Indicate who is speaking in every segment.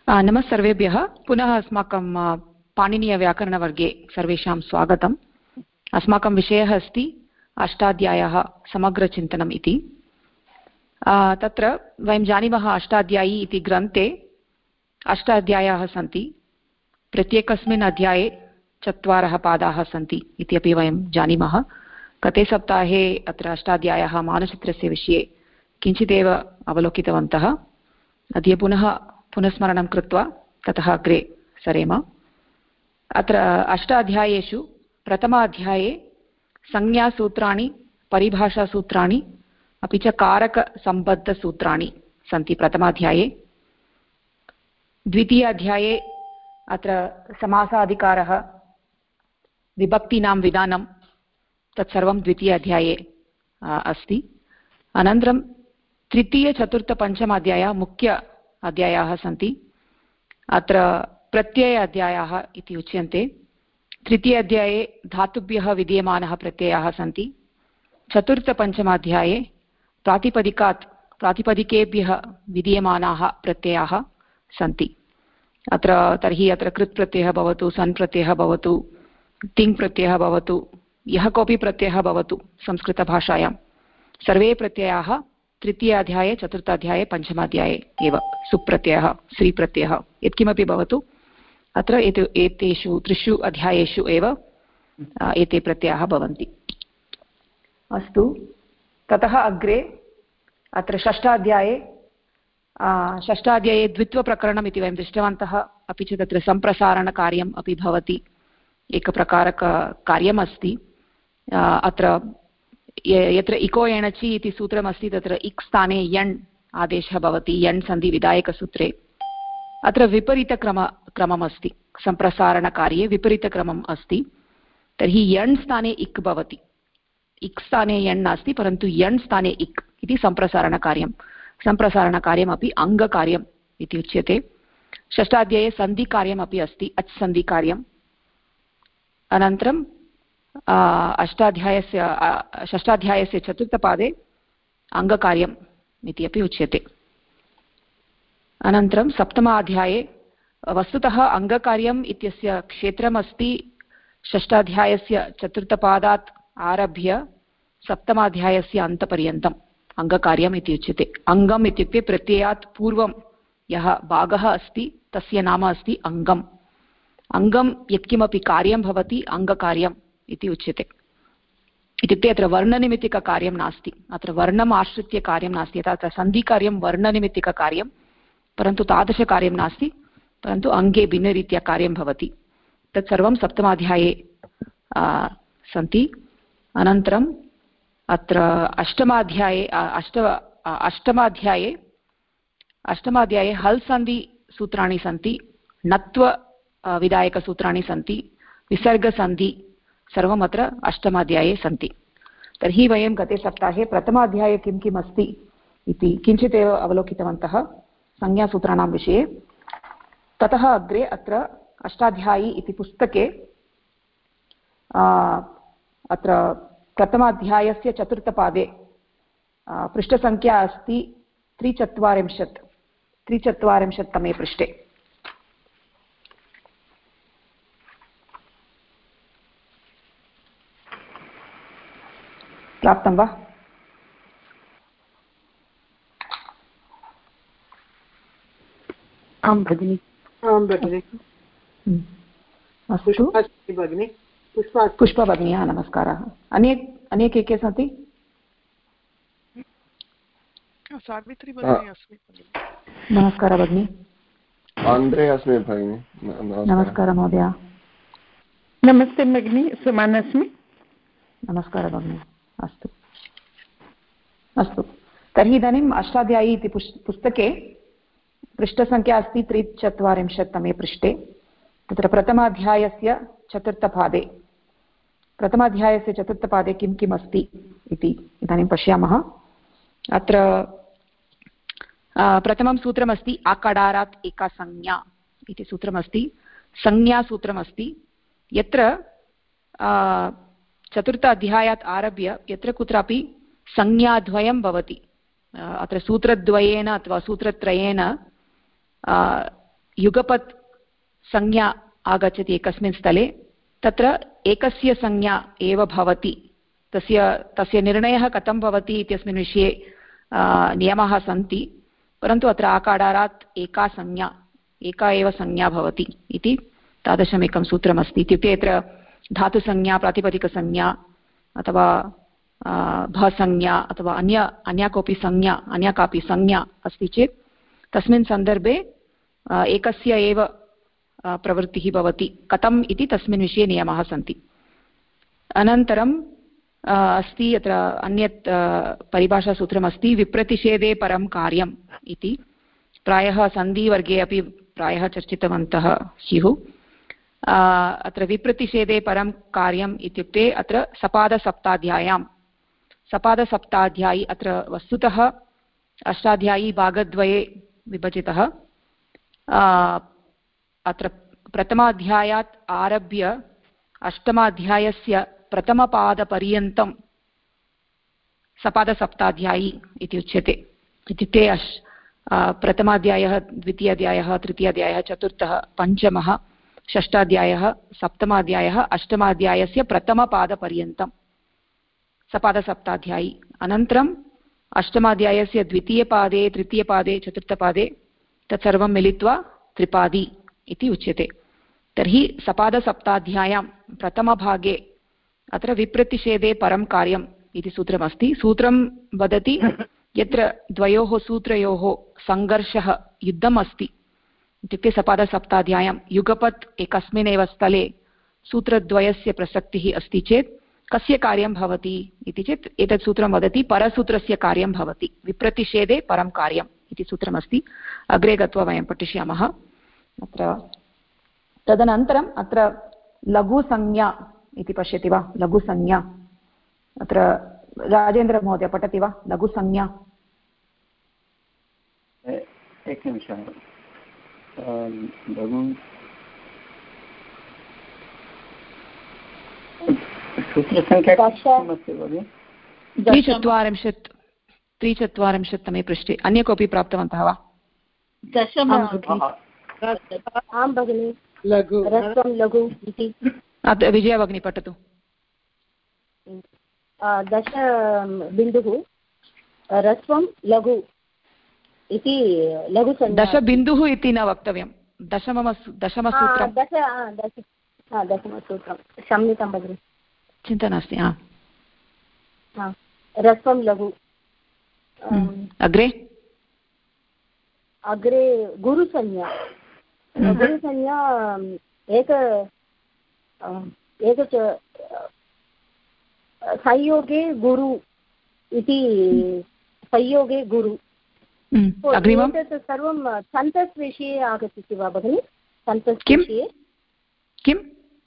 Speaker 1: नमः सर्वेभ्यः पुनः अस्माकं पाणिनीयव्याकरणवर्गे सर्वेषां स्वागतम्। अस्माकं विषयः अस्ति अष्टाध्यायः समग्रचिन्तनम् इति। तत्र वयं जानीमः अष्टाध्यायी इति ग्रन्थे अष्टाध्यायाः सन्ति। प्रत्येकस्मिन् अध्याये 4 पादाः सन्ति इति अपि वयं जानीमः। गते सप्ताहे अत्र अष्टाध्यायः मानचित्रस्य विषये किञ्चिदेव अवलोकितवन्तः। अद्य पुनस्मरणं कृत्वा ततः अग्रे सरेम। अत्र अष्टाध्यायेषु प्रथमाध्याये संज्ञासूत्राणि, परिभाषासूत्राणि अपि च कारकसम्बद्धसूत्राणि सन्ति प्रथमाध्याये। द्वितीयाध्याये अत्र समासाधिकारः, विभक्तीनां विधानं तत्सर्वं द्वितीयाध्याये अस्ति। अनन्तरं तृतीय-चतुर्थ-पञ्चमाध्यायः मुख्य अध्यायाः सन्ति। अत्र प्रत्यय अध्यायाः इति उच्यन्ते। तृतीयाध्याये धातुभ्यः विधीयमानः प्रत्ययाः सन्ति। चतुर्थ-पञ्चमाध्याये प्रातिपदिकेभ्यः विधीयमानाः प्रत्ययाः सन्ति। अत्र कृत् प्रत्ययः भवतु, सन् प्रत्ययः भवतु, तिङ् प्रत्ययः भवतु, यः कोऽपि प्रत्ययः भवतु संस्कृतभाषायां सर्वे प्रत्ययाः तृतीयाध्याये, चतुर्थाध्याये, पञ्चमाध्याये एव सुप्रत्ययः, श्रीप्रत्ययः यत्किमपि भवतु अत्र एतेषु 3 अध्यायेषु एव एते प्रत्ययाः भवन्ति। अस्तु, ततः अग्रे अत्र षष्ठाध्याये द्वित्वप्रकरणम् इति वयं दृष्टवन्तः। अपि च तत्र सम्प्रसारणकार्यम् अपि भवति, एकप्रकारककार्यम् अस्ति। अत्र यत्र इको एणचि इति सूत्रमस्ति तत्र इक् स्थाने यण् आदेशः भवति, यण् सन्धि विधायकसूत्रे। अत्र विपरीतक्रमम् अस्ति, सम्प्रसारणकार्ये विपरीतक्रमम् अस्ति। तर्हि यण् स्थाने इक् भवति, इक् स्थाने यण् नास्ति परन्तु यण् स्थाने इक् इति सम्प्रसारणकार्यमपि अङ्गकार्यम् इति उच्यते। षष्ठाध्याये सन्धिकार्यमपि अस्ति, अच् सन्धिकार्यम्। अनन्तरं षष्ठाध्यायस्य चतुर्थपादे अङ्गकार्यम् इति अपि उच्यते। अनन्तरं सप्तमाध्याये वस्तुतः अङ्गकार्यम् इत्यस्य क्षेत्रमस्ति षष्ठाध्यायस्य चतुर्थपादात् आरभ्य सप्तमाध्यायस्य अन्तपर्यन्तम् अङ्गकार्यम् इति उच्यते। अङ्गम् इत्युक्ते प्रत्ययात् पूर्वं यः भागः अस्ति तस्य नाम अस्ति अङ्गम्। अङ्गं यत्किमपि कार्यं भवति अङ्गकार्यम् इति उच्यते। इत्युक्ते अत्र वर्णनिमित्तिककार्यं नास्ति, अत्र वर्णम् आश्रित्य कार्यं नास्ति। यथा अत्र सन्धिकार्यं वर्णनिमित्तिककार्यं, परन्तु तादृशकार्यं नास्ति, परन्तु अङ्गे भिन्नरीत्या कार्यं भवति। तत्सर्वं सप्तमाध्याये सन्ति। अनन्तरम् अत्र अष्टमाध्याये हल् सन्धिसूत्राणि सन्ति, नत्व विधायकसूत्राणि सन्ति, विसर्गसन्धि सर्वम् अत्र अष्टमाध्याये सन्ति। तर्हि वयं गते सप्ताहे प्रथमाध्याये किं किम् अस्ति इति किञ्चिदेव अवलोकितवन्तः संज्ञासूत्राणां विषये। ततः अग्रे अत्र अष्टाध्यायी इति पुस्तके अत्र प्रथमाध्यायस्य चतुर्थपादे पृष्ठसङ्ख्या अस्ति 343 पृष्ठे। प्राप्तं वा?
Speaker 2: आं भगिनि।
Speaker 1: पुष्पा भगिनी, नमस्कारः। अन्ये के सन्ति?
Speaker 3: सावित्री भगिनी अस्मि।
Speaker 1: नमस्कारः भगिनी।
Speaker 4: आन्द्रे अस्मि भगिनि।
Speaker 1: नमस्कारः महोदय।
Speaker 2: नमस्ते भगिनि, सुमान् अस्मि।
Speaker 1: नमस्कारः भगिनी। अस्तु, तर्हि इदानीम् अष्टाध्यायी इति पुस्तके पृष्ठसङ्ख्या अस्ति 343 पृष्ठे। तत्र प्रथमाध्यायस्य चतुर्थपादे किं किम् अस्ति इति इदानीं पश्यामः। अत्र प्रथमं सूत्रमस्ति आकडारात् एका संज्ञा इति सूत्रमस्ति, संज्ञासूत्रमस्ति। यत्र चतुर्थ अध्यायात् आरभ्य यत्र कुत्रापि संज्ञाद्वयं भवति, अत्र सूत्रद्वयेन अथवा सूत्रत्रयेन युगपत् संज्ञा आगच्छति एकस्मिन् स्थले तत्र एकस्य संज्ञा एव भवति तस्य निर्णयः कथं भवति इत्यस्मिन् विषये नियमाः सन्ति परन्तु अत्र आकारात् एका एव संज्ञा भवति इति तादृशमेकं सूत्रमस्ति इत्युक्ते यत्र धातुसंज्ञा प्रातिपदिकसंज्ञा अथवा भसंज्ञा अथवा अन्या कापि संज्ञा अस्ति चेत् तस्मिन् सन्दर्भे एकस्य एव प्रवृत्तिः भवति कथम् इति तस्मिन् विषये नियमाः सन्ति। अनन्तरं अस्ति अत्र अन्यत् परिभाषासूत्रमस्ति विप्रतिषेधे परं कार्यम् इति प्रायः सन्धिवर्गे अपि प्रायः चर्चितवन्तः स्युः। अत्र विप्रतिषेधे परं कार्यम् इत्युक्ते अत्र सपादसप्ताध्यायी अत्र वस्तुतः अष्टाध्यायी भागद्वये विभजितः। अत्र प्रथमाध्यायात् आरभ्य अष्टमाध्यायस्य प्रथमपादपर्यन्तं सपादसप्ताध्यायी इति उच्यते। इत्युक्ते प्रथमाध्यायः द्वितीयाध्यायः तृतीयाध्यायः चतुर्थः पञ्चमः षष्ठाध्यायः सप्तमाध्यायः अष्टमाध्यायस्य प्रथमपादपर्यन्तं सपादसप्ताध्यायी। अनन्तरम् अष्टमाध्यायस्य द्वितीयपादे तृतीयपादे चतुर्थपादे तत्सर्वं मिलित्वा त्रिपादी इति उच्यते। तर्हि सपादसप्ताध्याय्यां प्रथमभागे अत्र विप्रतिषेधे परं कार्यम् इति सूत्रमस्ति। सूत्रं वदति यत्र द्वयोः सूत्रयोः सङ्घर्षः युद्धम् अस्ति इत्युक्ते सपादसप्ताध्याय्यां युगपत् एकस्मिन्नेव स्थले सूत्रद्वयस्य प्रसक्तिः अस्ति चेत् कस्य कार्यं भवति इति चेत् एतत् सूत्रं वदति परसूत्रस्य कार्यं भवति विप्रतिषेधे परं कार्यम् इति सूत्रमस्ति। अग्रे गत्वा वयं पठिष्यामः। अत्र तदनन्तरम् अत्र लघुसंज्ञा इति पश्यति वा लघुसंज्ञा अत्र राजेन्द्रमहोदय पठति वा लघुसंज्ञा।
Speaker 5: एकनिमिषः लघु
Speaker 1: 43 तमे पृष्ठे अन्य कोऽपि प्राप्तवन्तः वा?
Speaker 6: आं भगिनि लघु इति
Speaker 1: विजया भगिनी पठतु।
Speaker 6: 10 बिन्दुः ह्रस्वं लघु इति लघुसंज्ञा।
Speaker 1: 10 बिन्दुः इति न वक्तव्यं दशमसूत्रं
Speaker 6: दशमसूत्रं क्षम्यतां भगिनि
Speaker 1: चिन्ता नास्ति।
Speaker 6: ह्रस्वं लघु। अग्रे गुरुसंज्ञा एक संयोगे गुरु इति संयोगे गुरु। एतत् सर्वं सन्तस् विषये आगच्छति वा भगिनि? सन्तस् विषये
Speaker 1: किं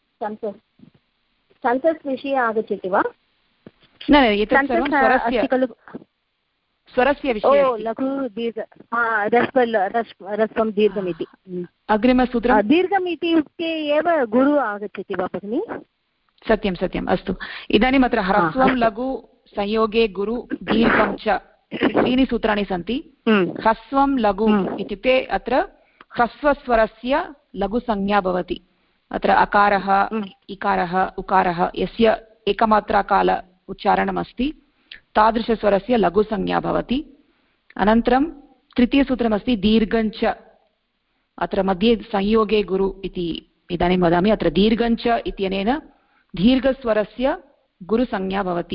Speaker 6: सन्तस् विषये आगच्छति वा?
Speaker 1: न एतत् सर्वं खलु स्वरस्य विषये
Speaker 6: लघु दीर्घ ह्रस्वं दीर्घमिति।
Speaker 1: अग्रिमसूत्रं
Speaker 6: दीर्घम् इत्युक्ते एव गुरु आगच्छति वा भगिनि?
Speaker 1: सत्यम् अस्तु। इदानीम् अत्र ह्रस्वं लघु संयोगे गुरु दीर्घं च त्रीणि सूत्राणि सन्ति। ह्रस्वं लघु इत्युक्ते अत्र ह्रस्वस्वरस्य लघुसंज्ञा भवति। अत्र अकारः इकारः उकारः यस्य एकमात्राकाल उच्चारणमस्ति तादृशस्वरस्य लघुसंज्ञा भवति। अनन्तरं तृतीयसूत्रमस्ति दीर्घञ्च अत्र मध्ये संयोगे गुरु इति इदानीं वदामि। अत्र दीर्घञ्च इत्यनेन दीर्घस्वरस्य गुरुसंज्ञा भवति।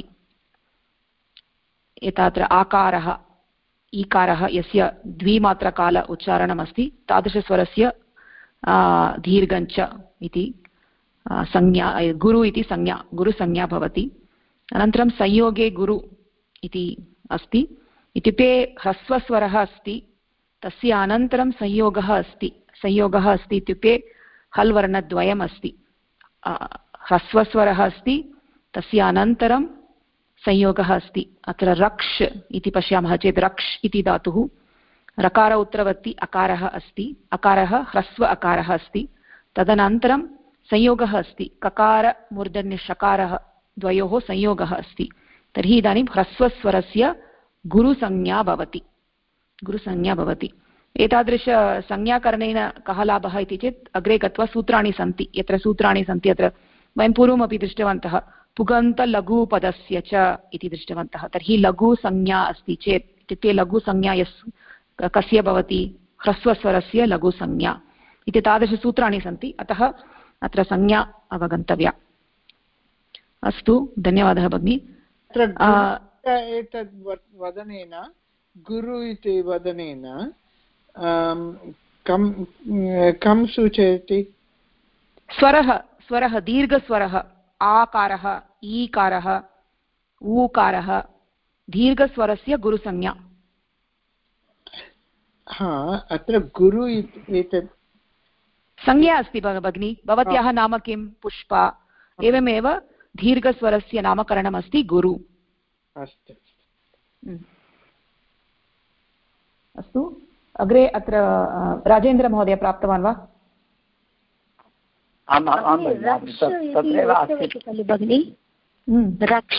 Speaker 1: एतत्र आकारः ईकारः यस्य द्विमात्रकाल उच्चारणमस्ति तादृशस्वरस्य दीर्घञ्च इति संज्ञा गुरु इति संज्ञा गुरुसंज्ञा भवति। अनन्तरं संयोगे गुरु इति अस्ति इत्युक्ते ह्रस्वस्वरः अस्ति तस्य अनन्तरं संयोगः अस्ति इत्युक्ते हल् वर्णद्वयम् अस्ति। ह्रस्वस्वरः अस्ति तस्य अनन्तरं संयोगः अस्ति। अत्र रक्ष् इति पश्यामः चेत् रक्ष् इति धातुः रकार उत्तरवर्ति अकारः अस्ति। अकारः ह्रस्व अकारः अस्ति। तदनन्तरं संयोगः अस्ति ककार मूर्धन्यषकारः द्वयोः संयोगः अस्ति। तर्हि इदानीं ह्रस्वस्वरस्य गुरुसंज्ञा भवति। एतादृशसंज्ञाकरणेन कः लाभः इति चेत् अग्रे गत्वा सूत्राणि सन्ति, यत्र सूत्राणि सन्ति अत्र वयं पूर्वमपि दृष्टवन्तः पुगन्तलघुपदस्य च इति दृष्टवन्तः। तर्हि लघुसंज्ञा अस्ति चेत् इत्युक्ते लघुसंज्ञा कस्य भवति, ह्रस्वस्वरस्य लघुसंज्ञा इति तादृशसूत्राणि सन्ति, अतः अत्र संज्ञा अवगन्तव्या। अस्तु, धन्यवादः भगिनी।
Speaker 2: एतद् वदनेन गुरु इति वदनेन कं सूचयति?
Speaker 1: स्वरः दीर्घस्वरः, आकारः, ईकारः, ऊकारः, दीर्घस्वरस्य गुरुसंज्ञा।
Speaker 2: अत्र गुरु एतत्
Speaker 1: संज्ञा अस्ति भगिनी। भवत्याः नाम किं? पुष्पा। एवमेव दीर्घस्वरस्य नामकरणमस्ति गुरु।
Speaker 2: अस्तु
Speaker 1: अस्तु, अग्रे अत्र राजेन्द्रमहोदय प्राप्तवान् वा?
Speaker 6: भगिनि रक्ष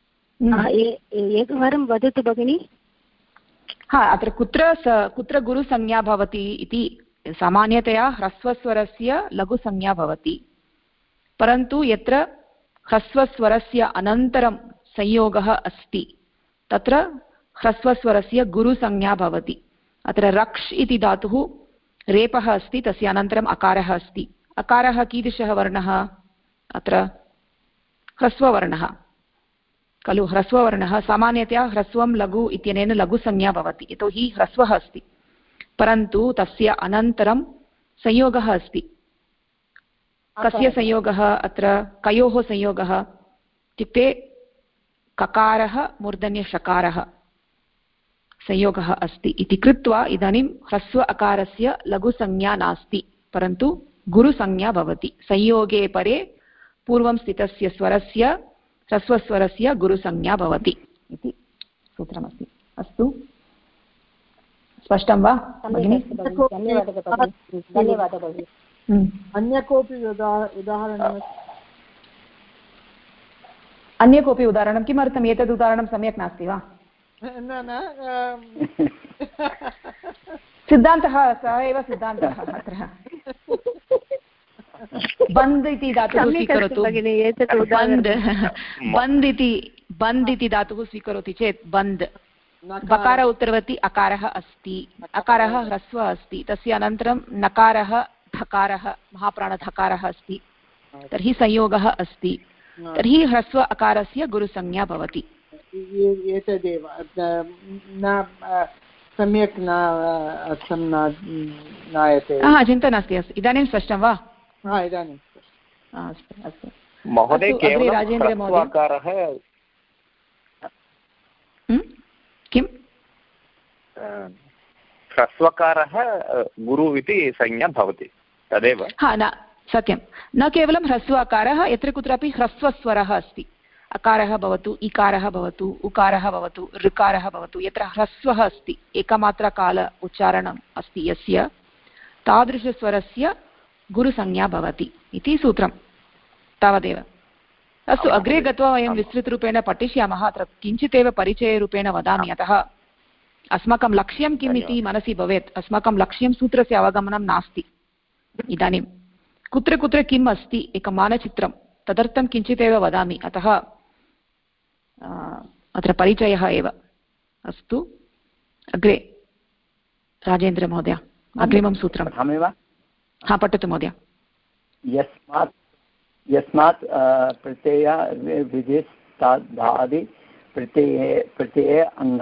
Speaker 6: एकवारं वदतु भगिनि।
Speaker 1: अत्र कुत्र गुरुसंज्ञा भवति इति सामान्यतया ह्रस्वस्वरस्य लघुसंज्ञा भवति, परन्तु यत्र ह्रस्वस्वरस्य अनन्तरं संयोगः अस्ति तत्र ह्रस्वस्वरस्य गुरुसंज्ञा भवति। अत्र रक्ष इति धातुः रेपः अस्ति, तस्य अनन्तरम् अकारः अस्ति। अकारः कीदृशः वर्णः? अत्र ह्रस्ववर्णः खलु। ह्रस्ववर्णः सामान्यतया ह्रस्वं लघु इत्यनेन लघुसंज्ञा भवति, यतोहि ह्रस्वः अस्ति, परन्तु तस्य अनन्तरं संयोगः अस्ति। कस्य संयोगः? अत्र कयोः संयोगः इत्युक्ते ककारः मूर्धन्यषकारः संयोगः अस्ति इति कृत्वा इदानीं ह्रस्व अकारस्य लघुसंज्ञा नास्ति, परन्तु गुरुसंज्ञा भवति। संयोगे परे पूर्वं स्थितस्य स्वरस्य ह्रस्वस्वरस्य गुरुसंज्ञा भवति इति सूत्रमस्ति। अस्तु, स्पष्टं वा भगिनि?
Speaker 6: धन्यवादः भगिनि।
Speaker 2: अन्य कोऽपि उदाहरणम्?
Speaker 1: अन्य कोऽपि उदाहरणं? किमर्थम् एतद् उदाहरणं सम्यक् नास्ति वा? सिद्धान्तः सः एव सिद्धान्तः। अत्र बन्द् इति धातुः स्वीकरोतु। बन्द् इति धातुः स्वीकरोति चेत् बन्द्, बकार उत्तरवर्ति अकारः अस्ति, अकारः ह्रस्वः अस्ति, तस्य अनन्तरं नकारः धकारः महाप्राणधकारः अस्ति, तर्हि संयोगः अस्ति, तर्हि ह्रस्व अकारस्य गुरुसंज्ञा भवति।
Speaker 2: एतदेव सम्यक् ज्ञायते।
Speaker 1: चिन्ता नास्ति। अस्तु, इदानीं स्पष्टं वा?
Speaker 2: इदानीं
Speaker 1: अस्तु अस्तु
Speaker 7: महोदय, ह्रस्वकारः
Speaker 1: किं?
Speaker 7: ह्रस्वकारः गुरु इति संज्ञा भवति, तदेव?
Speaker 1: न सत्यं, न केवलं ह्रस्व अकारः, यत्र कुत्रापि ह्रस्वस्वरः अस्ति, अकारः भवतु, इकारः भवतु, उकारः भवतु, ऋकारः भवतु, यत्र ह्रस्वः अस्ति, एकमात्रकाल उच्चारणम् अस्ति यस्य, तादृशस्वरस्य गुरुसंज्ञा भवति इति सूत्रं, तावदेव। अस्तु, अग्रे गत्वा वयं विस्तृतरूपेण पठिष्यामः। अत्र किञ्चिदेव परिचयरूपेण वदामि, अतः अस्माकं लक्ष्यं किम् इति मनसि भवेत्। अस्माकं लक्ष्यं सूत्रस्य अवगमनं नास्ति। इदानीं कुत्र कुत्र किम् अस्ति एकं मानचित्रं, तदर्थं किञ्चिदेव वदामि, अतः अत्र परिचयः एव। अस्तु, अग्रे राजेन्द्रमहोदय अग्रिमं सूत्रं पठतु महोदय।
Speaker 5: यस्मात् प्रत्यय विधिस्तादादि प्रत्यये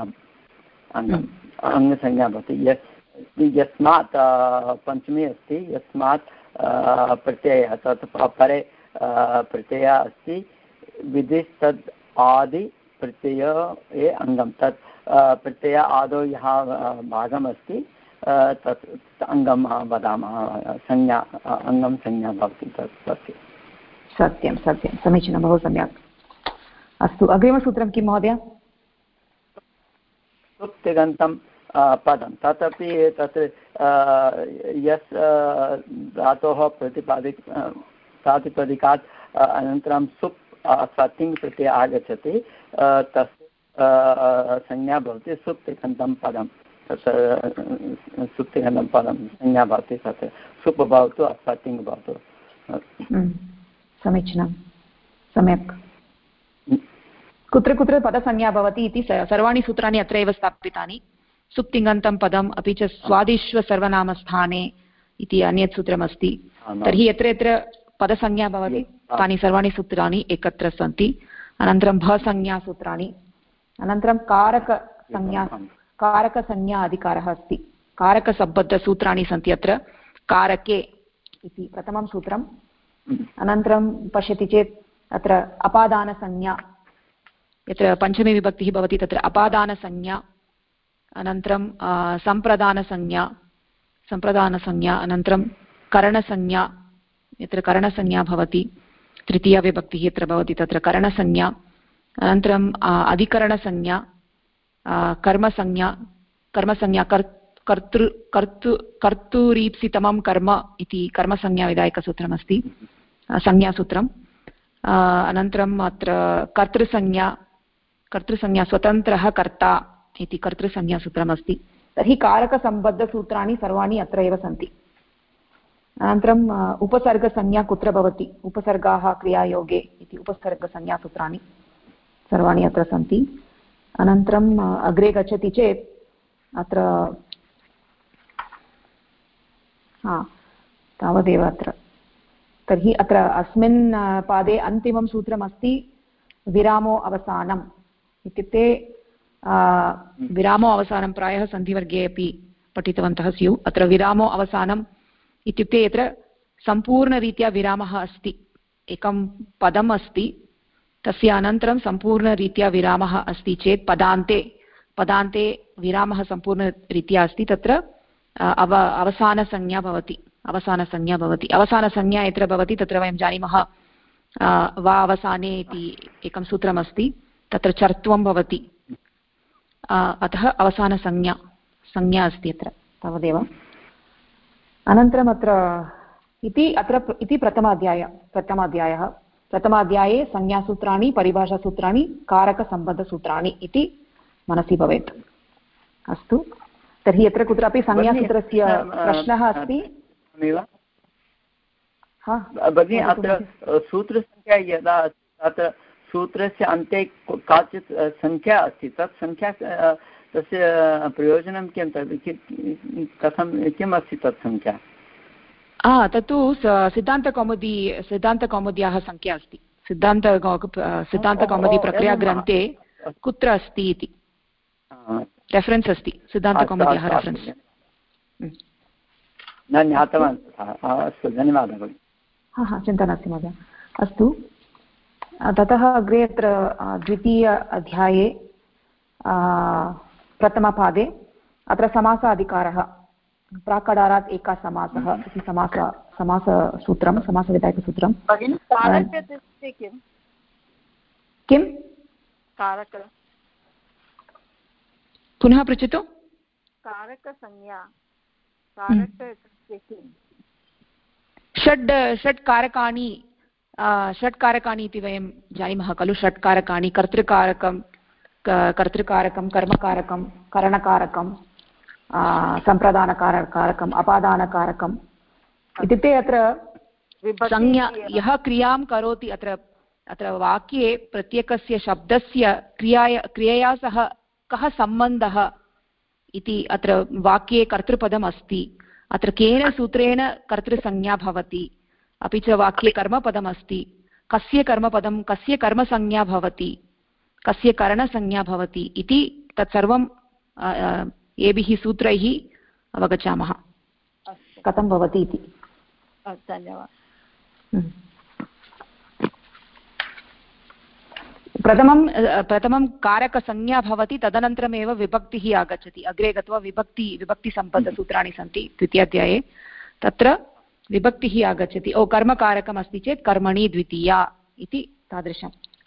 Speaker 5: अंगसंज्ञा भवति। यस्मात् पञ्चमी अस्ति, यस्मात् प्रत्ययः तत् परे प्रत्ययः अस्ति, विधिस्तद् आदि प्रत्यये अङ्गं, तत् प्रत्यय आदौ यः भागमस्ति तत् अङ्गं वदामः, संज्ञा अङ्गं संज्ञा भवति तस्य।
Speaker 1: सत्यं सत्यं, समीचीनं, बहु सम्यक्। अस्तु, अग्रिमसूत्रं किं महोदय?
Speaker 5: सुप्तिगन्तं पदं, तदपि तत्र यस् धातोः प्रातिपदिकात् अनन्तरं सुप् सतिङ् प्रत्ययः आगच्छति, तस्य संज्ञा भवति सुप्तिगन्तं पदं। सुप्तिगन्तं पदं संज्ञा भवति तत्र सुप् भवतु अथवा तिङ् भवतु।
Speaker 1: समीचीनं, सम्यक्। कुत्र कुत्र पदसंज्ञा भवति इति सर्वाणि सूत्राणि अत्र एव स्थापितानि। सुप्तिङन्तं पदम्, अपि च स्वादिष्वसर्वनामस्थाने इति अन्यत् सूत्रमस्ति। तर्हि यत्र यत्र पदसंज्ञा भवति तानि सर्वाणि सूत्राणि एकत्र सन्ति। अनन्तरं भसंज्ञासूत्राणि, अनन्तरं कारकसंज्ञा अधिकारः अस्ति। कारकसम्बद्धसूत्राणि सन्ति अत्र। कारके इति प्रथमं सूत्रम्। अनन्तरं पश्यति चेत् अत्र अपादानसंज्ञा, यत्र पञ्चमी विभक्तिः भवति तत्र अपादानसंज्ञा। अनन्तरं सम्प्रदानसंज्ञा, अनन्तरं करणसंज्ञा, यत्र करणसंज्ञा भवति। तृतीया विभक्तिः यत्र भवति तत्र करणसंज्ञा। अनन्तरम् अधिकरणसंज्ञा, कर्मसंज्ञा कर्तुरीप्सितमं कर्म इति कर्मसंज्ञाविधायकसूत्रमस्ति, संज्ञासूत्रम्। अनन्तरम् अत्र कर्तृसंज्ञा स्वतन्त्रः कर्ता इति कर्तृसंज्ञासूत्रमस्ति। तर्हि कारकसम्बद्धसूत्राणि सर्वाणि अत्र एव सन्ति। अनन्तरम् उपसर्गसंज्ञा कुत्र भवति, उपसर्गाः क्रियायोगे इति उपसर्गसंज्ञासूत्राणि सर्वाणि अत्र सन्ति। अनन्तरम् अग्रे गच्छति चेत् अत्र तावदेव अत्र। तर्हि अत्र अस्मिन् पादे अन्तिमं सूत्रमस्ति विरामो अवसानम्। इत्युक्ते विरामो अवसानं प्रायः सन्धिवर्गे अपि पठितवन्तः स्युः। अत्र विरामो अवसानम् इत्युक्ते यत्र सम्पूर्णरीत्या विरामः अस्ति, एकं पदम् अस्ति, तस्य अनन्तरं सम्पूर्णरीत्या विरामः अस्ति चेत् पदान्ते विरामः सम्पूर्णरीत्या अस्ति, तत्र अवसानसंज्ञा भवति। अवसानसंज्ञा यत्र भवति तत्र वयं जानीमः वा अवसाने इति एकं सूत्रमस्ति, तत्र चर्त्वं भवति। अतः अवसानसंज्ञा अस्ति अत्र, तावदेव। अनन्तरम् इति प्रथमाध्याये संज्ञासूत्राणि, परिभाषासूत्राणि, कारकसम्बद्धसूत्राणि इति मनसि भवेत्। अस्तु, तर्हि यत्र कुत्रापि संज्ञासूत्रस्य प्रश्नः अस्ति
Speaker 5: भगिनि, अत्र सूत्रसङ्ख्या यदा अत्र सूत्रस्य अन्ते काचित् सङ्ख्या अस्ति, तत् सङ्ख्या तस्य प्रयोजनं किं, कथं किम् अस्ति तत् सङ्ख्या?
Speaker 1: तत्तु सिद्धान्तकौमुद्याः सङ्ख्या अस्ति। सिद्धान्तकौमुदी प्रक्रियाग्रन्थे कुत्र अस्ति इति रेफरेन्स् अस्ति, सिद्धान्तकौमुद्याः रेफरेन्स्।
Speaker 5: न ज्ञातवान्। अस्तु, धन्यवादः भगिनि।
Speaker 1: चिन्ता नास्ति महोदय। अस्तु, ततः अग्रे अत्र द्वितीय अध्याये प्रथमपादे अत्र समासाधिकारः, प्राकडारात् एकः समासः इति समाससूत्रं, समासविधायकसूत्रं। किं पुनः पृच्छतु। षट्कारकाणि इति वयं जानीमः खलु। षट्कारकाणि कर्तृकारकं, कर्मकारकं, करणकारकं, सम्प्रदानकारकम्, अपादानकारकम्। इत्युक्ते अत्र संज्ञा यः क्रियां करोति, अत्र वाक्ये प्रत्येकस्य शब्दस्य क्रियया सह कः सम्बन्धः इति अत्र वाक्ये कर्तृपदम् अस्ति। अत्र केन सूत्रेण कर्तृसंज्ञा भवति, अपि च वाक्ये कर्मपदमस्ति, कस्य कर्मपदं, कस्य कर्मसंज्ञा भवति, कस्य करणसंज्ञा भवति इति तत्सर्वं एभिः सूत्रैः अवगच्छामः कथं भवति इति। धन्यवादः। प्रथमं कारकसंज्ञा भवति, तदनन्तरमेव विभक्तिः आगच्छति। अग्रे गत्वा विभक्तिसम्बद्धसूत्राणि सन्ति द्वितीयाध्याये, तत्र विभक्तिः आगच्छति। कर्मकारकम् अस्ति चेत् कर्मणि द्वितीया इति तादृशं।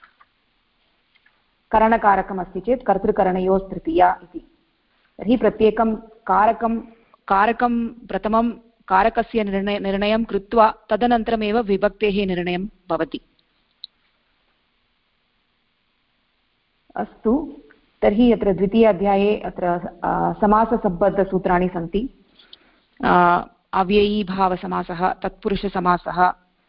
Speaker 1: करणकारकम् अस्ति चेत् कर्तृकरणयोः तृतीया इति। तर्हि प्रत्येकं कारकं प्रथमं कारकस्य निर्णयं कृत्वा तदनन्तरमेव विभक्तेः निर्णयं भवति। अस्तु, तर्हि अत्र द्वितीयाध्याये अत्र समाससम्बद्धसूत्राणि सन्ति। अव्ययीभावसमासः, तत्पुरुषसमासः,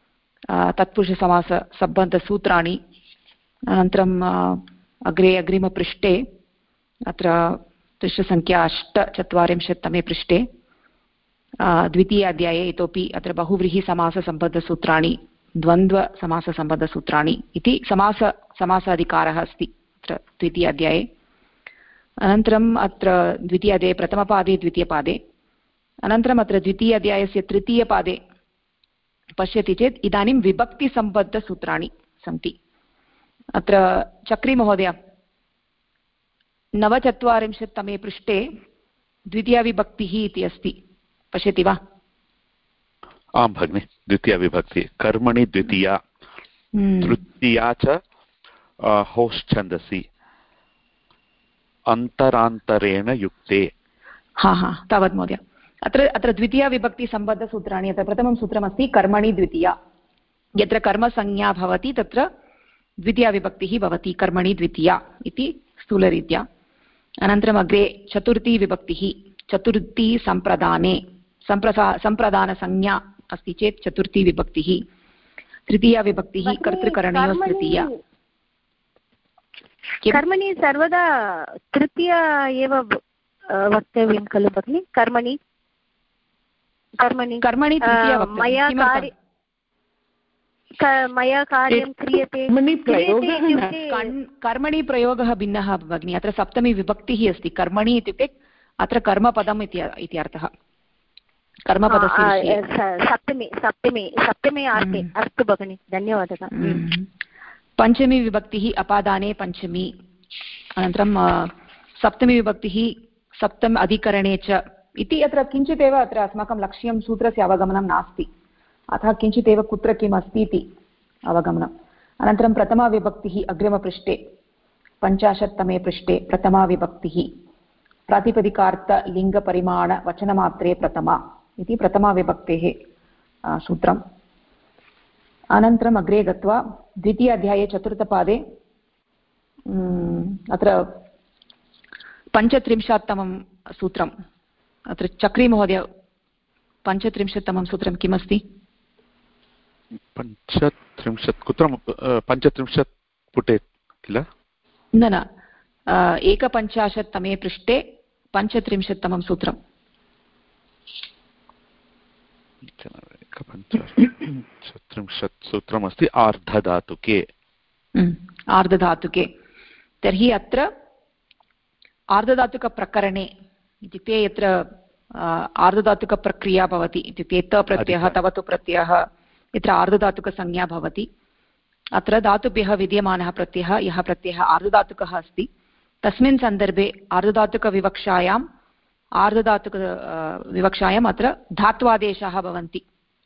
Speaker 1: तत्पुरुषसमाससम्बद्धसूत्राणि। अनन्तरम् अग्रिमपृष्ठे अत्र पृष्ठसङ्ख्या 8 पृष्ठे द्वितीयाध्याये इतोपि अत्र बहुव्रीहिसमाससम्बद्धसूत्राणि, द्वन्द्वसमाससम्बद्धसूत्राणि इति समासाधिकारः अस्ति अत्र द्वितीयाध्याये। अनन्तरम् अत्र द्वितीयाध्याये प्रथमपादे द्वितीयपादे, अनन्तरम् अत्र द्वितीयाध्यायस्य तृतीयपादे पश्यति चेत् इदानीं विभक्तिसम्बद्धसूत्राणि सन्ति। अत्र चक्रीमहोदय 49 पृष्ठे द्वितीयाविभक्तिः इति अस्ति, पश्यति वा?
Speaker 8: आं भगिनि, द्वितीयाविभक्ति कर्मणि द्वितीया, तृतीया च होश्छन्दसि अन्तरान्तरेण युक्ते।
Speaker 1: तावत् महोदय। अत्र द्वितीयाविभक्तिसम्बद्धसूत्राणि, अत्र प्रथमं सूत्रमस्ति कर्मणि द्वितीया। यत्र कर्मसंज्ञा भवति तत्र द्वितीयाविभक्तिः भवति, कर्मणि द्वितीया इति स्थूलरीत्या। अनन्तरम् अग्रे चतुर्थी विभक्तिः, चतुर्थी सम्प्रदाने, सम्प्रदानसंज्ञा अस्ति चेत् चतुर्थी विभक्तिः। तृतीया विभक्तिः कर्तृकरणयोस्तृतीया।
Speaker 6: कर्मणि सर्वदा तृतीया एव वक्तव्यं खलु भगिनि? कर्मणि मया कार्यं क्रियते।
Speaker 1: कर्मणि प्रयोगः भिन्नः भगिनि। अत्र सप्तमी विभक्तिः अस्ति। कर्मणि इत्युक्ते अत्र कर्मपदम् इति अर्थः। कर्मपदस्य सप्तमे अर्थे। अस्तु भगिनि, धन्यवादः।
Speaker 6: पञ्चमी
Speaker 1: विभक्तिः अपादाने पञ्चमी। अनन्तरं सप्तमी विभक्तिः सप्तम अधिकरणे च इति। अत्र किञ्चिदेव अत्र अस्माकं लक्ष्यं सूत्रस्य अवगमनं नास्ति, अतः किञ्चिदेव कुत्र किम् अस्ति इति अवगमनम्। अनन्तरं प्रथमा विभक्तिः अग्रिमपृष्ठे 50 पृष्ठे प्रथमा विभक्तिः प्रातिपदिकार्थलिङ्गपरिमाणवचनमात्रे प्रथमा इति प्रथमा विभक्तेः सूत्रम्। अनन्तरम् अग्रे गत्वा द्वितीयाध्याये चतुर्थपादे अत्र 35तमं सूत्रम्। अत्र चक्रीमहोदय 35तमं सूत्रं किमस्ति?
Speaker 8: 35 कुत्र? 35 पुटे किल?
Speaker 1: न 51तमे पृष्ठे 35तमं सूत्रम्।
Speaker 8: 35 सूत्रमस्ति आर्धधातुके।
Speaker 1: आर्धधातुके। तर्हि अत्र आर्धधातुकप्रकरणे इत्युक्ते यत्र आर्धधातुकप्रक्रिया भवति, इत्युक्ते तप्रत्ययः तवतु प्रत्ययः, यत्र आर्धधातुकसंज्ञा भवति, अत्र धातुभ्यः विद्यमानः प्रत्ययः, यः प्रत्ययः आर्धधातुकः अस्ति, तस्मिन् सन्दर्भे आर्धधातुकविवक्षायाम् अत्र धात्वादेशाः भवन्ति।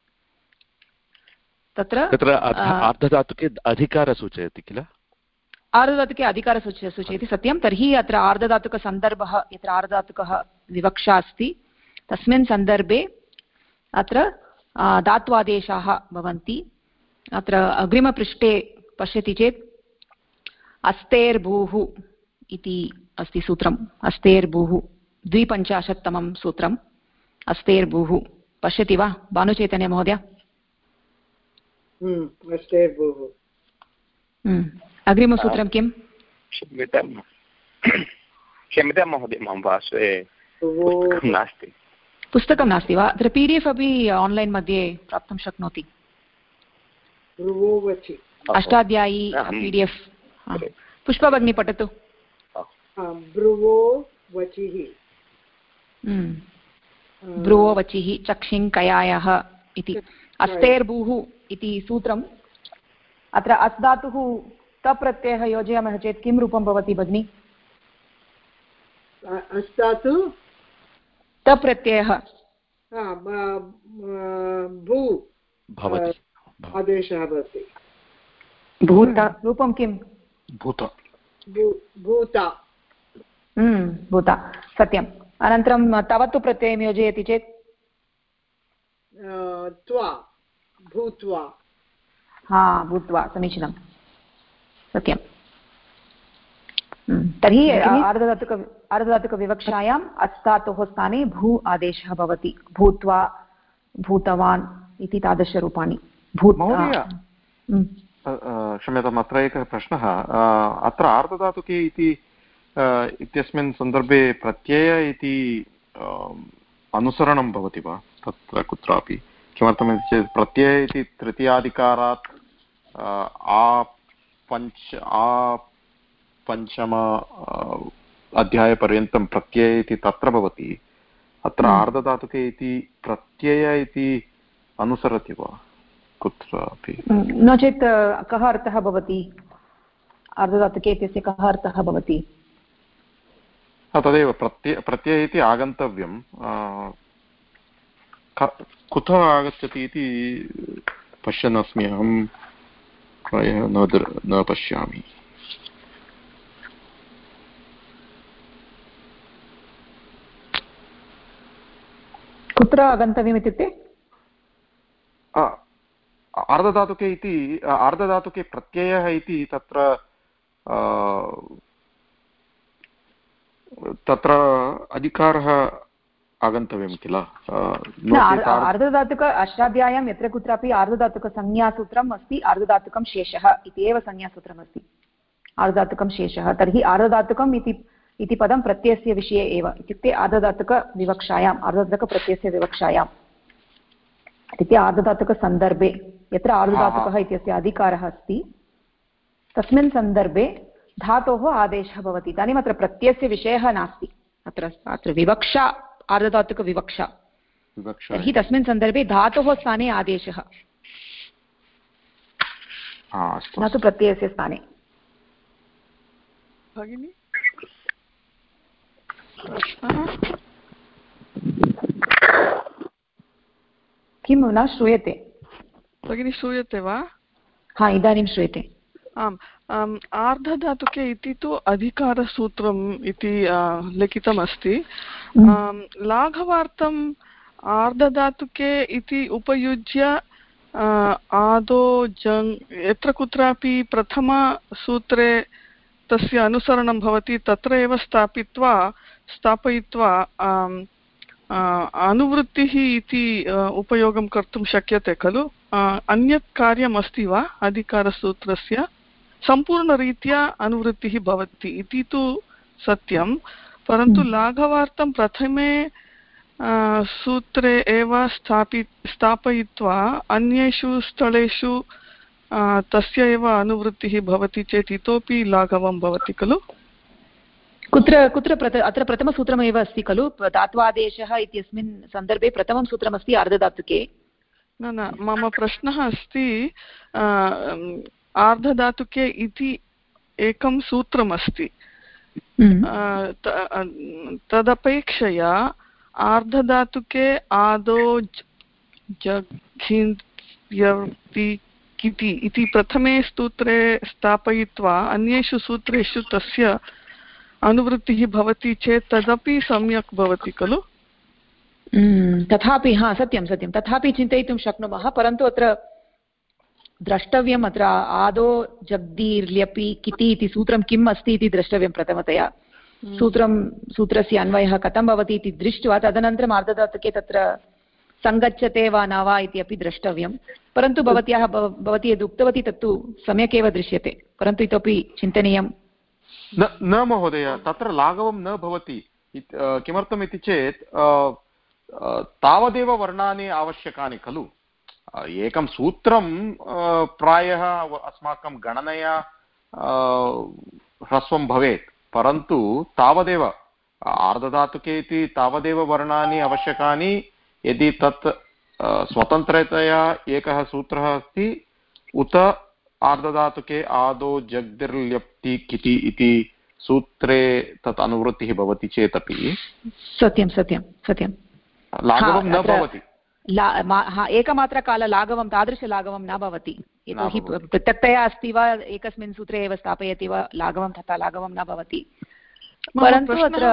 Speaker 1: तत्र
Speaker 8: आर्धधातुके अधिकारः सूचयति किल?
Speaker 1: आर्धधातुके अधिकारः सूचयति, सत्यं। तर्हि अत्र आर्धधातुकसन्दर्भः, यत्र आर्धधातुकः विवक्षा अस्ति तस्मिन् सन्दर्भे अत्र धात्वादेशाः भवन्ति। अत्र अग्रिमपृष्ठे पश्यति चेत् अस्तेर्भूः इति अस्ति सूत्रम्। अस्तेर्भूः 52तमं सूत्रम्। अस्तेर्भूः पश्यति वा भानुचैतन्य महोदय?
Speaker 2: अस्तेर्भूः।
Speaker 1: अग्रिमसूत्रं किम्?
Speaker 7: क्षम्यतां महोदय, मम पार्श्वे
Speaker 1: पुस्तकं नास्ति वा? अत्र PDF अपि आन्लैन् मध्ये प्राप्तुं शक्नोति। अष्टाध्यायी PDF। पुष्पा भगिनी पठतु। ब्रुवो वचिः चक्षिङ् कयायः इति। अस्तेर्भूः इति सूत्रम्। अत्र अस् धातुः तप्रत्ययः योजयामः चेत् किं रूपं भवति भगिनि?
Speaker 2: अस् धातु
Speaker 1: तप्रत्ययः
Speaker 2: भू आदेशः भवति।
Speaker 1: भूता रूपं किं?
Speaker 8: भूता।
Speaker 1: भूता सत्यम्। अनन्तरं तवतु प्रत्ययं योजयति चेत्
Speaker 2: त्वा भूत्वा।
Speaker 1: भूत्वा समीचीनं, सत्यम्। तर्हि आर्धधातुकविवक्षायाम् अस्तातोः स्थाने भू आदेशः भवति भूत्वा भूतवान् इति तादृशरूपाणि
Speaker 9: क्षम्यताम् अत्र एकः प्रश्नः अत्र आर्धधातुके इत्यस्मिन् सन्दर्भे प्रत्यय इति अनुसरणं भवति वा तत्र कुत्रापि किमर्थमिति चेत् प्रत्यय इति तृतीयाधिकारात् पञ्चम अध्यायपर्यन्तं प्रत्यय इति तत्र भवति अत्र आर्धधातुके इति प्रत्यय इति अनुसरति वा कुत्रापि
Speaker 1: नो चेत् कः अर्थः भवति आर्धधातुके इत्यस्य कः अर्थः भवति
Speaker 9: तदेव प्रत्यय इति आगन्तव्यं कुतः आगच्छति इति पश्यन् अस्मि अहं प्रायः न पश्यामि
Speaker 1: कुत्र आगन्तव्यम् इत्युक्ते
Speaker 9: आर्धधातुके प्रत्ययः इति तत्र अधिकारः आगन्तव्यं किल
Speaker 1: आर्धधातुक अष्टाध्याय्यां यत्र कुत्रापि आर्धधातुकसंज्ञासूत्रम् अस्ति आर्धधातुकं शेषः इति एव संज्ञासूत्रम् अस्ति आर्धधातुकं शेषः तर्हि आर्धधातुकम् इति पदं प्रत्ययस्य विषये एव इत्युक्ते आर्धधातुकविवक्षायाम् आर्धधातुकप्रत्ययस्य विवक्षायाम् इत्युक्ते आर्धधातुकसन्दर्भे यत्र आर्धधातुकः इत्यस्य अधिकारः अस्ति तस्मिन् सन्दर्भे धातोः आदेशः भवति इदानीम् अत्र प्रत्ययस्य विषयः नास्ति अत्र विवक्षा आर्धधातुकविवक्षा तर्हि तस्मिन् सन्दर्भे धातोः स्थाने आदेशः न तु प्रत्ययस्य स्थाने
Speaker 3: भगिनि
Speaker 1: किं न श्रूयते
Speaker 3: भगिनि श्रूयते वा
Speaker 1: हा इदानीं श्रूयते
Speaker 3: आम् आर्धधातुके इति तु अधिकारसूत्रम् इति लिखितमस्ति लाघवार्थम् आर्धधातुके इति उपयुज्य आदौ जङ् यत्र कुत्रापि प्रथमसूत्रे तस्य अनुसरणं भवति तत्र एव स्थापयित्वा अनुवृत्तिः इति उपयोगं कर्तुं शक्यते खलु अन्यत् कार्यम् अस्ति वा अधिकारसूत्रस्य सम्पूर्णरीत्या अनुवृत्तिः भवति इति तु सत्यं परन्तु लाघवार्थं प्रथमे सूत्रे एव स्थापयित्वा अन्येषु स्थलेषु तस्य एव अनुवृत्तिः भवति चेत् इतोपि लाघवं भवति खलु
Speaker 1: कुत्र अत्र प्रथमसूत्रमेव अस्ति खलु धात्वादेशः इत्यस्मिन् सन्दर्भे प्रथमं सूत्रमस्ति आर्धधातुके
Speaker 3: न मम प्रश्नः अस्ति आर्धधातुके इति एकं सूत्रमस्ति तदपेक्षया आर्धधातुके आदौ इति प्रथमे सूत्रे स्थापयित्वा अन्येषु सूत्रेषु तस्य अनुवृत्तिः भवति चेत् तदपि सम्यक् भवति खलु
Speaker 1: तथापि हा सत्यं सत्यं तथापि चिन्तयितुं शक्नुमः परन्तु अत्र द्रष्टव्यम् अत्र आदौ जग्दीर्ल्यपि किति इति सूत्रं किम् अस्ति इति द्रष्टव्यं प्रथमतया सूत्रस्य अन्वयः कथं भवति इति दृष्ट्वा तदनन्तरम् आर्धधातुके तत्र सङ्गच्छते वा न वा इति अपि द्रष्टव्यं परन्तु भवती यद् उक्तवती तत्तु सम्यक् एव दृश्यते परन्तु इतोपि चिन्तनीयं
Speaker 9: न महोदय तत्र लाघवं न भवति किमर्थम् इति चेत् तावदेव वर्णानि आवश्यकानि खलु एकं सूत्रं प्रायः अस्माकं गणनया ह्रस्वं भवेत् परन्तु तावदेव आर्धधातुके इति तावदेव वर्णानि आवश्यकानि यदि तत् स्वतन्त्रतया एकः सूत्रः अस्ति उत आर्धधातुके आदौ जग्दिर्ल्यप्ति किति इति सूत्रे तत् अनुवृत्तिः भवति चेदपि
Speaker 1: सत्यं सत्यं सत्यं
Speaker 9: लाघवं न भवति
Speaker 1: एकमात्रकाल लाघवं तादृशलाघवं न भवति यतोहि पृथक्तया अस्ति वा एकस्मिन् सूत्रे एव स्थापयति वा लाघवं तथा लाघवं न भवति परन्तु अत्र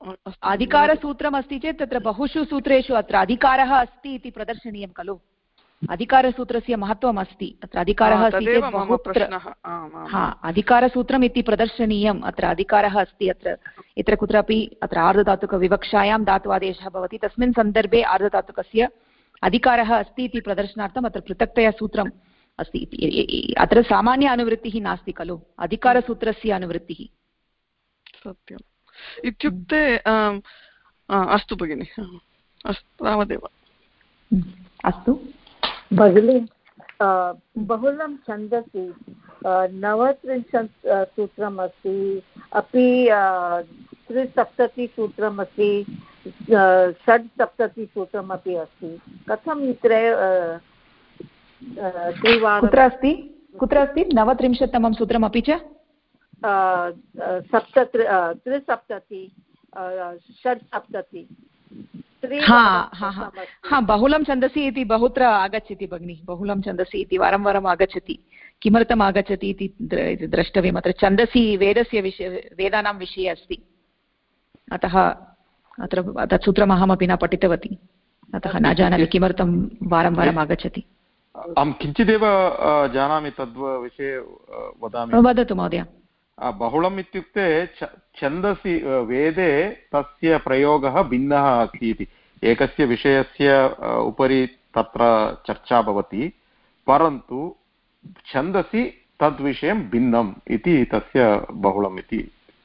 Speaker 1: अधिकारसूत्रम् अस्ति चेत् तत्र बहुषु सूत्रेषु अत्र अधिकारः अस्ति इति प्रदर्शनीयं खलु अधिकारसूत्रस्य महत्त्वम् अस्ति अत्र अधिकारः अस्ति चेत् बहुत्र अधिकारसूत्रम् इति प्रदर्शनीयम् अत्र अधिकारः अस्ति अत्र यत्र कुत्रापि अत्र आर्धधातुकविवक्षायां धात्वादेशः भवति तस्मिन् सन्दर्भे आर्धधातुकस्य अधिकारः अस्ति इति प्रदर्शनार्थम् अत्र पृथक्तया सूत्रम् अस्ति अत्र सामान्य अनुवृत्तिः नास्ति खलु अधिकारसूत्रस्य अनुवृत्तिः
Speaker 3: सत्यम् इत्युक्ते अस्तु भगिनि अस्तु तावदेव
Speaker 1: अस्तु
Speaker 10: भगिनी बहुलं छन्दसि 39 सूत्रम् अस्ति अपि 370 सूत्रम् अस्ति 670 सूत्रम् अपि अस्ति कथं त्रिवारं
Speaker 1: कुत्र अस्ति 39तमं सूत्रम् अपि च
Speaker 10: 370 670
Speaker 1: बहुलं छन्दसि इति बहुत्र आगच्छति भगिनि बहुलं छन्दसि इति वारं वारम् आगच्छति किमर्थम् आगच्छति इति द्रष्टव्यम् अत्र छन्दसि वेदानां विषये अस्ति अतः अत्र तत् सूत्रम् अहमपि न पठितवती अतः न जानामि किमर्थं वारं वारम् आगच्छति
Speaker 9: अहं किञ्चिदेव जानामि तद्विषये वदामि
Speaker 1: वदतु महोदय
Speaker 9: बहुलम् इत्युक्ते छन्दसि वेदे तस्य प्रयोगः भिन्नः अस्ति इति एकस्य विषयस्य उपरि तत्र चर्चा भवति परन्तु छन्दसि तद्विषयं भिन्नम् इति तस्य बहुलम् इति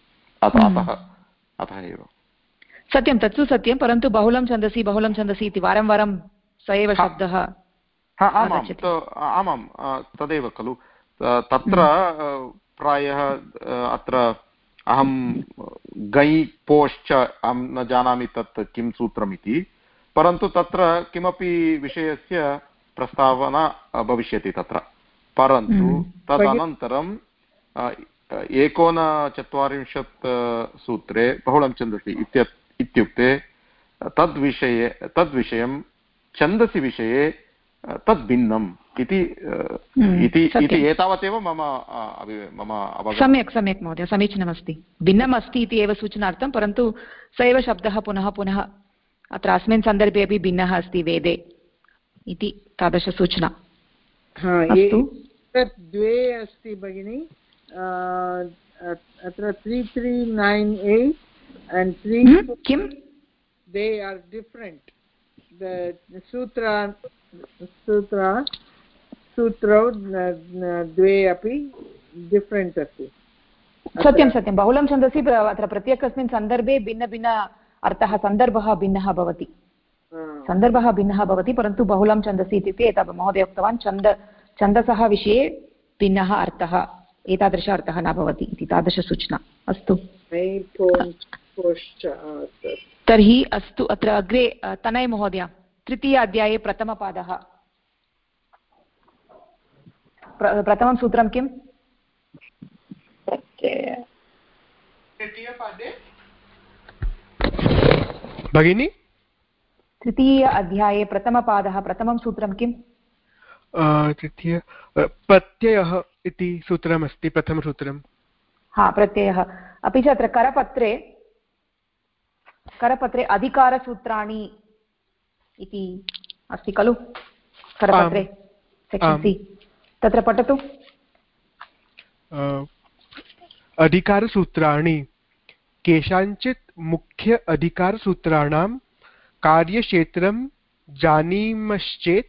Speaker 9: अतः एव
Speaker 1: सत्यं तत्तु सत्यं परन्तु बहुलं छन्दसि इति वारं वारं स एव शब्दः
Speaker 9: आमां तदेव खलु तत्र प्रायः अत्र अहं गै पोश्च अहं न जानामि तत् किं सूत्रमिति परन्तु तत्र किमपि विषयस्य प्रस्तावना भविष्यति तत्र परन्तु तदनन्तरं 39 सूत्रे बहुलं छन्दसि इत्युक्ते तद्विषयं छन्दसि विषये तद् भिन्नम् इति एतावदेव मम
Speaker 1: सम्यक् महोदय समीचीनमस्ति भिन्नम् अस्ति इति एव सूचनार्थं परन्तु स एव शब्दः पुनः पुनः अत्र अस्मिन् सन्दर्भे अपि भिन्नः अस्ति वेदे इति तादृशसूचना
Speaker 2: द्वे अस्ति भगिनि अत्र 3398 and 3
Speaker 1: किं
Speaker 2: they are different the सूत्रौ द्वे अपि डिफ्रेण्ट् अस्ति
Speaker 1: सत्यं बहुलं छन्दसि अत्र प्रत्येकस्मिन् सन्दर्भे भिन्न अर्थः सन्दर्भः भिन्नः भवति परन्तु बहुलं छन्दसि इत्युक्ते एतावत् महोदय उक्तवान् छन्दसः विषये भिन्नः अर्थः एतादृश अर्थः न भवति इति तादृशसूचना अस्तु तर्हि अस्तु अत्र अग्रे तनय महोदय तृतीय अध्याये प्रथमपादः प्रथमं सूत्रं किम्
Speaker 11: भगिनी
Speaker 1: तृतीय अध्याये प्रथमपादः प्रथमं सूत्रं किम्
Speaker 11: तृतीय प्रत्ययः इति सूत्रमस्ति प्रथमसूत्रं
Speaker 1: प्रत्ययः अपि च अत्र करपत्रे अधिकारसूत्राणि इति अस्ति खलु करपत्रे सेक्शन् सी तत्र पठतु
Speaker 11: अधिकारसूत्राणि केषाञ्चित् मुख्य अधिकारसूत्राणां कार्यक्षेत्रं जानीमश्चेत्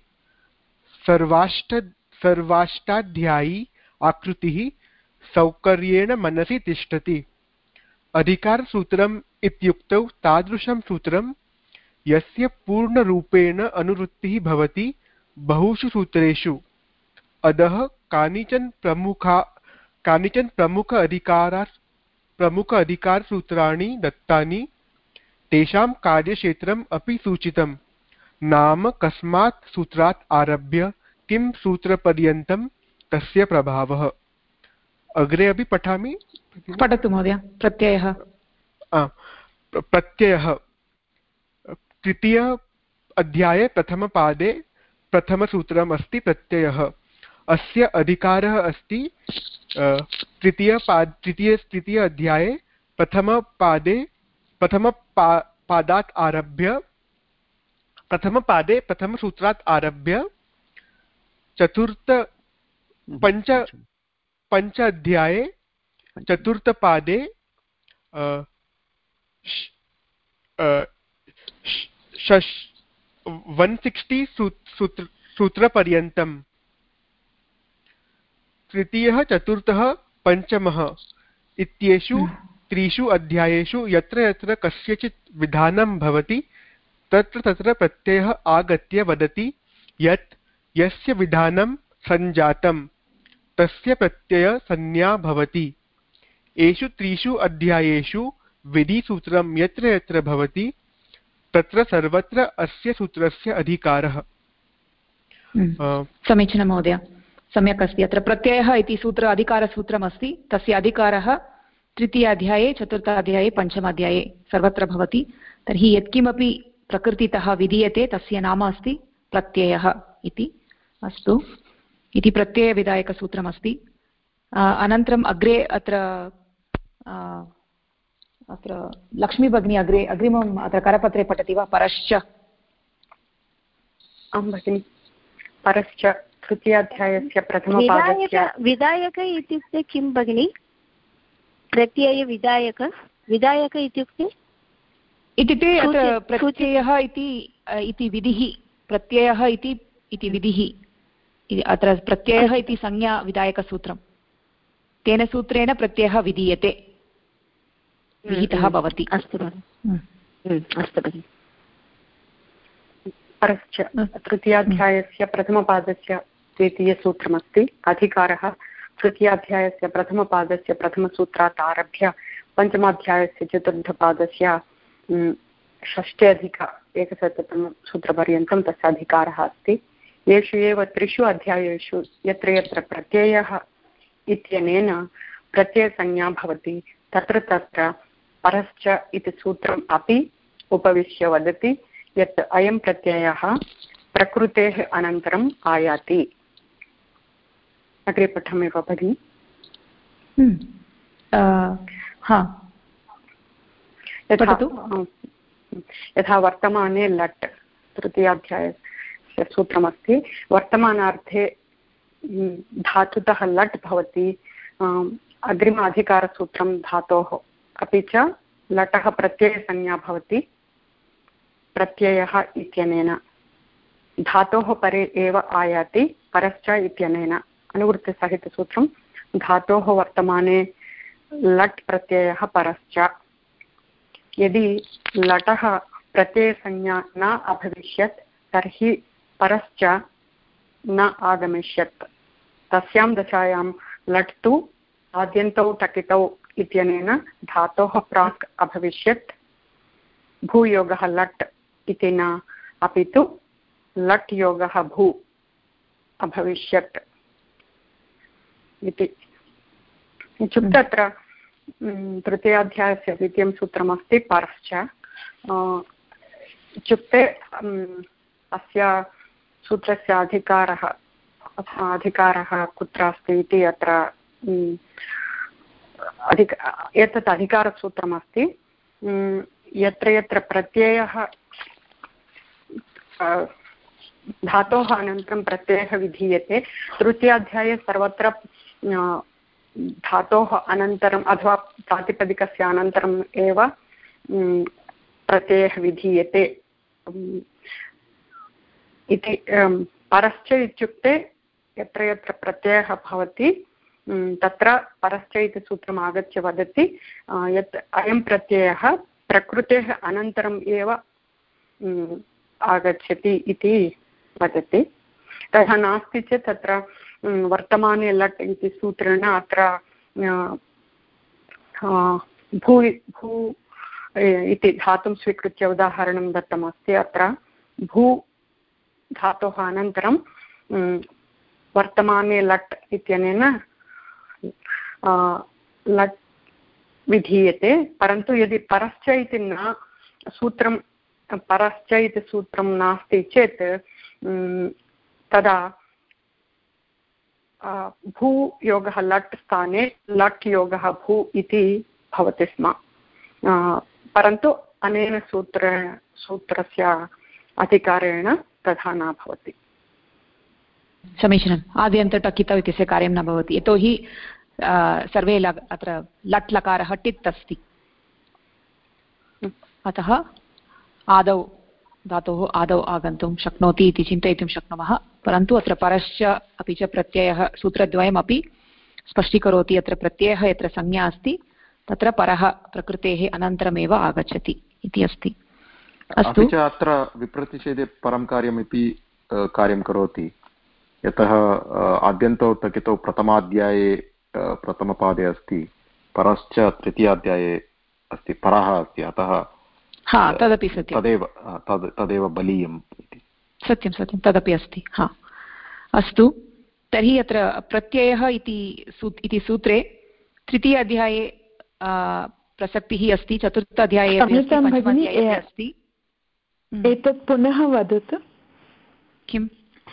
Speaker 11: सर्वाष्टाध्यायी आकृतिः सौकर्येण मनसि तिष्ठति अधिकारसूत्रम् इत्युक्तौ तादृशं सूत्रं यस्य पूर्णरूपेण अनुवृत्तिः भवति बहुषु सूत्रेषु अधः कानिचन प्रमुख अधिकारसूत्राणि दत्तानि तेषां कार्यक्षेत्रम् अपि सूचितं नाम कस्मात् सूत्रात् आरभ्य किं सूत्रपर्यन्तं तस्य प्रभावः अग्रे अपि पठामि
Speaker 1: पठतु महोदय
Speaker 11: प्रत्ययः तृतीय अध्याये प्रथमपादे प्रथमसूत्रम् अस्ति प्रत्ययः अस्य अधिकारः अस्ति तृतीय अध्याये प्रथमपादात् आरभ्य प्रथमसूत्रात् आरभ्य पञ्च अध्याये चतुर्थपादे 160 सूत्रपर्यन्तं तृतीयः चतुर्थः पञ्चमः इत्येषु त्रिषु अध्यायेषु यत्र यत्र कस्यचित् विधानं भवति तत्र तत्र प्रत्ययः आगत्य वदति यत् यस्य विधानं सञ्जातं तस्य प्रत्ययसंज्ञा भवति। एषु त्रिषु अध्यायेषु विधिसूत्रं यत्र यत्र भवति तत्र सर्वत्र अस्य सूत्रस्य अधिकारः।
Speaker 1: समीचीनं महोदय, सम्यक् अस्ति। अत्र प्रत्ययः इति सूत्र अधिकारसूत्रमस्ति, तस्य अधिकारः तृतीयाध्याये चतुर्थाध्याये पञ्चमाध्याये सर्वत्र भवति। तर्हि यत्किमपि प्रकृतितः विधीयते तस्य नाम अस्ति प्रत्ययः इति। अस्तु, इति प्रत्ययविधायकसूत्रमस्ति। अनन्तरम् अग्रे अत्र लक्ष्मी भगिनी अग्रिमम् अत्र करपत्रे पठति वा? परश्च।
Speaker 12: आं भगिनि, परश्च तृतीयाध्यायस्य प्रथमपादस्य।
Speaker 6: विधायक इत्युक्ते किं भगिनि? प्रत्ययविधायक इत्युक्ते
Speaker 1: अत्र प्रत्ययः इति विधिः, प्रत्ययः इति विधिः। अत्र प्रत्ययः इति संज्ञा विधायकसूत्रं, तेन सूत्रेण प्रत्ययः विधीयते, विहितः भवति।
Speaker 12: अस्तु भगिनि। परश्च तृतीयाध्यायस्य प्रथमपादस्य द्वितीयसूत्रमस्ति। अधिकारः तृतीयाध्यायस्य प्रथमपादस्य प्रथमसूत्रात् आरभ्य पञ्चमाध्यायस्य चतुर्थपादस्य षष्ट्यधिक एकशततमसूत्रपर्यन्तं तस्य अधिकारः अस्ति। येषु एव त्रिषु अध्यायेषु यत्र यत्र प्रत्ययः इत्यनेन प्रत्ययसंज्ञा भवति तत्र तत्र परश्च इति सूत्रम् अपि उपविश्य वदति यत् अयं प्रत्ययः प्रकृतेः अनन्तरम् आयाति। अग्रे पठामि वा भगिनि? यथा वर्तमाने लट् तृतीयाध्यायस्य सूत्रमस्ति। वर्तमानार्थे धातुतः लट् भवति, अग्रिम अधिकारसूत्रं धातोः, अपि च लटः प्रत्ययसंज्ञा भवति प्रत्ययः इत्यनेन। धातोः परे एव आयाति परश्च इत्यनेन। अनुवृत्तिसहितसूत्रं धातोः वर्तमाने लट् प्रत्ययः परश्च। यदि लटः प्रत्ययसंज्ञा न अभविष्यत् तर्हि परश्च न आगमिष्यत्। तस्यां दशायां लट् तु आद्यन्तौ टकितौ इत्यनेन धातोः प्राक् अभविष्यत्। भूयोगः लट् इति न, अपि तु लट् योगः भू अभविष्यत् इति। इत्युक्ते अत्र तृतीयाध्यायस्य द्वितीयं सूत्रमस्ति परश्च। इत्युक्ते अस्य सूत्रस्य अधिकारः कुत्र अस्ति इति अत्र एतत् अधिकारसूत्रमस्ति। यत्र यत्र प्रत्ययः धातोः अनन्तरं प्रत्ययः विधीयते, तृतीयाध्याये सर्वत्र धातोः अनन्तरम् अथवा प्रातिपदिकस्य अनन्तरम् एव प्रत्ययः विधीयते इति। परश्च इत्युक्ते यत्र यत्र प्रत्ययः भवति तत्र परश्च इति सूत्रम् आगत्य वदति यत् अयं प्रत्ययः प्रकृतेः अनन्तरम् एव आगच्छति इति वदति। तथा नास्ति चेत् तत्र वर्तमाने लट् इति सूत्रेण अत्र भू इति धातुं स्वीकृत्य उदाहरणं दत्तमस्ति। अत्र भू धातोः अनन्तरं वर्तमाने लट् इत्यनेन लट् विधीयते। परन्तु यदि परश्च इति न सूत्रं परश्च इति सूत्रं नास्ति चेत् तदा भूयोगः लट् स्थाने लट् योगः भू इति भवति स्म। परन्तु अनेन सूत्रस्य अधिकारेण तथा न भवति।
Speaker 1: समीचीनम् आद्यन्तटकित इत्यस्य कार्यं न भवति यतोहि सर्वे अत्र लट् लकारः टित् अस्ति अतः आदौ धातोः आदौ आगन्तुं शक्नोति इति चिन्तयितुं शक्नुमः परन्तु अत्र परश्च अपि च प्रत्ययः सूत्रद्वयमपि स्पष्टीकरोति अत्र प्रत्ययः यत्र संज्ञा अस्ति तत्र परः प्रकृतेः अनन्तरमेव आगच्छति इति अस्ति
Speaker 9: अपि च अत्र विप्रतिषेधे परं कार्यमिति कार्यं करोति यतः आद्यन्तौ टकितौ प्रथमाध्याये प्रथमपादे अस्ति परश्च तृतीयाध्याये अस्ति परः अस्ति अतः
Speaker 1: तदपि सत्यं
Speaker 9: तदेव बलीयम् इति
Speaker 1: सत्यं सत्यं तदपि अस्ति अस्तु तर्हि अत्र प्रत्ययः इति सूत्रे तृतीय अध्याये प्रसक्तिः अस्ति चतुर्थ अध्याये अस्ति
Speaker 2: एतत् पुनः वदतु
Speaker 1: किं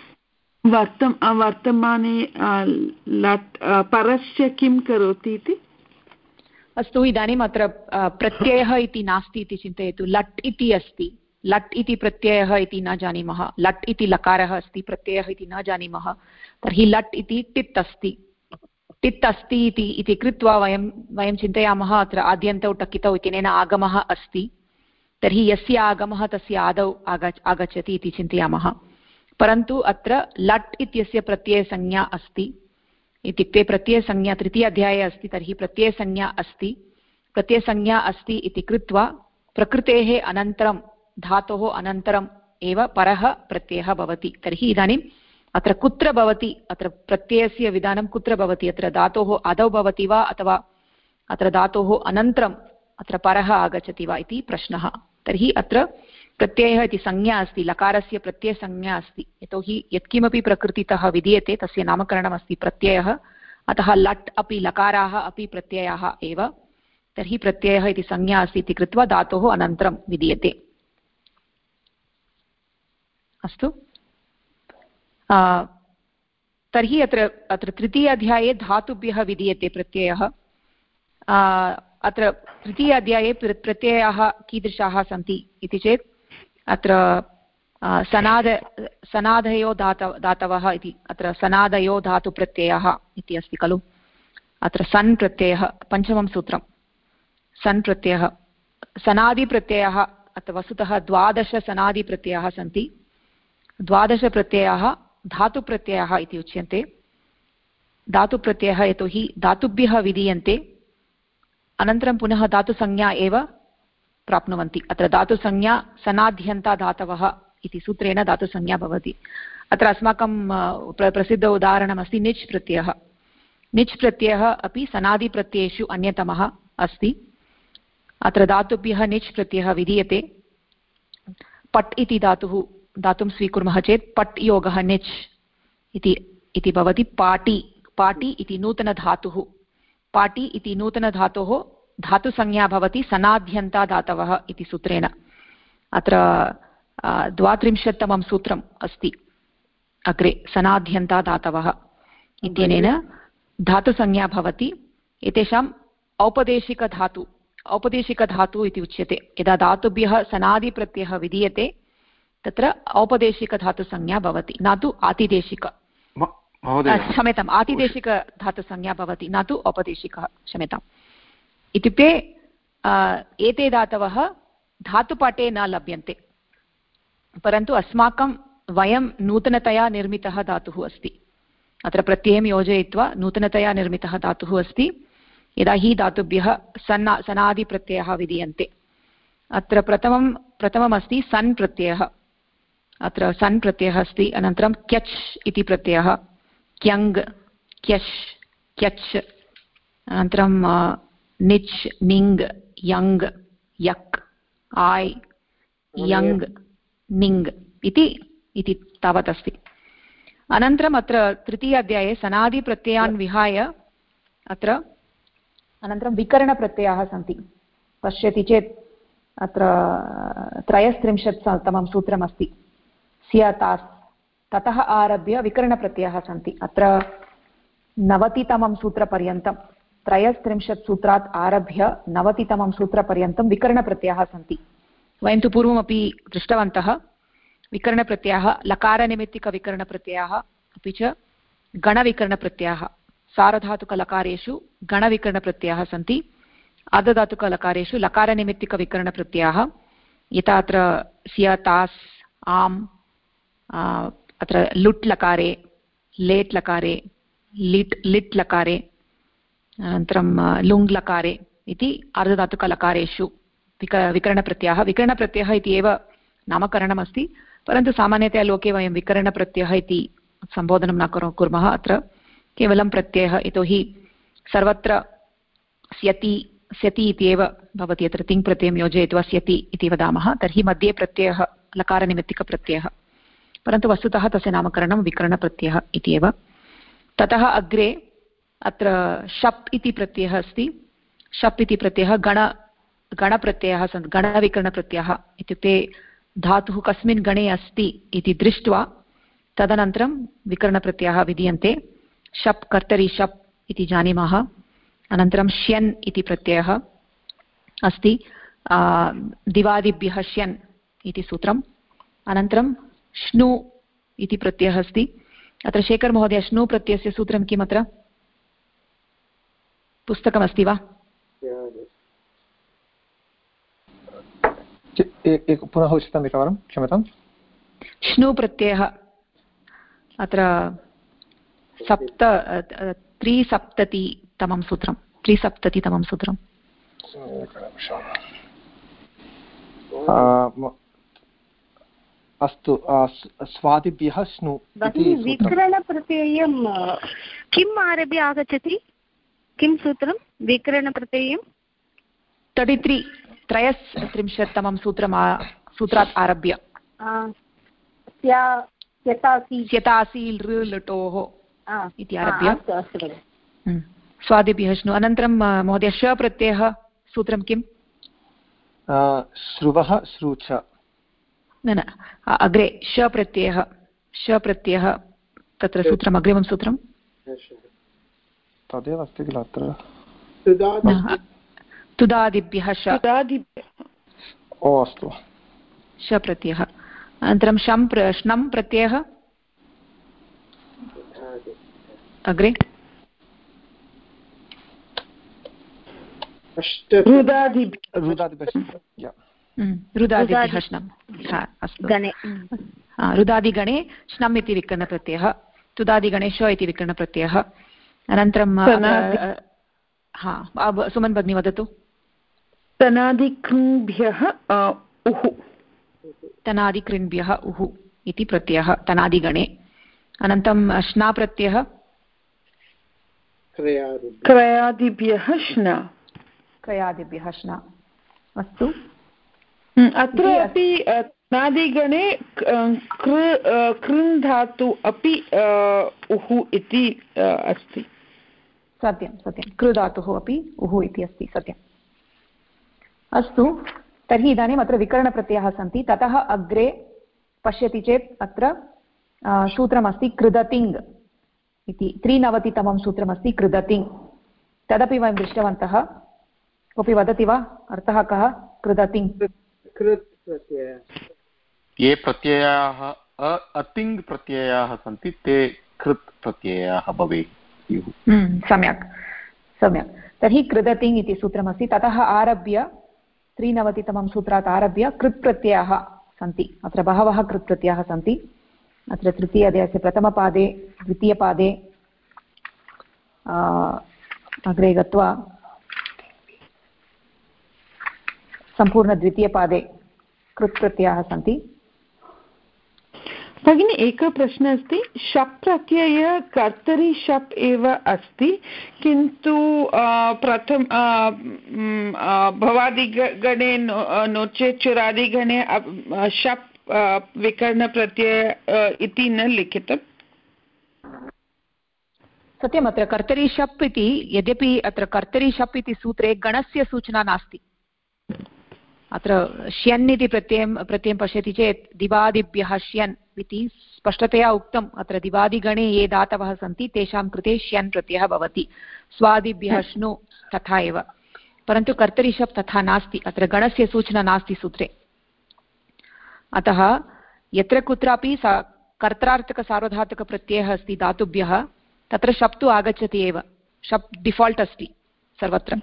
Speaker 2: वर्तमाने परश्च किं करोति इति
Speaker 1: अस्तु इदानीम् अत्र प्रत्ययः इति नास्ति इति चिन्तयतु लट् इति अस्ति लट् इति प्रत्ययः इति न जानीमः लट् इति लकारः अस्ति प्रत्ययः इति न जानीमः तर्हि लट् इति टित् अस्ति टित् अस्ति इति कृत्वा वयं चिन्तयामः अत्र आद्यन्तौ टकितौ इत्यनेन आगमः अस्ति तर्हि यस्य आगमः तस्य आदौ आगच्छति इति चिन्तयामः परन्तु अत्र लट् इत्यस्य प्रत्ययसंज्ञा अस्ति इत्युक्ते प्रत्ययसंज्ञा तृतीय अध्याये अस्ति तर्हि प्रत्ययसंज्ञा अस्ति इति कृत्वा प्रकृतेः अनन्तरं धातोः अनन्तरं एव परः प्रत्ययः भवति तर्हि इदानीम् अत्र कुत्र भवति अत्र प्रत्ययस्य विधानं कुत्र भवति अत्र धातोः आदौ भवति वा अथवा अत्र धातोः अनन्तरम् अत्र परः आगच्छति वा इति प्रश्नः तर्हि अत्र प्रत्ययः इति संज्ञा अस्ति लकारस्य प्रत्ययसंज्ञा अस्ति यतोहि यत्किमपि प्रकृतितः विधीयते तस्य नामकरणमस्ति प्रत्ययः अतः लट् अपि लकाराः अपि प्रत्ययाः एव तर्हि प्रत्ययः इति संज्ञा अस्ति इति कृत्वा धातोः अनन्तरं विधीयते अस्तु तर्हि अत्र तृतीय अध्याये धातुभ्यः विधीयते प्रत्ययः अत्र तृतीय अध्याये प्रत्ययाः कीदृशाः सन्ति इति चेत् अत्र सनादयो धातवः इति अत्र सनादयो धातुप्रत्ययः इति अस्ति खलु अत्र सन् प्रत्ययः पञ्चमं सूत्रं सन् प्रत्ययः सनादिप्रत्ययः अत्र वस्तुतः 12 सनादिप्रत्ययाः सन्ति 12 प्रत्ययाः धातुप्रत्ययः इति उच्यन्ते धातुप्रत्ययः यतोहि धातुभ्यः विधीयन्ते अनन्तरं पुनः धातुसंज्ञा एव प्राप्नुवन्ति अत्र धातुसंज्ञा सनाद्यन्ता धातवः इति सूत्रेण धातुसंज्ञा भवति अत्र अस्माकं प्रसिद्ध उदाहरणमस्ति निच् प्रत्ययः अपि सनादिप्रत्ययेषु अन्यतमः अस्ति अत्र धातुभ्यः निच् प्रत्ययः विधीयते पट् इति धातुं स्वीकुर्मः चेत् पट् योगः निच् इति भवति पाटि इति नूतनधातुः पाटि इति नूतनधातोः धातुसंज्ञा भवति सनाद्यन्ता धातवः इति सूत्रेण अत्र 32तमं सूत्रम् अस्ति अग्रे सनाद्यन्ता धातवः इत्यनेन धातुसंज्ञा भवति एतेषाम् औपदेशिकधातु इति उच्यते यदा धातुभ्यः सनादिप्रत्ययः विधीयते तत्र औपदेशिकधातुसंज्ञा भवति न तु आतिदेशिक क्षम्यताम् आतिदेशिकधातुसंज्ञा भवति न तु औपदेशिकः क्षम्यताम् इत्युक्ते एते धातवः धातुपाठे न लभ्यन्ते परन्तु अस्माकं वयं नूतनतया निर्मितः धातुः अस्ति अत्र प्रत्ययं योजयित्वा नूतनतया निर्मितः धातुः अस्ति यदा हि धातुभ्यः सनादिप्रत्ययः विधीयन्ते अत्र प्रथममस्ति सन् प्रत्ययः अत्र सन् प्रत्ययः अस्ति अनन्तरं क्यच् इति प्रत्ययः क्यङ् क्यश् क्यच् अनन्तरं निच् निङ् यङ् यक् आय् यङ् निङ् इति तावत् अस्ति अनन्तरम् अत्र तृतीय अध्याये सनादिप्रत्ययान् विहाय अत्र अनन्तरं विकरणप्रत्ययाः सन्ति पश्यति चेत् अत्र 33तमं सूत्रमस्ति स्यतास् ततः आरभ्य विकरणप्रत्ययाः सन्ति अत्र 90तमं सूत्रपर्यन्तं 33 सूत्रात् आरभ्य 90तमं सूत्रपर्यन्तं विकरणप्रत्ययाः सन्ति वयं तु पूर्वमपि दृष्टवन्तः विकरणप्रत्ययाः लकारनिमित्तिकविकरणप्रत्ययाः अपि च गणविकरणप्रत्ययाः सार्वधातुकलकारेषु गणविकरणप्रत्ययाः सन्ति अर्धधातुकलकारेषु लकारनिमित्तिकविकरणप्रत्ययाः यथा अत्र स्य तास् आम् अत्र लुट् लकारे लेट् लकारे लिट् लकारे अनन्तरं लुङ् लकारे इति अर्धधातुकलकारेषु विकरणप्रत्ययः विकरणप्रत्ययः इति एव नामकरणमस्ति परन्तु सामान्यतया लोके वयं विकरणप्रत्ययः इति सम्बोधनं न कुर्मः अत्र केवलं प्रत्ययः यतोहि सर्वत्र स्यति स्यति इति एव भवति अत्र तिङ् प्रत्ययं योजयित्वा स्यति इति वदामः तर्हि मध्ये प्रत्ययः लकारनिमित्तिकप्रत्ययः परन्तु वस्तुतः तस्य नामकरणं विकरणप्रत्ययः इति एव ततः अग्रे अत्र शप् इति प्रत्ययः अस्ति शप् इति प्रत्ययः गणप्रत्ययः गणविकरणप्रत्ययः इत्युक्ते धातुः कस्मिन् गणे अस्ति इति दृष्ट्वा तदनन्तरं विकरणप्रत्ययः विधीयन्ते शप् कर्तरि शप् इति जानीमः अनन्तरं श्यन् इति प्रत्ययः अस्ति दिवादिभ्यः श्यन् इति सूत्रम् अनन्तरं श्नु इति प्रत्ययः अस्ति अत्र शेखर् महोदय श्नु प्रत्ययस्य सूत्रं किम् अत्र पुस्तकमस्ति वा
Speaker 13: पुनः उच्यताम् एकवारं क्षम्यताम्
Speaker 1: श्नु प्रत्ययः अत्र 370तमं सूत्रम्
Speaker 13: अस्तु स्वादिभ्यः स्नु
Speaker 6: विकरणप्रत्ययं किम् आरभ्य आगच्छति किं सूत्रं विकरणप्रत्ययं
Speaker 1: 33तमं सूत्रात् आरभ्य स्यतासील् लटोः इति आरभ्य स्वादिभ्यः श्नु अनन्तरं महोदय श प्रत्ययः सूत्रं किम्
Speaker 13: श्रुवः श्रुच
Speaker 1: न अग्रे श प्रत्ययः तत्र सूत्रम् अग्रिमं सूत्रं
Speaker 13: तदेव अस्ति किल अत्र
Speaker 1: तुदादिभ्यः श
Speaker 13: ओ अस्तु
Speaker 1: श प्रत्ययः अनन्तरं श्नं प्रत्ययः अग्रे रुदादिभ्यः श्नम् अस्तु रुदादिगणे श्नम् इति विकरणप्रत्ययः तुदादिगणे श इति विकरणप्रत्ययः अनन्तरं सुमन् भगिनी वदतु
Speaker 12: तनादिकृभ्यः
Speaker 1: उः इति प्रत्ययः तनादिगणे अनन्तरं श्ना प्रत्ययः
Speaker 12: क्रयादिभ्यः श्ना
Speaker 1: अस्तु
Speaker 12: अत्र अपि तनादिगणे कृन् धातु अपि उः इति अस्ति
Speaker 1: सत्यं कृधातुः अपि उः इति अस्ति सत्यम् अस्तु तर्हि इदानीम् अत्र विकरणप्रत्ययाः सन्ति ततः अग्रे पश्यति चेत् अत्र सूत्रमस्ति कृदतिङ् इति 93तमं सूत्रमस्ति कृदतिङ् तदपि वयं दृष्टवन्तः कोऽपि वदति वा अर्थः कः कृदतिङ्
Speaker 9: ये प्रत्ययाः अतिङ् प्रत्ययाः सन्ति ते कृत् प्रत्ययाः भवेयुः
Speaker 1: सम्यक् तर्हि कृदतिङ् इति सूत्रमस्ति ततः आरभ्य 93तमं सूत्रात् आरभ्य कृत् प्रत्ययाः सन्ति अत्र बहवः कृत् प्रत्ययाः सन्ति अत्र तृतीय अध्यायस्य प्रथमपादे द्वितीयपादे अग्रे गत्वा सम्पूर्णद्वितीयपादे कृत् प्रत्ययाः सन्ति
Speaker 12: भगिनी एकः प्रश्नः अस्ति शप् प्रत्यय कर्तरि शप् एव अस्ति किन्तु भवादिगणे नो चेत् चुरादिगणे शप् विकरणप्रत्यय इति न लिखितम्
Speaker 1: सत्यम् अत्र कर्तरि शप् इति यद्यपि अत्र कर्तरि शप् इति सूत्रे गणस्य सूचना नास्ति अत्र श्यन् इति प्रत्ययं पश्यति चेत् दिवादिभ्यः श्यन् इति स्पष्टतया उक्तम् अत्र दिवादिगणे ये धातवः सन्ति तेषां कृते श्यन् प्रत्ययः भवति स्वादिभ्यः श्नु तथा एव परन्तु कर्तरि शप् तथा नास्ति अत्र गणस्य सूचना नास्ति सूत्रे अतः यत्र कुत्रापि कर्त्रार्थकसार्वधातुकप्रत्ययः अस्ति धातुभ्यः तत्र शप् तु आगच्छति एव शप् डिफाल्ट् अस्ति सर्वत्र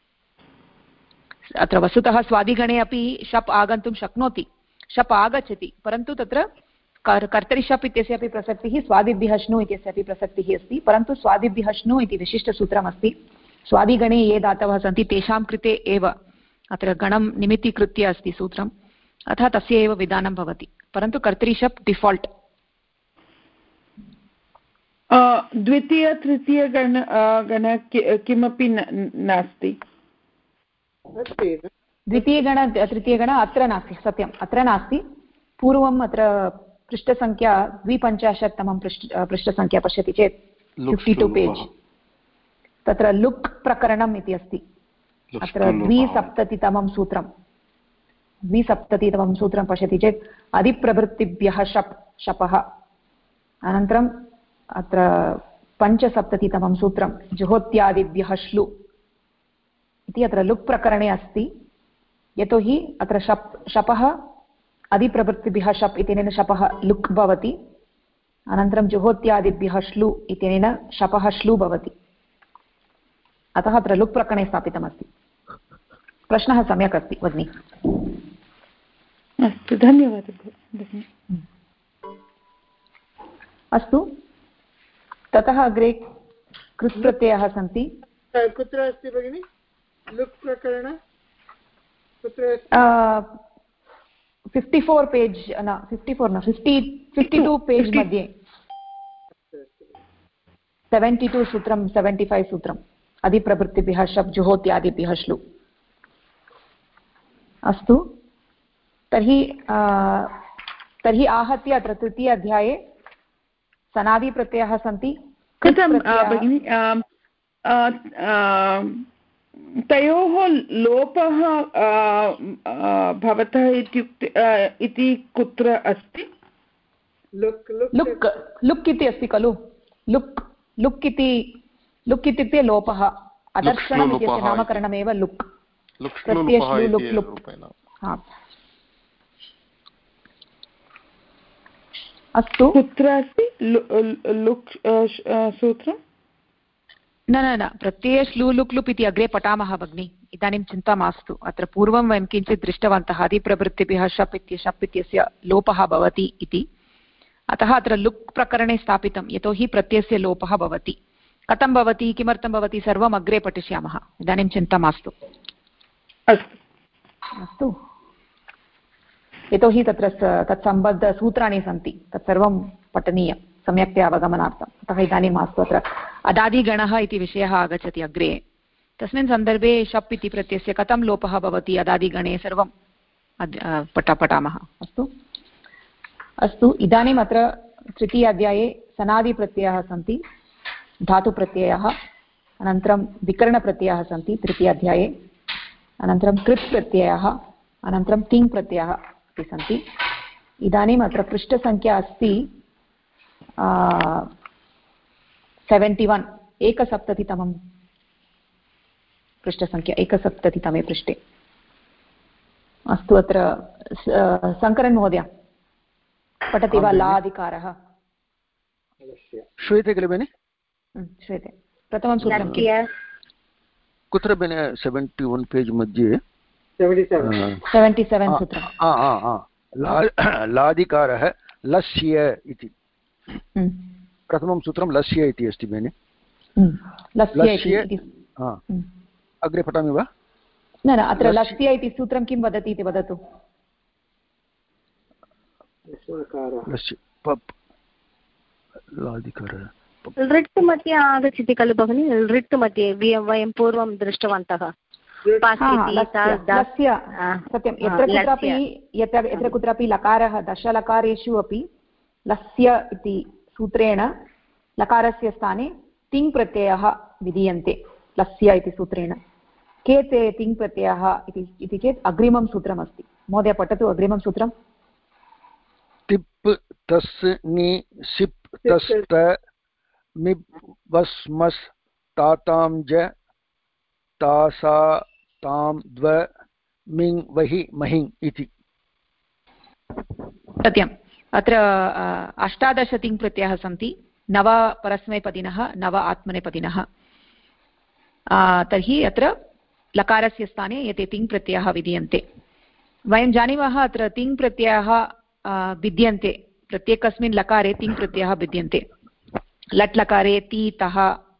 Speaker 1: अत्र वस्तुतः स्वादिगणे अपि शप् आगन्तुं शक्नोति शप् आगच्छति परन्तु तत्र कर्तरि शप् इत्यस्य अपि प्रसक्तिः स्वादिभ्यः श्नु इत्यस्य अपि प्रसक्तिः अस्ति परन्तु स्वादिभ्यः श्नु इति विशिष्टसूत्रमस्ति स्वादिगणे ये धातवः सन्ति तेषां कृते एव अत्र गणं निमित्तीकृत्य अस्ति सूत्रम् अतः तस्य एव विधानं भवति परन्तु कर्तरि शप् डिफाल्ट्
Speaker 2: द्वितीय तृतीयगण गण किमपि नास्ति
Speaker 1: द्वितीयगण तृतीयगण अत्र नास्ति सत्यम् अत्र नास्ति पूर्वम् अत्र पृष्ठसङ्ख्या 250तमं पृष्ठसङ्ख्या पश्यति चेत् 52 पेज् तत्र लुक् प्रकरणम् इति अस्ति अत्र 270तमं सूत्रं 270तमं सूत्रं पश्यति चेत् अधिप्रवृत्तिभ्यः शपः अनन्तरम् अत्र 570तमं सूत्रं जुहोत्यादिभ्यः श्लु इति अत्र लुक् प्रकरणे अस्ति यतोहि अत्र शपः अधिप्रवृत्तिभ्यः शप् इत्यनेन शपः लुक् भवति अनन्तरं जुहोत्यादिभ्यः श्लु इत्यनेन शपः श्लु भवति अतः अत्र लुक् प्रकरणे स्थापितमस्ति प्रश्नः सम्यक् अस्ति भगिनि
Speaker 2: अस्तु धन्यवादः
Speaker 1: अस्तु ततः अग्रे कृत् प्रत्ययाः सन्ति
Speaker 2: कुत्र अस्ति भगिनि लुक् प्रकरण कुत्र
Speaker 1: 54 पेज् न 54 न 52 पेज् मध्ये 72 सूत्रं 75 सूत्रम् अधिप्रवृत्तिभ्यः शप् जुहोत्यादिभ्यः श्लु अस्तु तर्हि आहत्य अत्र तृतीय अध्याये सनादिप्रत्ययाः सन्ति
Speaker 2: कथं भगिनि तयोः लोपः भवतः इति कुत्र अस्ति
Speaker 1: लुक् इति अस्ति खलु लुक् इत्युक्ते लोपः अदर्शनम् इत्यस्य नामकरणमेव लुक् अस्तु
Speaker 2: कुत्र अस्ति लुक् सूत्रं
Speaker 1: न प्रत्यये श्लू लुक् लुप् इति अग्रे पठामः भगिनि इदानीं चिन्ता मास्तु अत्र पूर्वं वयं किञ्चित् दृष्टवन्तः अधिप्रवृत्तिभ्यः शप् इत्यस्य लोपः भवति इति अतः अत्र लुक् प्रकरणे स्थापितं यतोहि प्रत्ययस्य लोपः भवति कथं भवति किमर्थं भवति सर्वम् अग्रे पठिष्यामः इदानीं चिन्ता मास्तु अस्तु यतोहि तत्र तत्सम्बद्धसूत्राणि सन्ति तत्सर्वं पठनीयं सम्यक्तया अवगमनार्थम् अतः इदानीं मास्तु अत्र अदादिगणः इति विषयः आगच्छति अग्रे तस्मिन् सन्दर्भे शप् इति प्रत्ययस्य कथं लोपः भवति अदादिगणे सर्वं पठामः अस्तु इदानीम् अत्र तृतीय अध्याये सनादिप्रत्ययाः सन्ति धातुप्रत्ययाः अनन्तरं विकरणप्रत्ययाः सन्ति तृतीय अध्याये अनन्तरं कृत् प्रत्ययाः अनन्तरं तिङ् प्रत्ययाः अपि सन्ति इदानीम् अत्र पृष्ठसङ्ख्या अस्ति 71 एकसप्ततितमं पृष्ठसङ्ख्या 71तमे पृष्ठे अस्तु अत्र शङ्करन् महोदय पठति वा लाधिकारः
Speaker 14: श्रूयते खलु भगिनि
Speaker 1: श्रूयते प्रथमं सूत्रं
Speaker 14: कुत्र भगिनि 71 पेज् मध्ये
Speaker 1: 77 सूत्रं
Speaker 14: लाधिकारः लस्य इति प्रथमं सूत्रं लस्य इति अस्ति भगिनि लस्य अग्रे पठामि वा
Speaker 1: न अत्र लस्य इति सूत्रं किं वदति इति वदतु
Speaker 6: लृट् मध्ये आगच्छति खलु भगिनि लृट् मध्ये वयं पूर्वं दृष्टवन्तः
Speaker 1: सत्यं यत्र कुत्रापि लकारः दशलकारेषु अपि लस्य इति सूत्रेण लकारस्य स्थाने तिङ् प्रत्ययः विधीयन्ते लस्य इति सूत्रेण के ते तिङ् प्रत्ययः इति चेत् अग्रिमं सूत्रमस्ति महोदय पठतु अग्रिमं सूत्रं
Speaker 14: तिप् तस् नि सिप् तस्त मिप् वस्मस् तातां ज तासा तां द्व मिङ् वहि महिङ् इति
Speaker 1: सत्यं अत्र 18 तिङ्प्रत्ययाः सन्ति, 9 परस्मैपदिनः, 9 आत्मनेपदिनः। तर्हि अत्र लकारस्य स्थाने एते तिङ्प्रत्ययाः विधीयन्ते। वयं जानीमः अत्र तिङ्प्रत्ययाः भिद्यन्ते, प्रत्येकस्मिन् लकारे तिङ्प्रत्ययाः भिद्यन्ते। लट् लकारे तीतः,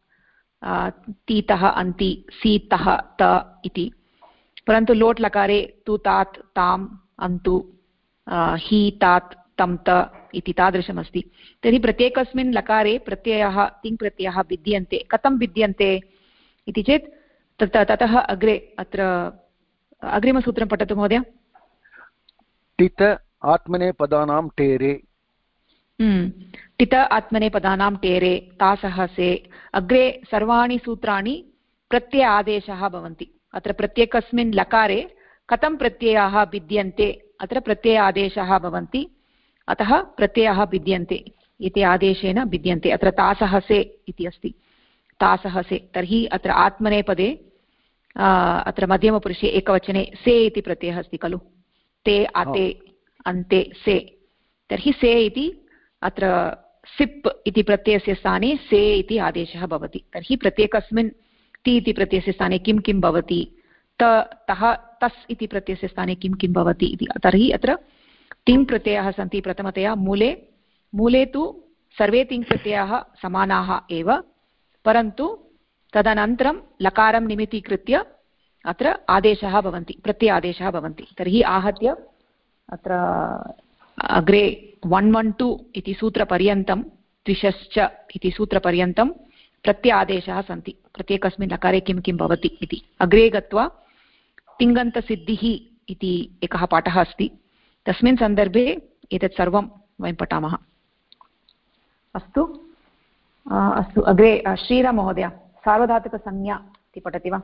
Speaker 1: तीतः अन्ति, सीतः त इति, परन्तु लोट् लकारे तु तात् ताम् अन्तु, हि तात् तं त इति तादृशमस्ति। तर्हि प्रत्येकस्मिन् लकारे प्रत्ययाः तिङ्प्रत्ययाः भिद्यन्ते। कथं भिद्यन्ते इति चेत् ततः अग्रे अत्र अग्रिमसूत्रं पठतु महोदय।
Speaker 14: टित आत्मनेपदानां टेरे।
Speaker 1: टित आत्मनेपदानां टेरे, तासः से। अग्रे सर्वाणि सूत्राणि प्रत्यय आदेशः भवन्ति। अत्र प्रत्येकस्मिन् लकारे कथं प्रत्ययाः भिद्यन्ते, अत्र प्रत्यय आदेशः भवन्ति, अतः प्रत्ययाः भिद्यन्ते इति आदेशेन भिद्यन्ते। अत्र तासः से इति अस्ति, तासः से। तर्हि अत्र आत्मनेपदे अत्र मध्यमपुरुषे एकवचने से इति प्रत्ययः अस्ति खलु, ते आते अन्ते से। तर्हि से इति अत्र सिप् इति प्रत्ययस्य स्थाने से इति आदेशः भवति। तर्हि प्रत्येकस्मिन् ति इति प्रत्ययस्य स्थाने किं किं भवति, तः तस् इति प्रत्ययस्य स्थाने किं किं भवति इति। तर्हि अत्र तिङ् प्रत्ययाः सन्ति। प्रथमतया मूले तु सर्वे तिङ् प्रत्ययाः समानाः एव, परन्तु तदनन्तरं लकारं निमित्तीकृत्य अत्र आदेशः भवन्ति, प्रत्ययादेशः भवन्ति। तर्हि आहत्य अत्र अग्रे 112 इति सूत्रपर्यन्तं, द्विषश्च इति सूत्रपर्यन्तं प्रत्ययादेशाः सन्ति। प्रत्येकस्मिन् लकारे किं किं भवति इति। अग्रे गत्वा तिङन्तसिद्धिः इति एकः पाठः अस्ति, तस्मिन् सन्दर्भे एतत् सर्वं वयं पठामः। अस्तु अस्तु, अग्रे श्रीराम महोदय सार्वधातुकसंज्ञा इति पठति वा?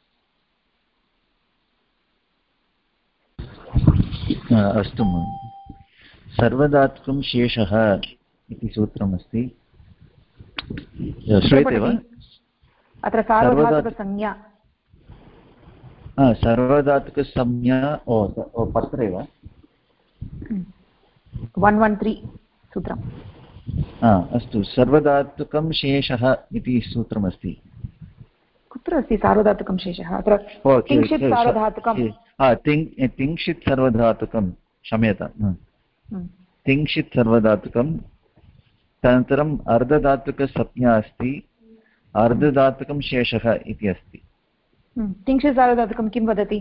Speaker 15: अस्तु, सर्वधातुकं शेषः इति सूत्रमस्ति, श्रूयते वा?
Speaker 1: अत्र सार्वधातुकसंज्ञा,
Speaker 15: सर्वधातुकसंज्ञा पत्रे वा?
Speaker 1: 113 सूत्रम्।
Speaker 15: अस्तु, सर्वधातुकं शेषः इति सूत्रमस्ति।
Speaker 1: कुत्र अस्ति सार्वधातुकं शेषः? अत्र तिङ्क्षित् सार्वधातुकं,
Speaker 15: तिङ्क्षित् सर्वधातुकं, क्षम्यतां, तिङ्क्षित् सर्वधातुकं, तदनन्तरम् अर्धधातुकसंज्ञा अस्ति, अर्धधातुकं शेषः इति अस्ति।
Speaker 1: तिङ्क्षित् सार्वधातुकं किं वदति?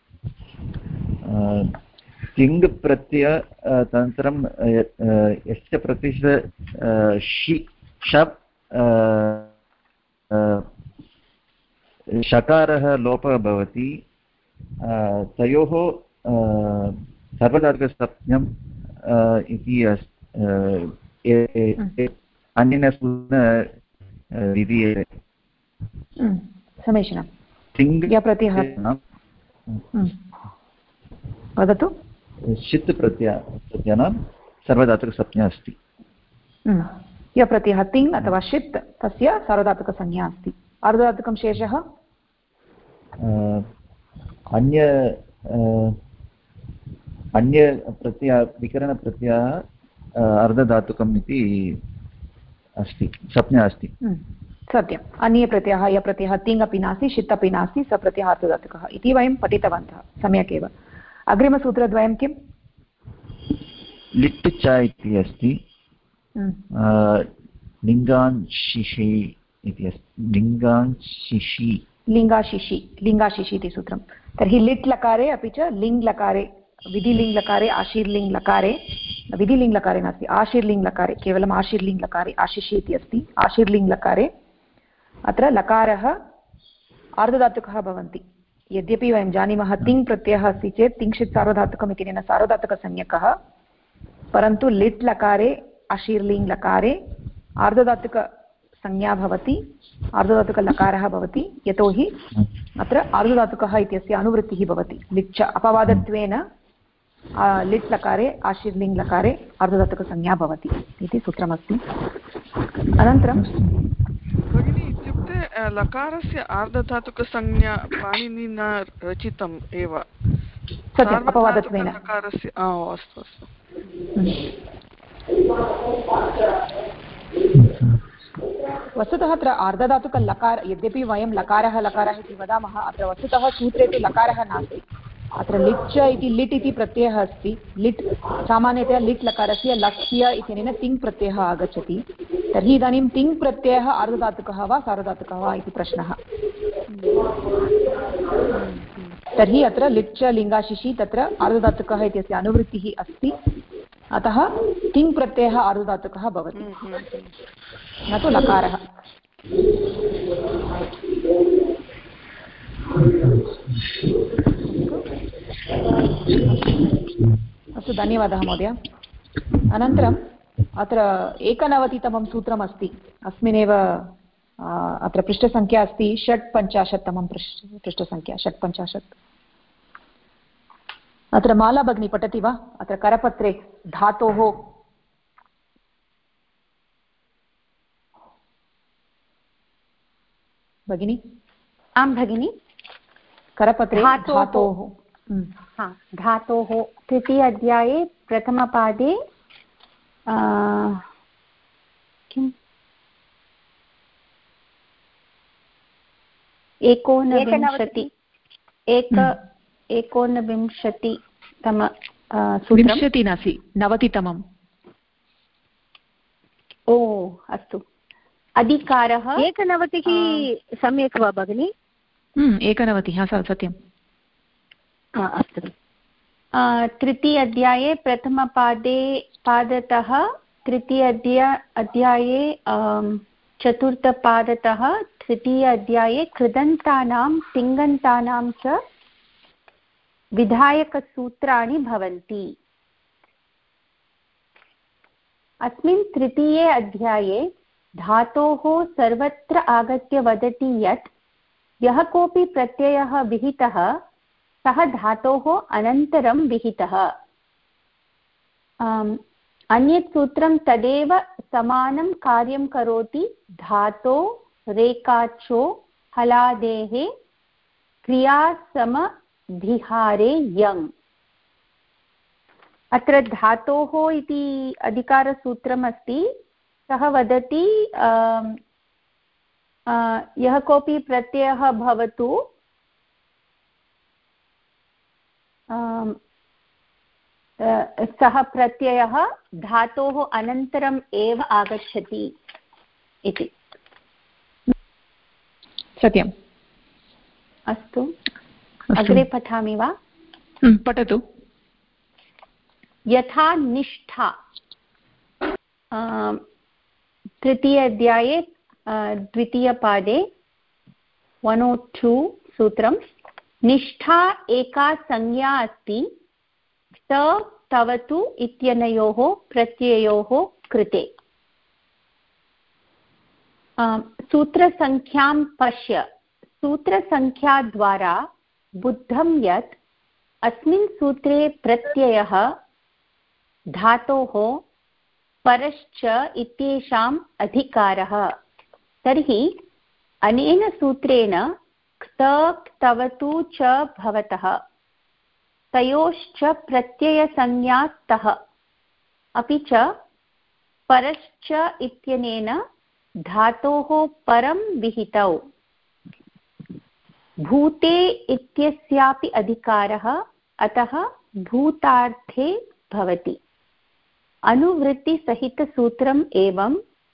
Speaker 15: तिङ् प्रत्यय, तदनन्तरं यस्य प्रतिशत शप् शकारः लोपः भवति, तयोः सर्वधातुकसंज्ञम् इति अन्येन विधीयते।
Speaker 1: समीचीनं। वदतु।
Speaker 15: षित् प्रत्ययानां सर्वधातुकसंज्ञा अस्ति।
Speaker 1: य प्रत्ययः तिङ् अथवा षित्, तस्य सार्वधातुकसंज्ञा अस्ति। अर्धधातुकं शेषः
Speaker 15: अन्य प्रत्यय, विकरणप्रत्ययः अर्धधातुकम् इति अस्ति, संज्ञा अस्ति।
Speaker 1: सत्यम्। अन्यप्रत्ययः य प्रत्ययः तिङ् अपि नास्ति, षित् अपि नास्ति, स प्रत्ययः अर्धधातुकः इति वयं पठितवन्तः, सम्यक् एव। अग्रिमसूत्रद्वयं किम्?
Speaker 15: लिट् च इति अस्ति, लिङ्गांशिषि इति अस्ति,
Speaker 1: लिङ्गाशिषि इति सूत्रं। तर्हि लिट् लकारे अपि च लिङ् लकारे, विधिलिङ् लकारे, आशीर्लिङ् लकारे, विधिलिङ् लकारे नास्ति, आशीर्लिङ् लकारे, केवलम् आशीर्लिङ् लकारे आशिषि इति अस्ति। आशीर्लिङ् लकारे अत्र लकारः आर्धधातुकः भवन्ति। यद्यपि वयं जानीमः तिङ् प्रत्ययः अस्ति चेत् तिङ्क्षित् सार्वधातुकम् इत्यनेन सार्वधातुकसंज्ञकः, परन्तु लिट् लकारे, आशीर्लिङ् लकारे आर्धधातुकसंज्ञा भवति, आर्धधातुकलकारः भवति, यतोहि अत्र आर्धधातुकः इत्यस्य अनुवृत्तिः भवति। लिच् अपवादत्वेन लिट् लकारे, आशीर्लिङ् लकारे आर्धधातुकसंज्ञा भवति इति सूत्रमस्ति। अनन्तरं
Speaker 3: भगिनी, इत्युक्ते लकारस्य आर्धधातुकसंज्ञा पाणिनिना रचितम् एव,
Speaker 1: सत्यम्, अपवादत्वेन।
Speaker 3: लकारस्य, अस्तु अस्तु।
Speaker 1: वस्तुतः अत्र आर्धधातुकलकार यद्यपि वयं लकारः लकारः इति वदामः अत्र वस्तुतः सूत्रे तु लकारः नास्ति अत्र लिट् इति लिट् इति प्रत्ययः अस्ति लिट् सामान्यतया लिट् लकारस्य लक्ष्य इत्यनेन तिङ् प्रत्ययः आगच्छति तर्हि इदानीं तिङ् प्रत्ययः आर्धधातुकः वा सार्वधातुकः वा इति प्रश्नः तर्हि अत्र लिट् च लिङ्गाशिशि तत्र आर्धधातुकः इत्यस्य अनुवृत्तिः अस्ति अतः तिङ् प्रत्ययः आर्धधातुकः भवति न तु लकारः अस्तु धन्यवादः महोदय अनन्तरम् अत्र 91तमं सूत्रमस्ति अस्मिन्नेव अत्र पृष्ठसङ्ख्या अस्ति 55तमं पृष्ठसङ्ख्या 55 अत्र माला भगिनी पठति वा अत्र करपत्रे धातोः भगिनी
Speaker 16: आं भगिनी
Speaker 1: करपत्रे धातोः
Speaker 16: धातोः तृतीय अध्याये प्रथमपादे किम् एकोनविंशतितम
Speaker 1: विंशति नास्ति 90तमम्
Speaker 16: ओ अस्तु अधिकारः
Speaker 6: 91 सम्यक् वा भगिनि
Speaker 1: 91 सत्यम्
Speaker 16: अस्तु तृतीय अध्याये पादतः तृतीय अध्याये चतुर्थपादतः तृतीय अध्याये कृदन्तानां तिङन्तानां च विधायकसूत्राणि भवन्ति अस्मिन् तृतीये अध्याये धातोः सर्वत्र आगत्य वदति यत् यः कोऽपि प्रत्ययः विहितः सः धातोः अनन्तरं विहितः अन्यत् सूत्रं तदेव समानं कार्यं करोति धातो रेकाचो हलादेः क्रियासमधिहारे यङ् अत्र धातोः इति अधिकारसूत्रमस्ति सः वदति यः कोऽपि प्रत्ययः भवतु सः प्रत्ययः धातोः अनन्तरम् एव आगच्छति इति
Speaker 1: सत्यम्
Speaker 16: अस्तु अग्रे पठामि वा
Speaker 1: पठतु
Speaker 16: यथा निष्ठा तृतीय अध्याये द्वितीयपादे 102 सूत्रं निष्ठा एका संज्ञा अस्ति स तवतु इत्यनयोः प्रत्ययोः कृते सूत्रसङ्ख्यां पश्य सूत्रसङ्ख्याद्वारा बुद्धं यत् अस्मिन् सूत्रे प्रत्ययः धातोः परश्च इत्येषाम् अधिकारः तर्हि अनेन सूत्रेण क्त क्तवतु च भवतः तयोश्च प्रत्ययसंज्ञा स्तः अपि च परश्च इत्यनेन धातोः परं विहितौ भूते इत्यस्यापि अधिकारः अतः भूतार्थे भवति अनुवृत्तिसहितसूत्रम् एवं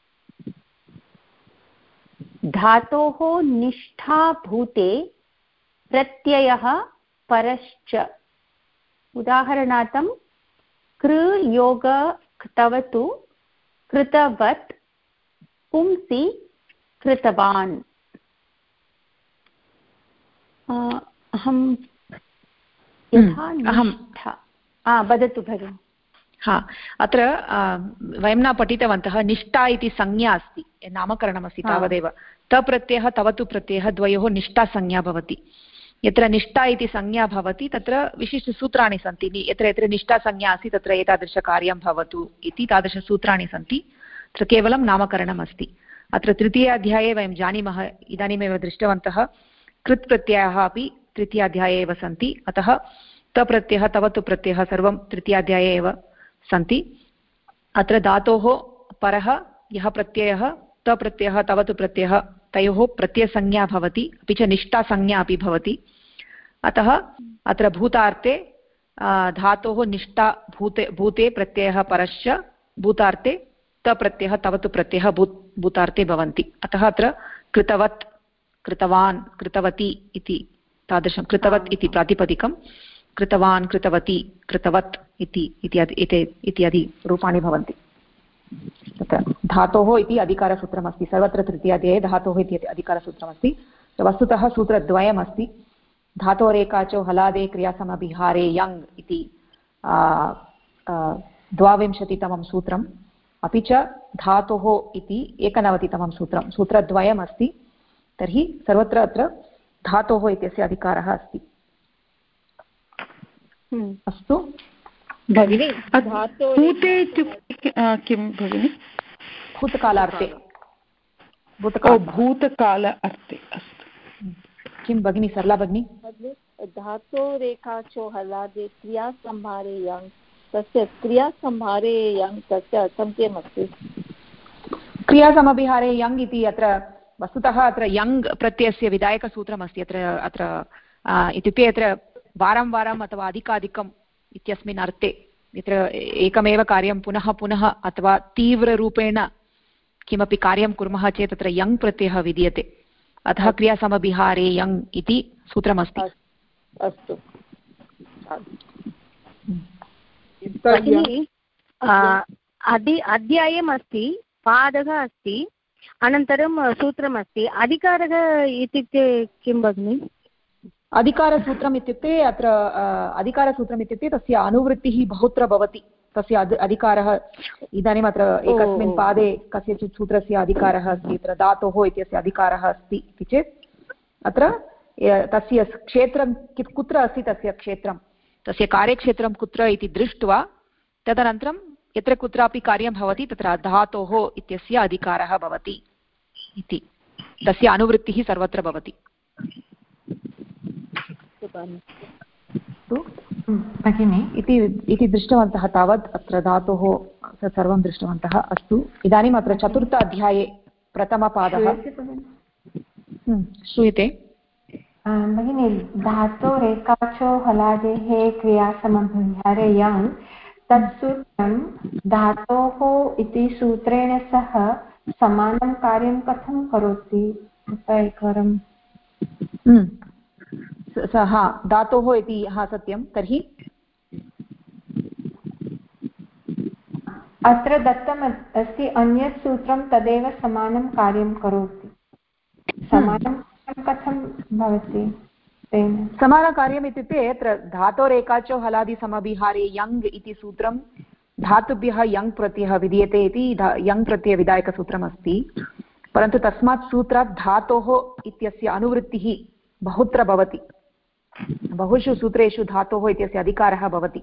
Speaker 16: धातोः निष्ठा भूते प्रत्ययः परश्च उदाहरणार्थं कृ योग क्तवतु कृतवत् पुंसि कृतवान् अहं यथा निष्ठा वदतु भगिनि
Speaker 1: अत्र वयं न पठितवन्तः निष्ठा इति संज्ञा अस्ति नामकरणमस्ति तावदेव तप्रत्ययः तवतु प्रत्ययः द्वयोः निष्ठा संज्ञा भवति यत्र निष्ठा इति संज्ञा भवति तत्र विशिष्टसूत्राणि सन्ति यत्र यत्र निष्ठा संज्ञा अस्ति तत्र एतादृशकार्यं भवतु इति तादृशसूत्राणि सन्ति तत्र केवलं नामकरणम् अस्ति अत्र तृतीय अध्याये वयं जानीमः इदानीमेव दृष्टवन्तः कृत् प्रत्ययाः अपि तृतीयाध्याये एव सन्ति अतः तप्रत्ययः तवतु प्रत्ययः सर्वं तृतीयाध्याये एव सन्ति अत्र धातोः परः यः प्रत्ययः तप्रत्ययः तवतु प्रत्ययः तयोः प्रत्ययसंज्ञा भवति अपि च निष्ठासंज्ञा अपि भवति। अतः अत्र भूतार्थे धातोः निष्ठा भूते प्रत्ययः परश्च भूतार्थे तप्रत्ययः तवतु प्रत्ययः भूतार्थे भवन्ति। अतः अत्र कृतवत् कृतवान् कृतवती इति तादृशं कृतवत् इति प्रातिपदिकं कृतवान् कृतवती कृतवत् इत्यादि रूपाणि भवन्ति। तत्र धातोः इति अधिकारसूत्रमस्ति सर्वत्र तृतीयाध्याये धातोः इति अधिकारसूत्रमस्ति। वस्तुतः सूत्रद्वयमस्ति धातोरेकाचो हलादे क्रियासमभिहारे यङ् इति 22तमं सूत्रम् अपि च धातोः इति 91तमं सूत्रं सूत्रद्वयमस्ति। तर्हि सर्वत्र अत्र धातोः इत्यस्य अधिकारः अस्ति। अस्तु
Speaker 12: भगिनि भूते इत्युक्ते किं भगिनि?
Speaker 1: भूतकालार्थे
Speaker 12: भूतकाल अर्थे अस्तु।
Speaker 1: किं भगिनि सरला भगिनि?
Speaker 10: धातोरेकाचो हलादे क्रियासंहारे यङ् तस्य क्रियासंहारे यङ् तस्य अर्थं किम् अस्ति?
Speaker 1: क्रियासमभिहारे यङ् इति अत्र वस्तुतः अत्र यङ् प्रत्ययस्य विधायकसूत्रमस्ति। अत्र इत्युक्ते अत्र वारं वारम् अथवा अधिकाधिकम् इत्यस्मिन् अर्थे यत्र एकमेव कार्यं पुनः पुनः अथवा तीव्ररूपेण किमपि कार्यं कुर्मः चेत् तत्र यङ् प्रत्ययः विधीयते। अतः क्रियासमभिहारे यङ् इति सूत्रमस्ति।
Speaker 10: अस्तु
Speaker 6: अध्यायमस्ति पादः अस्ति अनन्तरं सूत्रमस्ति। अधिकारः इत्युक्ते किं भगिनि?
Speaker 1: अधिकारसूत्रम् इत्युक्ते अत्र अधिकारसूत्रम् इत्युक्ते तस्य अनुवृत्तिः बहुत्र भवति। तस्य अधिकारः इदानीम् अत्र एकस्मिन् पादे कस्यचित् सूत्रस्य अधिकारः अस्ति अत्र धातोः इत्यस्य अधिकारः अस्ति इति चेत् अत्र तस्य क्षेत्रं कुत्र अस्ति तस्य क्षेत्रं तस्य कार्यक्षेत्रं कुत्र इति दृष्ट्वा तदनन्तरं यत्र कुत्रापि कार्यं भवति तत्र धातोः इत्यस्य अधिकारः भवति इति तस्य अनुवृत्तिः सर्वत्र भवति।
Speaker 16: भगिनि
Speaker 1: इति दृष्टवन्तः तावत् अत्र धातोः सर्वं दृष्टवन्तः। अस्तु इदानीम् अत्र चतुर्थ अध्याये प्रथमपादः श्रूयते
Speaker 16: भगिनि धातोरेकाचो हलादेः क्रियासमभिहारे यङ् तत्सूत्रं धातोः इति सूत्रेण सह समानं कार्यं कथं करोति? एकवारं
Speaker 1: धातोः इति सत्यं। तर्हि
Speaker 16: अत्र दत्तम् अस्ति अन्यत् सूत्रं तदेव समानं कार्यं करोति। समानं कथं भवति तेन?
Speaker 1: समानकार्यम् इत्युक्ते अत्र धातोरेकाचो हलादि समभिहारे यङ् इति सूत्रं धातुभ्यः यङ् प्रत्ययः विधीयते इति यङ् प्रत्ययविधायकसूत्रमस्ति। परन्तु तस्मात् सूत्रात् धातोः इत्यस्य अनुवृत्तिः बहुत्र भवति। बहुषु सूत्रेषु धातोः इत्यस्य अधिकारः भवति।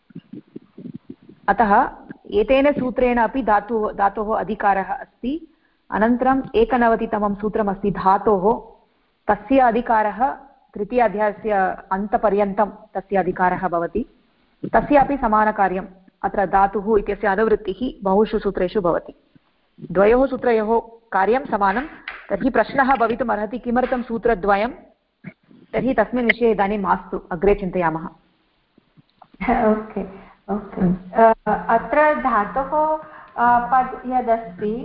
Speaker 1: अतः एतेन सूत्रेण अपि धातोः अधिकारः अस्ति। अनन्तरम् 91तमं सूत्रमस्ति धातोः तस्य अधिकारः तृतीयाध्यायस्य अन्तपर्यन्तं तस्य अधिकारः भवति। तस्यापि समानकार्यम् अत्र धातुः इत्यस्य अनुवृत्तिः बहुषु सूत्रेषु भवति। द्वयोः सूत्रयोः कार्यं समानं। तर्हि प्रश्नः भवितुम् अर्हति किमर्थं सूत्रद्वयं? तर्हि तस्मिन् विषये इदानीं मास्तु अग्रे चिन्तयामः।
Speaker 16: ओके ओके अत्र धातोः पद् यदस्ति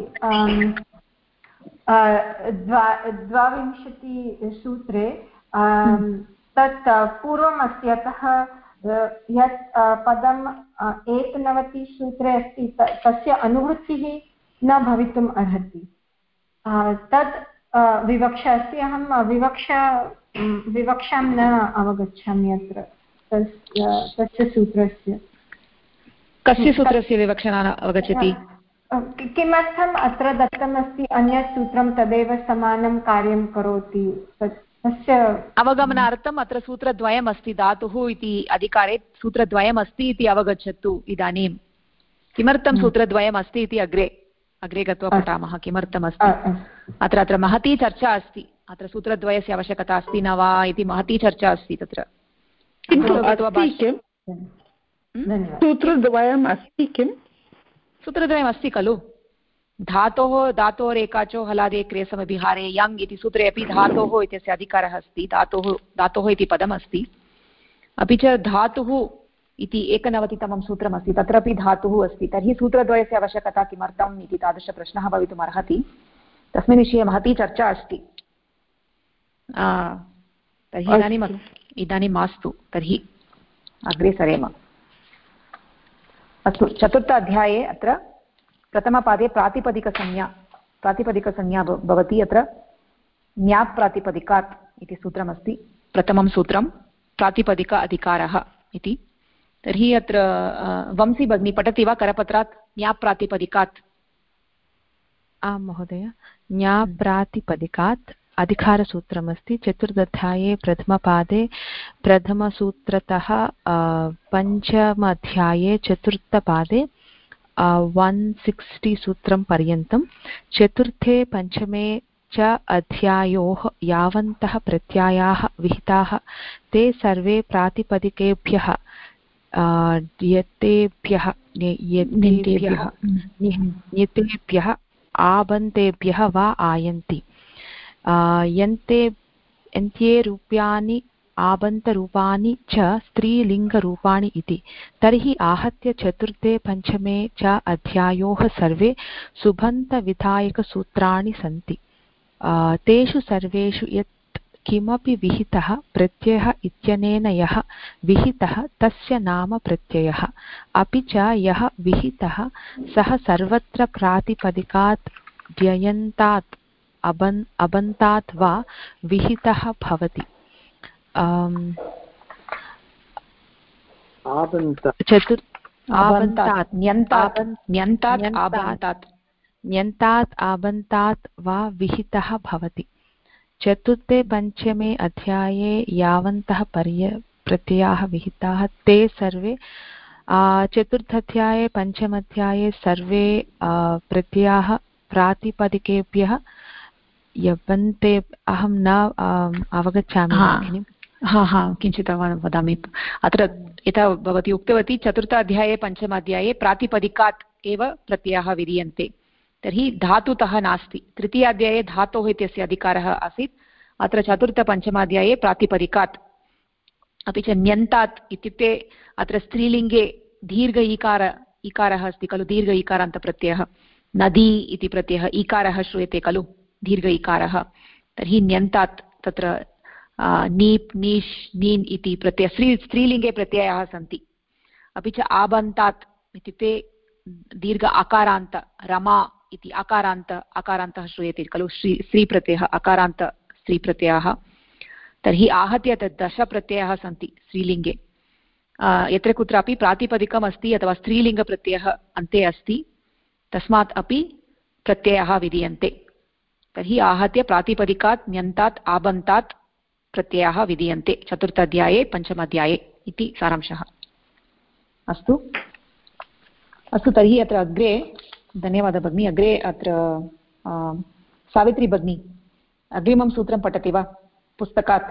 Speaker 16: 22 सूत्रे तत् पूर्वमस्ति। अतः यत् पदम् 91 सूत्रे अस्ति तस्य अनुवृत्तिः न भवितुम् अर्हति। तत् विवक्षा अस्ति। अहं विवक्षां न अवगच्छामि अत्र तस्य सूत्रस्य।
Speaker 1: कस्य सूत्रस्य विवक्षा न अवगच्छति?
Speaker 16: किमर्थम् अत्र दत्तमस्ति अन्यत् सूत्रं तदेव समानं कार्यं करोति तस्य
Speaker 1: अवगमनार्थम् अत्र सूत्रद्वयम् अस्ति। धातुः इति अधिकारे सूत्रद्वयम् अस्ति इति अवगच्छतु। इदानीं किमर्थं सूत्रद्वयम् अस्ति इति अग्रे गत्वा पठामः किमर्थमस्ति। अत्र महती चर्चा अस्ति। अत्र सूत्रद्वयस्य आवश्यकता अस्ति न वा इति महती चर्चा अस्ति तत्र।
Speaker 12: सूत्रद्वयम् अस्ति किम्?
Speaker 1: सूत्रद्वयमस्ति खलु धातोरेकाचो हलादे क्रियसमभिहारे यङ् इति सूत्रे अपि धातोः इत्यस्य अधिकारः अस्ति धातोः इति पदमस्ति अपि च धातुः इति 91तमं सूत्रमस्ति तत्रापि धातुः अस्ति तर्हि सूत्रद्वयस्य आवश्यकता किमर्थम् इति तादृशप्रश्नः भवितुम् अर्हति तस्मिन् विषये महती चर्चा अस्ति तर्हि इदानीं मास्तु तर्हि अग्रे सरेम अस्तु चतुर्थ अध्याये अत्र प्रथमपादे प्रातिपदिकसंज्ञा भवति अत्र न्याप् प्रातिपदिकात् इति सूत्रमस्ति प्रथमं सूत्रं प्रातिपदिक अधिकारः इति तर्हि अत्र वंशी भगिनी पठति वा करपत्रात् न्याप् प्रातिपदिकात्
Speaker 17: आं महोदय न्याप् प्रातिपदिकात् अधिकारसूत्रमस्ति चतुर्थाध्याये प्रथमपादे प्रथमसूत्रतः पञ्चमाध्याये चतुर्थपादे 160 सूत्रं पर्यन्तं चतुर्थे पञ्चमे च अध्यायोः यावन्तः प्रत्ययाः विहिताः ते सर्वे प्रातिपदिकेभ्यः यतेभ्यः आबन्तेभ्यः वा आयन्ति यन्ते रूप्याणि आबन्तरूपाणि च स्त्रीलिङ्गरूपाणि इति तर्हि आहत्य चतुर्थे पञ्चमे च अध्यायोः सर्वे सुबन्तविधायकसूत्राणि सन्ति तेषु सर्वेषु यत् किमपि विहितः प्रत्ययः इत्यनेन यः विहितः तस्य नाम प्रत्ययः अपि च यः विहितः सः सर्वत्र प्रातिपदिकात् व्ययन्तात् अबन्तात् वा विहितः भवति न्यन्तात् आबन्तात् वा विहितः भवति चतुर्थे पञ्चमे अध्याये यावन्तः प्रत्ययाः विहिताः ते सर्वे चतुर्थाध्याये पञ्चमाध्याये सर्वे प्रत्ययाः प्रातिपदिकेभ्यः यवन्ते अहं न अवगच्छामि
Speaker 1: किञ्चित् वदामि अत्र यथा भवती उक्तवती चतुर्थाध्याये पञ्चमाध्याये प्रातिपदिकात् एव प्रत्ययाः विधीयन्ते तर्हि धातुतः नास्ति तृतीयाध्याये धातोः इत्यस्य अधिकारः आसीत् अत्र चतुर्थपञ्चमाध्याये प्रातिपदिकात् अपि च न्यन्तात् इत्युक्ते अत्र स्त्रीलिङ्गे दीर्घ इकारः अस्ति खलु दीर्घ इकारान्तप्रत्ययः नदी इति प्रत्ययः इकारः श्रूयते खलु दीर्घ इकारः तर्हि न्यन्तात् तत्र नीप् नीश् नीन् इति प्रत्यय स्त्रीलिङ्गे प्रत्ययाः सन्ति अपि च आबन्तात् इत्युक्ते दीर्घ अकारान्त रमा इति अकारान्तः श्रूयते खलु स्त्रीप्रत्ययः अकारान्त स्त्रीप्रत्ययाः तर्हि आहत्य तद् 10 प्रत्ययाः सन्ति स्त्रीलिङ्गे यत्र कुत्रापि प्रातिपदिकम् अस्ति अथवा स्त्रीलिङ्गप्रत्ययः अन्ते अस्ति तस्मात् अपि प्रत्ययाः विधीयन्ते तर्हि आहत्य प्रातिपदिकात् न्यन्तात् आबन्तात् प्रत्ययाः विधीयन्ते चतुर्थाध्याये पञ्चमाध्याये इति सारांशः अस्तु तर्हि अत्र अग्रे धन्यवादः भगिनी अग्रे अत्र सावित्री भगिनी अग्रिमं सूत्रं पठति वा पुस्तकात्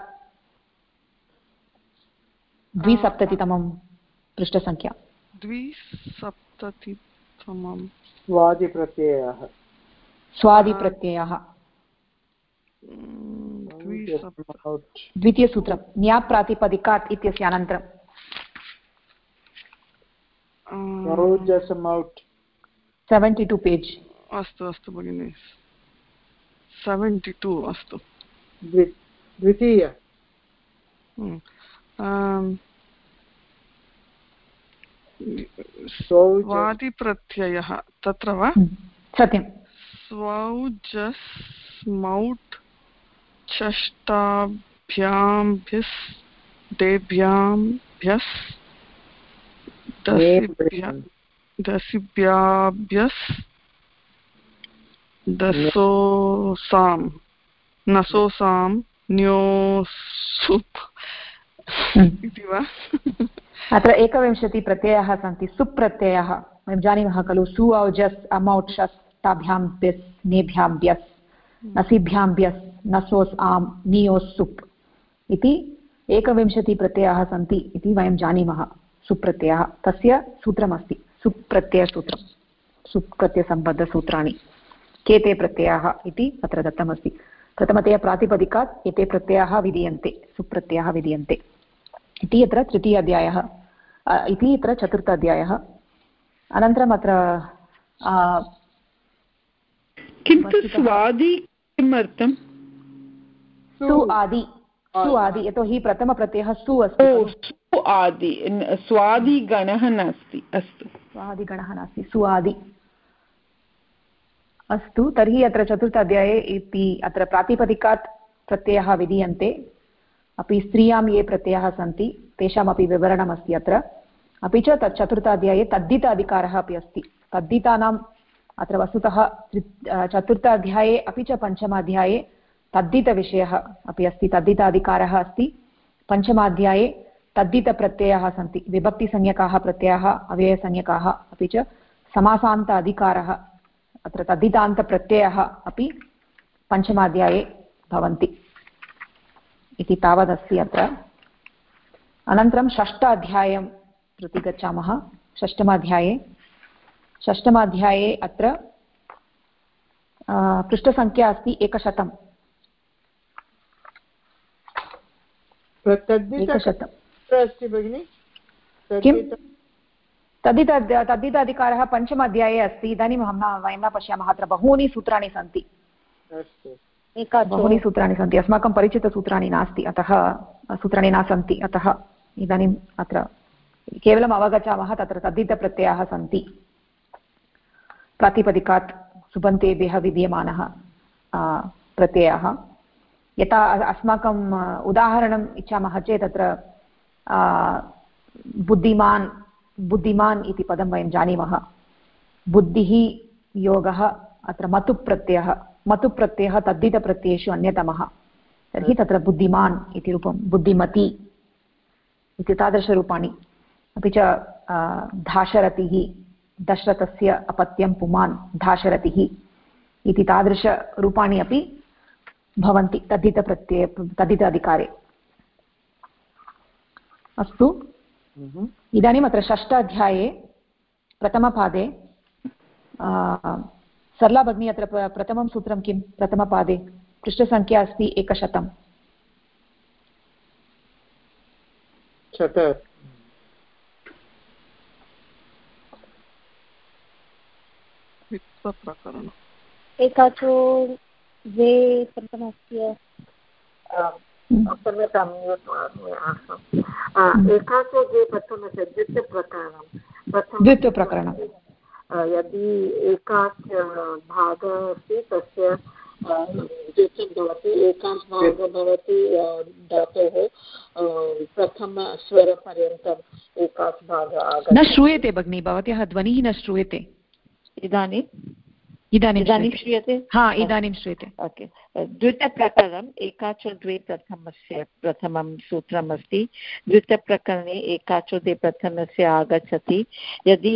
Speaker 1: 270तमं पृष्ठसङ्ख्या
Speaker 3: 270तमं
Speaker 1: स्वादिप्रत्ययः द्वितीयसूत्रं न्याप् प्रातिपदिकात् इत्यस्य अनन्तरं 72 पेज्
Speaker 3: अस्तु भगिनि 72 अस्तु
Speaker 2: द्वितीय
Speaker 3: स्वादिप्रत्ययः तत्र वा
Speaker 1: सत्यं
Speaker 3: स्वौजस्मौट् षष्ठाभ्याम्भ्यस् देभ्याम्भ्यस् दसिभ्याभ्यस् दसोसां नसोसां न्योसुप् इति वा
Speaker 1: अत्र 21 प्रत्ययाः सन्ति सुप्रत्ययः वयं जानीमः खलु सु औजस् अमौट् शस् ताभ्यां भ्यस् नेभ्यां भ्यस् नसिभ्यां भ्यस् नसोस् आम् नियोस् सुप् इति 21 प्रत्ययाः सन्ति इति वयं जानीमः सुप्रत्ययः तस्य सूत्रमस्ति सुप्रत्ययसूत्रं सुप् प्रत्ययसम्बद्धसूत्राणि के ते प्रत्ययाः इति अत्र दत्तमस्ति। प्रथमतया प्रातिपदिकात् एते प्रत्ययाः विधीयन्ते, सुप्रत्ययाः विधीयन्ते इति अत्र तृतीय अध्यायः इति अत्र चतुर्थ अध्यायः। अनन्तरम् अत्र
Speaker 2: किन्तु स्वादि किमर्थं?
Speaker 1: सु आदि, सु आदि, यतोहि प्रथमप्रत्ययः सु अस्ति।
Speaker 2: सु आदि, स्वादिगणः नास्ति। अस्तु,
Speaker 1: स्वादिगणः नास्ति, सु आदि। अस्तु, तर्हि अत्र चतुर्थ अध्याये इति अत्र प्रातिपदिकात् प्रत्ययः विधीयन्ते, अपि स्त्रियां ये प्रत्ययाः सन्ति तेषामपि विवरणमस्ति अत्र। अपि च तत् चतुर्थ अध्याये तद्धित अधिकारः अपि अस्ति। तद्धितानाम् अत्र वस्तुतः चतुर्थ अध्याये अपि च पञ्चमाध्याये तद्धितविषयः अपि अस्ति, तद्धिताधिकारः अस्ति। पञ्चमाध्याये तद्धितप्रत्ययाः सन्ति, विभक्तिसंज्ञकाः प्रत्ययाः, अव्ययसंज्ञकाः, अपि च समासान्त अधिकारः, अत्र तद्धितान्तप्रत्ययः अपि पञ्चमाध्याये भवन्ति इति तावदस्ति अत्र। अनन्तरं षष्ठ अध्यायं प्रति गच्छामः। षष्ठमाध्याये अत्र पृष्ठसङ्ख्या अस्ति 100।
Speaker 2: 100 अस्ति भगिनि।
Speaker 1: किं तद्धिताधिकारः पञ्चमाध्याये अस्ति। इदानीं वयं न पश्यामः, अत्र बहूनि सूत्राणि सन्ति। बहूनि सूत्राणि सन्ति, अस्माकं परिचितसूत्राणि नास्ति, अतः सूत्राणि न सन्ति, अतः इदानीम् अत्र केवलम् अवगच्छामः तत्र तद्धितप्रत्ययाः सन्ति। प्रातिपदिकात् सुबन्तेभ्यः विधीयमानः प्रत्ययः। यथा अस्माकम् उदाहरणम् इच्छामः चेत् अत्र बुद्धिमान् इति पदं वयं जानीमः। बुद्धिः योगः अत्र मतुप्रत्ययः तद्धितप्रत्ययेषु अन्यतमः। तर्हि तत्र बुद्धिमान् इति रूपं, बुद्धिमती इति तादृशरूपाणि। अपि च धाशरथिः, दशरथस्य अपत्यं पुमान् धाशरथिः इति तादृशरूपाणि अपि भवन्ति तद्धित अधिकारे। अस्तु, इदानीम् अत्र षष्ठ अध्याये प्रथमपादे सरला भगिनी, अत्र प्रथमं सूत्रं किं? प्रथमपादे पृष्ठसङ्ख्या अस्ति 100।
Speaker 10: एकाचो द्वे प्रथमस्य एकाचो द्वे प्रथमस्य
Speaker 1: द्वितीयप्रकरणं
Speaker 10: यदि एकाच भागः अस्ति तस्य द्वितीयं भवति, एकाच भागः भवति धातोः प्रथमस्वरपर्यन्तम् एकाच भागः आगच्छति।
Speaker 1: न श्रूयते भगिनी, भवत्याः ध्वनिः न श्रूयते। इदानीं श्रूयते? हा, इदानीं श्रूयते।
Speaker 10: ओके, द्वितीयप्रकरणम् एकाचो द्वे प्रथमस्य प्रथमं सूत्रम् अस्ति। द्वितीयप्रकरणे एकाचो द्वे प्रथमस्य आगच्छति। यदि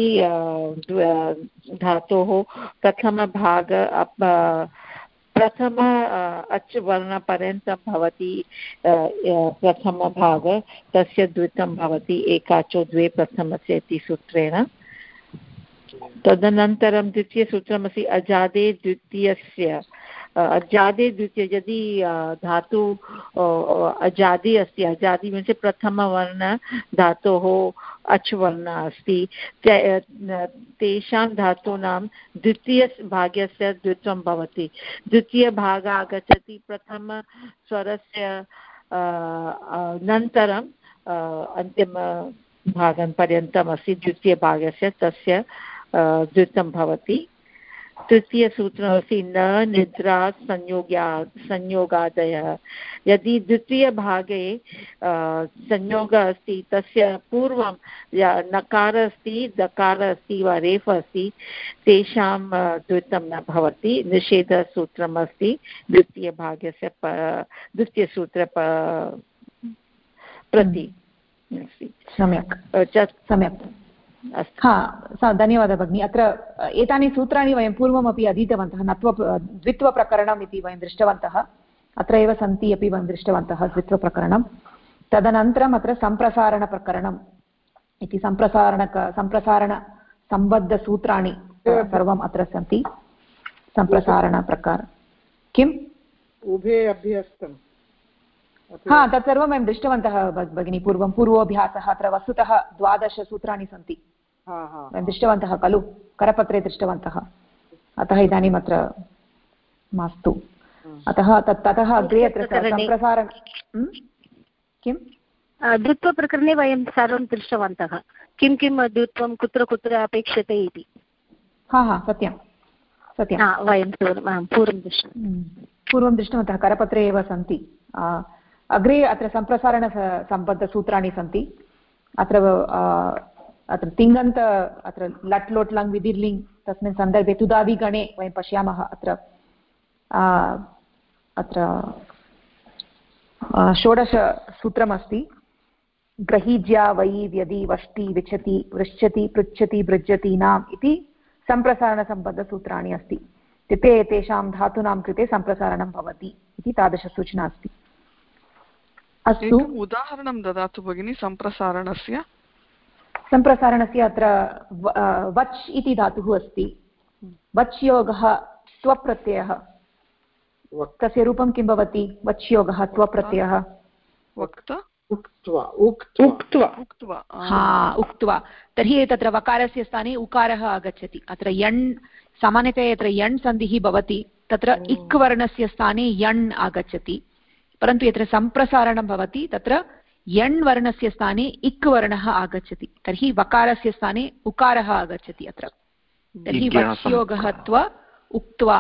Speaker 10: धातोः प्रथमभाग प्रथम अच् वर्णपर्यन्तं भवति, प्रथमभाग तस्य द्वितीयं भवति एकाचो द्वे प्रथमस्य इति सूत्रेण। तदनन्तरं द्वितीयसूत्रमस्ति अजादे द्वितीयस्य। अजादे द्वितीय, यदि धातु अजादि अस्ति, अजादि मीन्स् प्रथमवर्ण धातोः अच् वर्णः अस्ति, तेषां धातूनां द्वितीयभागस्य द्वित्वं भवति। द्वितीयभागः आगच्छति प्रथमस्वरस्य अनन्तरम् अन्तिमभागं पर्यन्तम् अस्ति द्वितीयभागस्य, तस्य द्वित्वं भवति। तृतीयसूत्रमस्ति न निद्रा संयोगादयः। यदि द्वितीयभागे संयोगः अस्ति, तस्य पूर्वं नकारः अस्ति, दकारः अस्ति वा रेफः अस्ति, तेषां द्वित्वं न भवति। निषेधसूत्रमस्ति द्वितीयभागस्य द्वितीयसूत्र प्रति।
Speaker 1: सम्यक्। हा, धन्यवादः भगिनी। अत्र एतानि सूत्राणि वयं पूर्वमपि अधीतवन्तः। द्वित्वप्रकरणम् इति वयं दृष्टवन्तः, अत्र एव सन्ति अपि वयं दृष्टवन्तः द्वित्वप्रकरणं। तदनन्तरम् अत्र सम्प्रसारणप्रकरणम् इति सम्प्रसारणसम्बद्धसूत्राणि सर्वम् अत्र सन्ति सम्प्रसारणप्रकार किम्
Speaker 2: उभे अभ्यस्तम्
Speaker 1: हा तत्सर्वं वयं दृष्टवन्तः भगिनी पूर्वोऽभ्यासः अत्र वस्तुतः 12 सूत्राणि सन्ति वयं दृष्टवन्तः खलु करपत्रे दृष्टवन्तः अतः इदानीम् अत्र मास्तु अतः ततः अग्रे अत्र सम्प्रसारण किं
Speaker 6: द्वित्वप्रकरणे वयं सर्वं दृष्टवन्तः किं किं द्वित्वं कुत्र कुत्र अपेक्षते इति
Speaker 1: हा सत्यं
Speaker 6: वयं
Speaker 1: पूर्वं दृष्टवन्तः करपत्रे एव सन्ति अग्रे अत्र सम्प्रसारणसम्बद्धसूत्राणि सन्ति अत्र तिङन्त अत्र लट् लोट् लङ् विधिर्लिङ् तस्मिन् सन्दर्भे तुदादिगणे वयं पश्यामः अत्र 16 ग्रहीज्या वै व्यदि वष्टि विचति वृश्चति पृच्छति भृज्यतीनाम् इति सम्प्रसारणसम्बद्धसूत्राणि अस्ति इत्युक्ते एतेषां धातूनां कृते सम्प्रसारणं भवति इति तादृशसूचना अस्ति अस्तु
Speaker 3: उदाहरणं ददातु भगिनी सम्प्रसारणस्य
Speaker 1: अत्र वच् इति धातुः अस्ति वच् योगः त्वप्रत्ययः तस्य रूपं किं भवति वच् योगः त्वप्रत्ययः उक्त्वा तर्हि तत्र वकारस्य स्थाने उकारः आगच्छति अत्र यण् सामान्यतया यत्र यण् सन्धिः भवति तत्र इक् वर्णस्य स्थाने यण् आगच्छति परन्तु यत्र सम्प्रसारणं भवति तत्र यण् वर्णस्य स्थाने इक् वर्णः आगच्छति तर्हि वकारस्य स्थाने उकारः आगच्छति अत्र तर्हि वच्योगः त्व उक्त्वा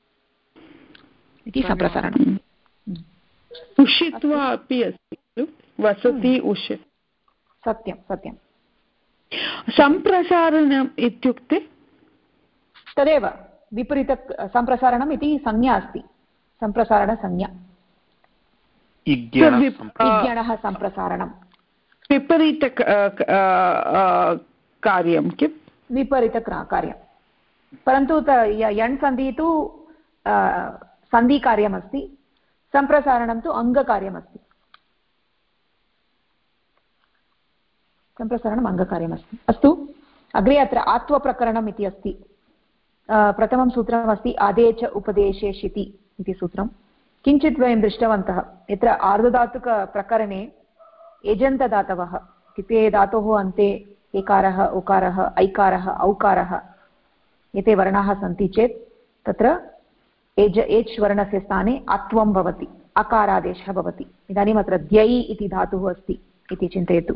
Speaker 1: इति सम्प्रसारणम्
Speaker 2: उषित्वा अपि अस्ति वसति उष
Speaker 1: सत्यं
Speaker 2: सम्प्रसारणम् इत्युक्ते
Speaker 1: तदेव विपरीत सम्प्रसारणम् इति संज्ञा अस्ति सम्प्रसारणसंज्ञा इज्ञणः सम्प्रसारणं
Speaker 2: विपरीत कार्यं किं
Speaker 1: विपरीतकार्यं परन्तु यण् सन्धिः तु सन्धिकार्यमस्ति सम्प्रसारणं तु अङ्गकार्यमस्ति अस्तु अग्रे अत्र आत्वप्रकरणम् इति अस्ति प्रथमं सूत्रमस्ति आदेच उपदेशे शिति इति सूत्रं किञ्चित् वयं दृष्टवन्तः यत्र आर्धधातुकप्रकरणे एजन्तदातवः इत्युक्ते धातोः अन्ते एकारः उकारः ऐकारः औकारः एते वर्णाः सन्ति चेत् तत्र एच् वर्णस्य स्थाने अत्वं भवति अकारादेशः भवति इदानीम् अत्र ध्यै इति धातुः अस्ति इति चिन्तयतु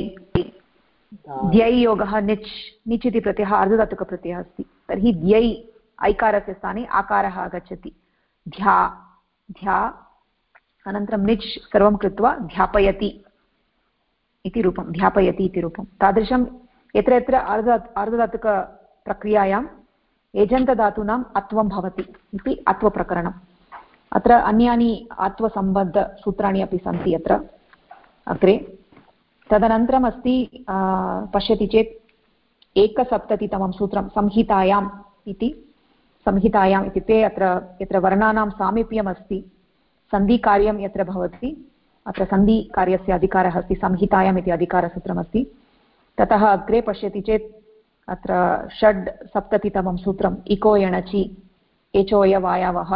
Speaker 1: ध्यै योगः निच् इति प्रत्ययः आर्धधातुकप्रत्ययः अस्ति तर्हि ध्यै ऐकारस्य स्थाने आकारः आगच्छति ध्या अनन्तरं निच् सर्वं कृत्वा ध्यापयति इति रूपं तादृशं यत्र यत्र आर्धधातुकप्रक्रियायाम् एजन्तधातूनाम् अत्वं भवति इति अत्वप्रकरणम् अत्र अन्यानि अत्वसम्बद्धसूत्राणि अपि सन्ति अत्र अग्रे तदनन्तरम् अस्ति पश्यति चेत् 71तमं सूत्रं संहितायाम् इत्युक्ते अत्र यत्र वर्णानां सामीप्यम् अस्ति सन्धिकार्यं यत्र भवति अत्र सन्धिकार्यस्य अधिकारः अस्ति संहितायाम् इति अधिकारसूत्रमस्ति ततः अग्रे पश्यति चेत् अत्र 76तमं सूत्रम् इको यणचि एचोयवायावः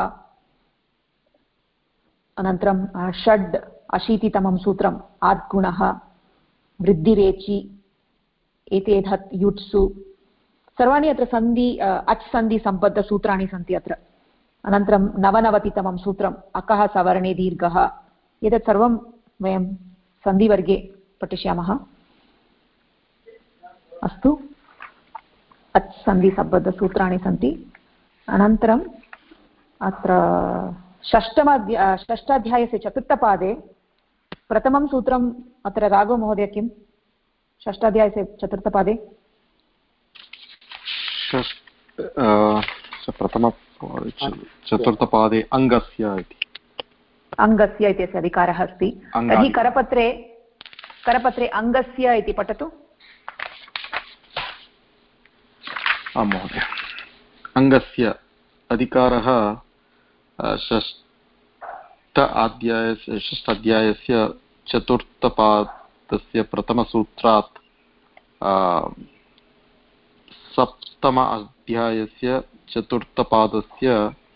Speaker 1: अनन्तरं 86तमं सूत्रम् आद्गुणः वृद्धिरेचि एतेधत् युट्सु सर्वाणि अत्र अच् सन्धिसम्बद्धसूत्राणि सन्ति अत्र अनन्तरं 99तमं सूत्रम् अकः सवर्णे दीर्घः एतत् सर्वं वयं सन्धिवर्गे पठिष्यामः अस्तु अच् सन्धिसम्बद्धसूत्राणि सन्ति अनन्तरम् अत्र षष्ठाध्यायस्य 4. प्रथमं सूत्रम् अत्र राघव महोदय किं षष्ठाध्यायस्य 4.
Speaker 9: प्रथम 4. अङ्गस्य
Speaker 1: इत्यस्य अधिकारः अस्ति तर्हि करपत्रे अङ्गस्य इति पठतु
Speaker 9: आं महोदय अङ्गस्य अधिकारः षष्ठाध्यायस्य 4. प्रथमसूत्रात् सप्तम अध्यायस्य चतुर्थपादस्य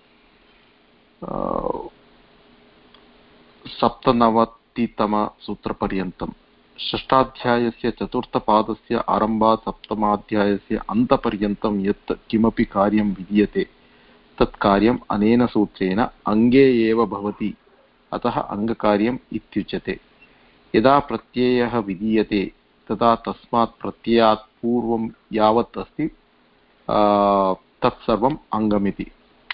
Speaker 9: 97तमसूत्रपर्यन्तं षष्ठाध्यायस्य चतुर्थपादस्य आरम्भात् सप्तमाध्यायस्य अन्तपर्यन्तं यत् किमपि कार्यं विधीयते तत् कार्यम् अनेन सूत्रेण अङ्गे एव भवति, अतः अङ्गकार्यम् इत्युच्यते। यदा प्रत्ययः विधीयते तदा तस्मात् प्रत्ययात् पूर्वं यावत् अस्ति तत्सर्वम् अङ्गमिति।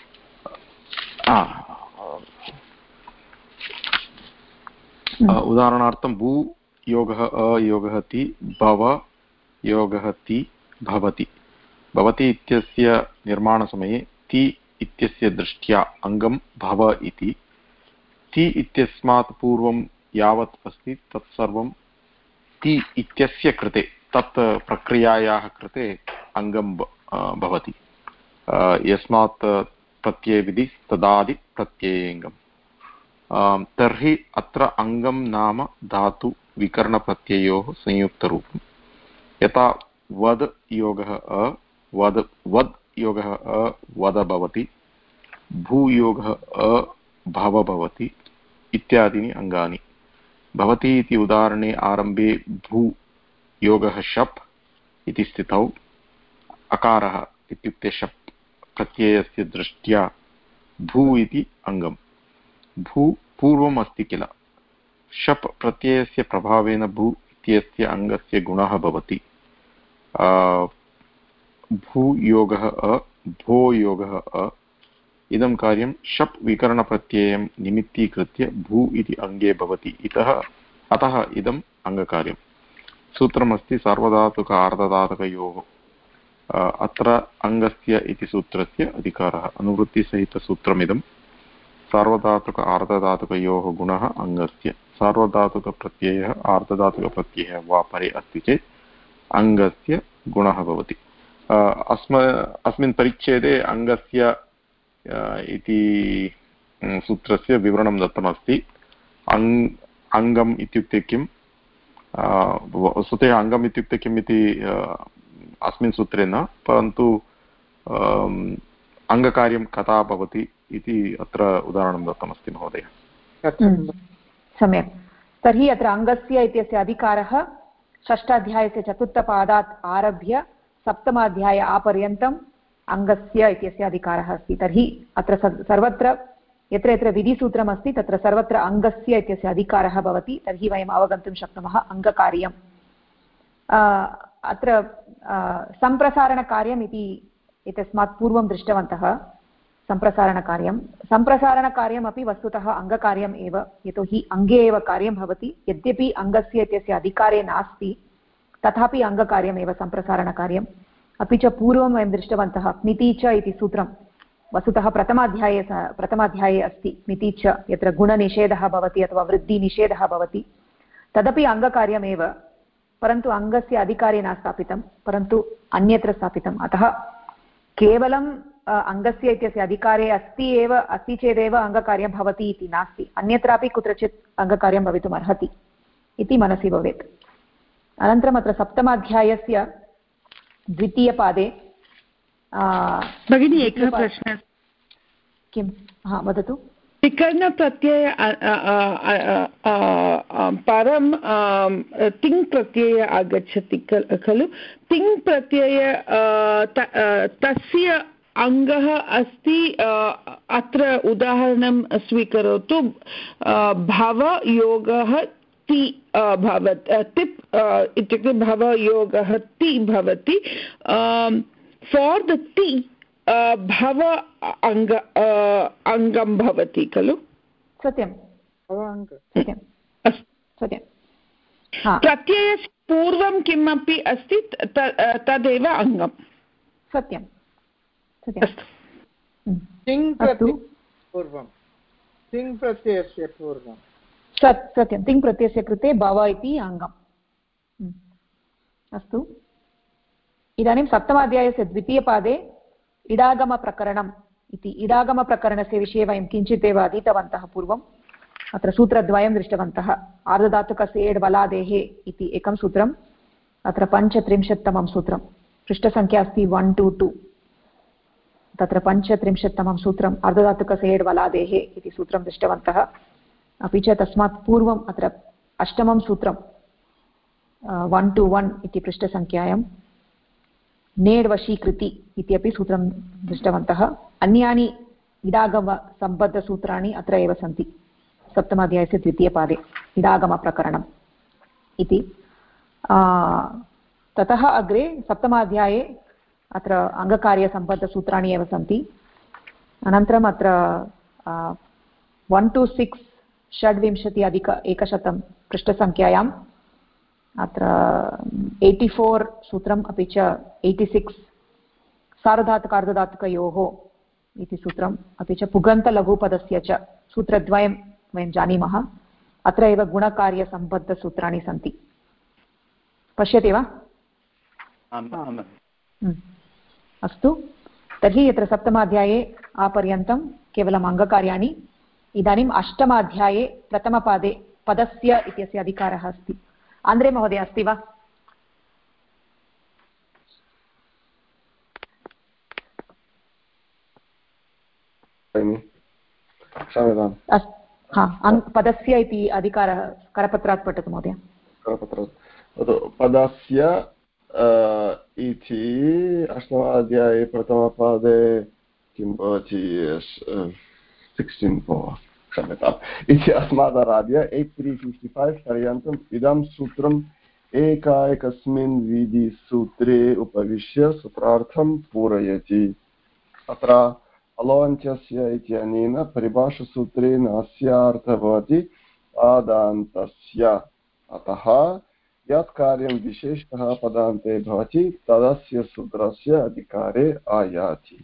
Speaker 9: उदाहरणार्थं भू योगः अयोगः ति भव योगः ति भवति। भवति इत्यस्य निर्माणसमये ति इत्यस्य दृष्ट्या अङ्गं भव इति। ति इत्यस्मात् पूर्वं यावत् अस्ति तत्सर्वं ति इत्यस्य कृते तत् प्रक्रियायाः कृते अङ्गं भवति। यस्मात् प्रत्ययविधि तदादि प्रत्ययेऽङ्गम्। तर्हि अत्र अङ्गं नाम धातु विकरणप्रत्ययोः संयुक्तरूपं। यथा वद् योगः अ वद् वद् योगः अ वद भवति, भूयोगः अ भव भवति इत्यादीनि अङ्गानि। भवति इति उदाहरणे आरम्भे भू योगः शप् इति स्थितौ अकारः इत्युक्ते शप् प्रत्ययस्य दृष्ट्या भू इति अङ्गम्। भू पूर्वम् अस्ति किल, शप् प्रत्ययस्य प्रभावेन भू इत्यस्य अङ्गस्य गुणः भवति। भूयोगः अ भो योगः अ इदं कार्यं शप् विकरणप्रत्ययं निमित्तीकृत्य भू इति अङ्गे भवति। अतः इदम् अङ्गकार्यं। सूत्रमस्ति सार्वधातुक आर्धधातुकयोः। अत्र अङ्गस्य इति सूत्रस्य अधिकारः। अनुवृत्तिसहितसूत्रमिदं सार्वधातुक आर्धधातुकयोः गुणः अङ्गस्य। सार्वधातुकप्रत्ययः आर्धधातुकप्रत्ययः वा परे अस्ति चेत् अङ्गस्य गुणः भवति। अस्मिन् परिच्छेदे अङ्गस्य इति सूत्रस्य विवरणं दत्तमस्ति। अङ्गम् इत्युक्ते किं, वस्तुतः अङ्गम् इत्युक्ते किम् इति अस्मिन् सूत्रे न, परन्तु अङ्गकार्यं कदा भवति इति अत्र उदाहरणं दत्तमस्ति महोदय।
Speaker 1: सम्यक्। तर्हि अत्र अङ्गस्य इत्यस्य अधिकारः षष्ठाध्यायस्य चतुर्थपादात् आरभ्य सप्तमाध्याय आपर्यन्तम् अङ्गस्य इत्यस्य अधिकारः अस्ति। तर्हि अत्र सर्वत्र यत्र यत्र विधिसूत्रमस्ति तत्र सर्वत्र अङ्गस्य इत्यस्य अधिकारः भवति। तर्हि वयम् अवगन्तुं शक्नुमः अङ्गकार्यम्। अत्र सम्प्रसारणकार्यम् इति एतस्मात् पूर्वं दृष्टवन्तः। सम्प्रसारणकार्यमपि वस्तुतः अङ्गकार्यम् एव, यतोहि अङ्गे एव कार्यं भवति। यद्यपि अङ्गस्य इत्यस्य अधिकारे नास्ति तथापि अङ्गकार्यमेव सम्प्रसारणकार्यम्। अपि च पूर्वं वयं दृष्टवन्तः क्मिति च इति सूत्रं वस्तुतः प्रथमाध्याये अस्ति। क्मिति च यत्र गुणनिषेधः भवति अथवा वृद्धिनिषेधः भवति तदपि अङ्गकार्यमेव, परन्तु अङ्गस्य अधिकारे न स्थापितं, परन्तु अन्यत्र स्थापितम्। अतः केवलम् अङ्गस्य इत्यस्य अधिकारे अस्ति चेदेव अङ्गकार्यं भवति इति नास्ति, अन्यत्रापि कुत्रचित् अङ्गकार्यं भवितुम् अर्हति इति मनसि भवेत्। अनन्तरम् अत्र सप्तमाध्यायस्य द्वितीयपादे
Speaker 18: भगिनी एकः प्रश्नः।
Speaker 1: किं? वदतु।
Speaker 18: विकरणप्रत्यय परं तिङ् प्रत्यय आगच्छति खलु। तिङ् प्रत्यय तस्य अङ्गः अस्ति। अत्र उदाहरणं स्वीकरोतु। भवयोगः ति तिप् इत्युक्ते भवयोगः ति भवति। फार् द ति भव अङ्गं भवति खलु।
Speaker 1: सत्यं सत्यं।
Speaker 18: प्रत्ययस्य पूर्वं किमपि अस्ति तदेव अङ्गं।
Speaker 1: सत्यं सत्यं। तिङ् प्रत्ययस्य कृते भव इति अङ्गम्। अस्तु, इदानीं सप्तमाध्यायस्य द्वितीयपादे इडागमप्रकरणम् इति इडागमप्रकरणस्य विषये वयं किञ्चिदेव अधीतवन्तः पूर्वम्। अत्र सूत्रद्वयं दृष्टवन्तः। आर्धधातुकसेड् बलादेः इति एकं सूत्रम्, अत्र 35तमं सूत्रम्। पृष्ठसङ्ख्या अस्ति 122 तत्र 35तमं सूत्रम् अर्धधातुकसेड् वलादेः इति सूत्रं दृष्टवन्तः अपि च तस्मात् पूर्वम् अत्र 8मं सूत्रं 121 इति पृष्ठसङ्ख्यायां नेड् वशीकृति इत्यपि सूत्रं दृष्टवन्तः अन्यानि इडागमसम्बद्धसूत्राणि अत्र एव सन्ति सप्तमाध्यायस्य द्वितीयपादे इडागमप्रकरणम् इति ततः अग्रे सप्तमाध्याये अत्र अङ्गकार्यसम्बद्धसूत्राणि एव सन्ति अनन्तरम् अत्र 126 षड्विंशति-100 पृष्ठसङ्ख्यायाम् अत्र 84 सूत्रम् अपि च 86 सार्वधातुकार्धधातुकयोः इति सूत्रम् अपि च पुगन्तलघुपदस्य च सूत्रद्वयं वयं जानीमः अत्र एव गुणकार्यसम्बद्धसूत्राणि सन्ति पश्यति वा अस्तु तर्हि यत्र सप्तमाध्याये आपर्यन्तं केवलम् अङ्गकार्याणि इदानीम् अष्टमाध्याये प्रथमपादे पदस्य इत्यस्य अधिकारः अस्ति आन्द्रे महोदय अस्ति वा पदस्य इति अधिकारः करपत्रात् पठतु महोदय
Speaker 4: पदस्य इति अष्टमाध्याये प्रथमपादे किं भवति 16 क्षम्यताम् इति अस्मादारभ्य 8355 पर्यन्तम् इदं सूत्रम् एकस्मिन् विधिसूत्रे उपविश्य सूत्रार्थं पूरयति अत्र अलोऽन्त्यस्य इत्यनेन परिभाषासूत्रेण अस्य अर्थः भवति पदान्तस्य अतः यत् कार्यं विशेषतः पदान्ते भवति तदस्य सूत्रस्य अधिकारे आयाति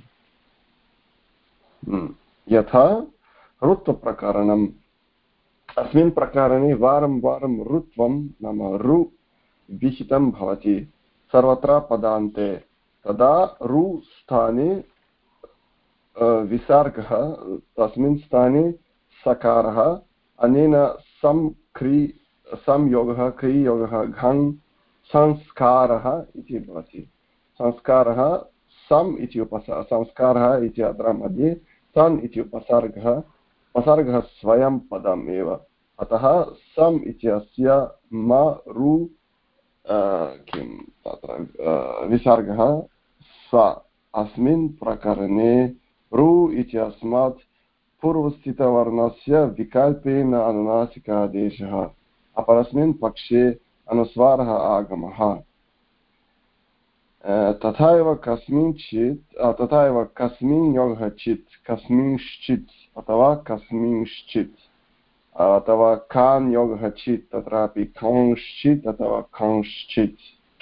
Speaker 4: यथा ऋत्वप्रकरणम् अस्मिन् प्रकरणे वारं वारं ऋत्वं नाम रु विहितं भवति सर्वत्र पदान्ते तदा रु स्थाने विसर्गः तस्मिन् स्थाने सकारः अनेन संयोगः क्रियोगः घङ् संस्कारः इति भवति संस्कारः सम् इति संस्कारः इति अत्र मध्ये सन् इति उपसर्गः स्वयं पदम् एव अतः सम् इत्यस्य म रु किं तत्र विसर्गः स्व अस्मिन् प्रकरणे रु इत्यस्मात् पूर्वस्थितवर्णस्य विकल्पेन अनुनासिकादेशः अपरस्मिन् पक्षे अनुस्वारः आगमः तथा एव कस्मिन् योगः चित् कस्मिंश्चित् अथवा कस्मिंश्चित् अथवा कान् योगः चित् तत्रापि खंश्चित् अथवा खंश्चित्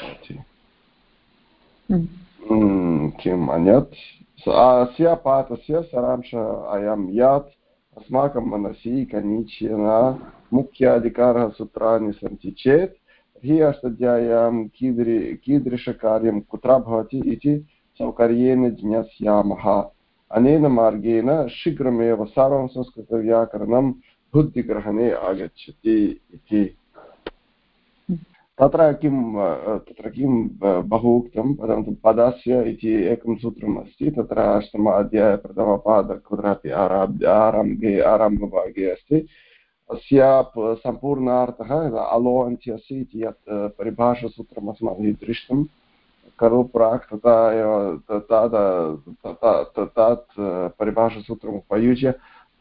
Speaker 4: किम् अन्यत् अस्य पाठस्य सारांशः अयं यत् अस्माकं मनसि कनिचन मुख्याधिकारः सूत्राणि सन्ति चेत् हि अष्टाध्याय्यां कीदृशकार्यं कुत्र भवति इति सौकर्येण ज्ञास्यामः अनेन मार्गेण शीघ्रमेव सर्वं संस्कृतव्याकरणं बुद्धिग्रहणे आगच्छति इति तत्र किं बहु उक्तं परन्तु पदस्य इति एकं सूत्रम् अस्ति तत्र अष्टमाध्याये प्रथमपाद कुत्रापि आरम्भभागे अस्ति अस्य सम्पूर्णार्थः अलोऽन्त्यस्य इति यत् परिभाषासूत्रम् अस्माभिः दृष्टं खलु प्राक् तथा तत् परिभाषासूत्रम् उपयुज्य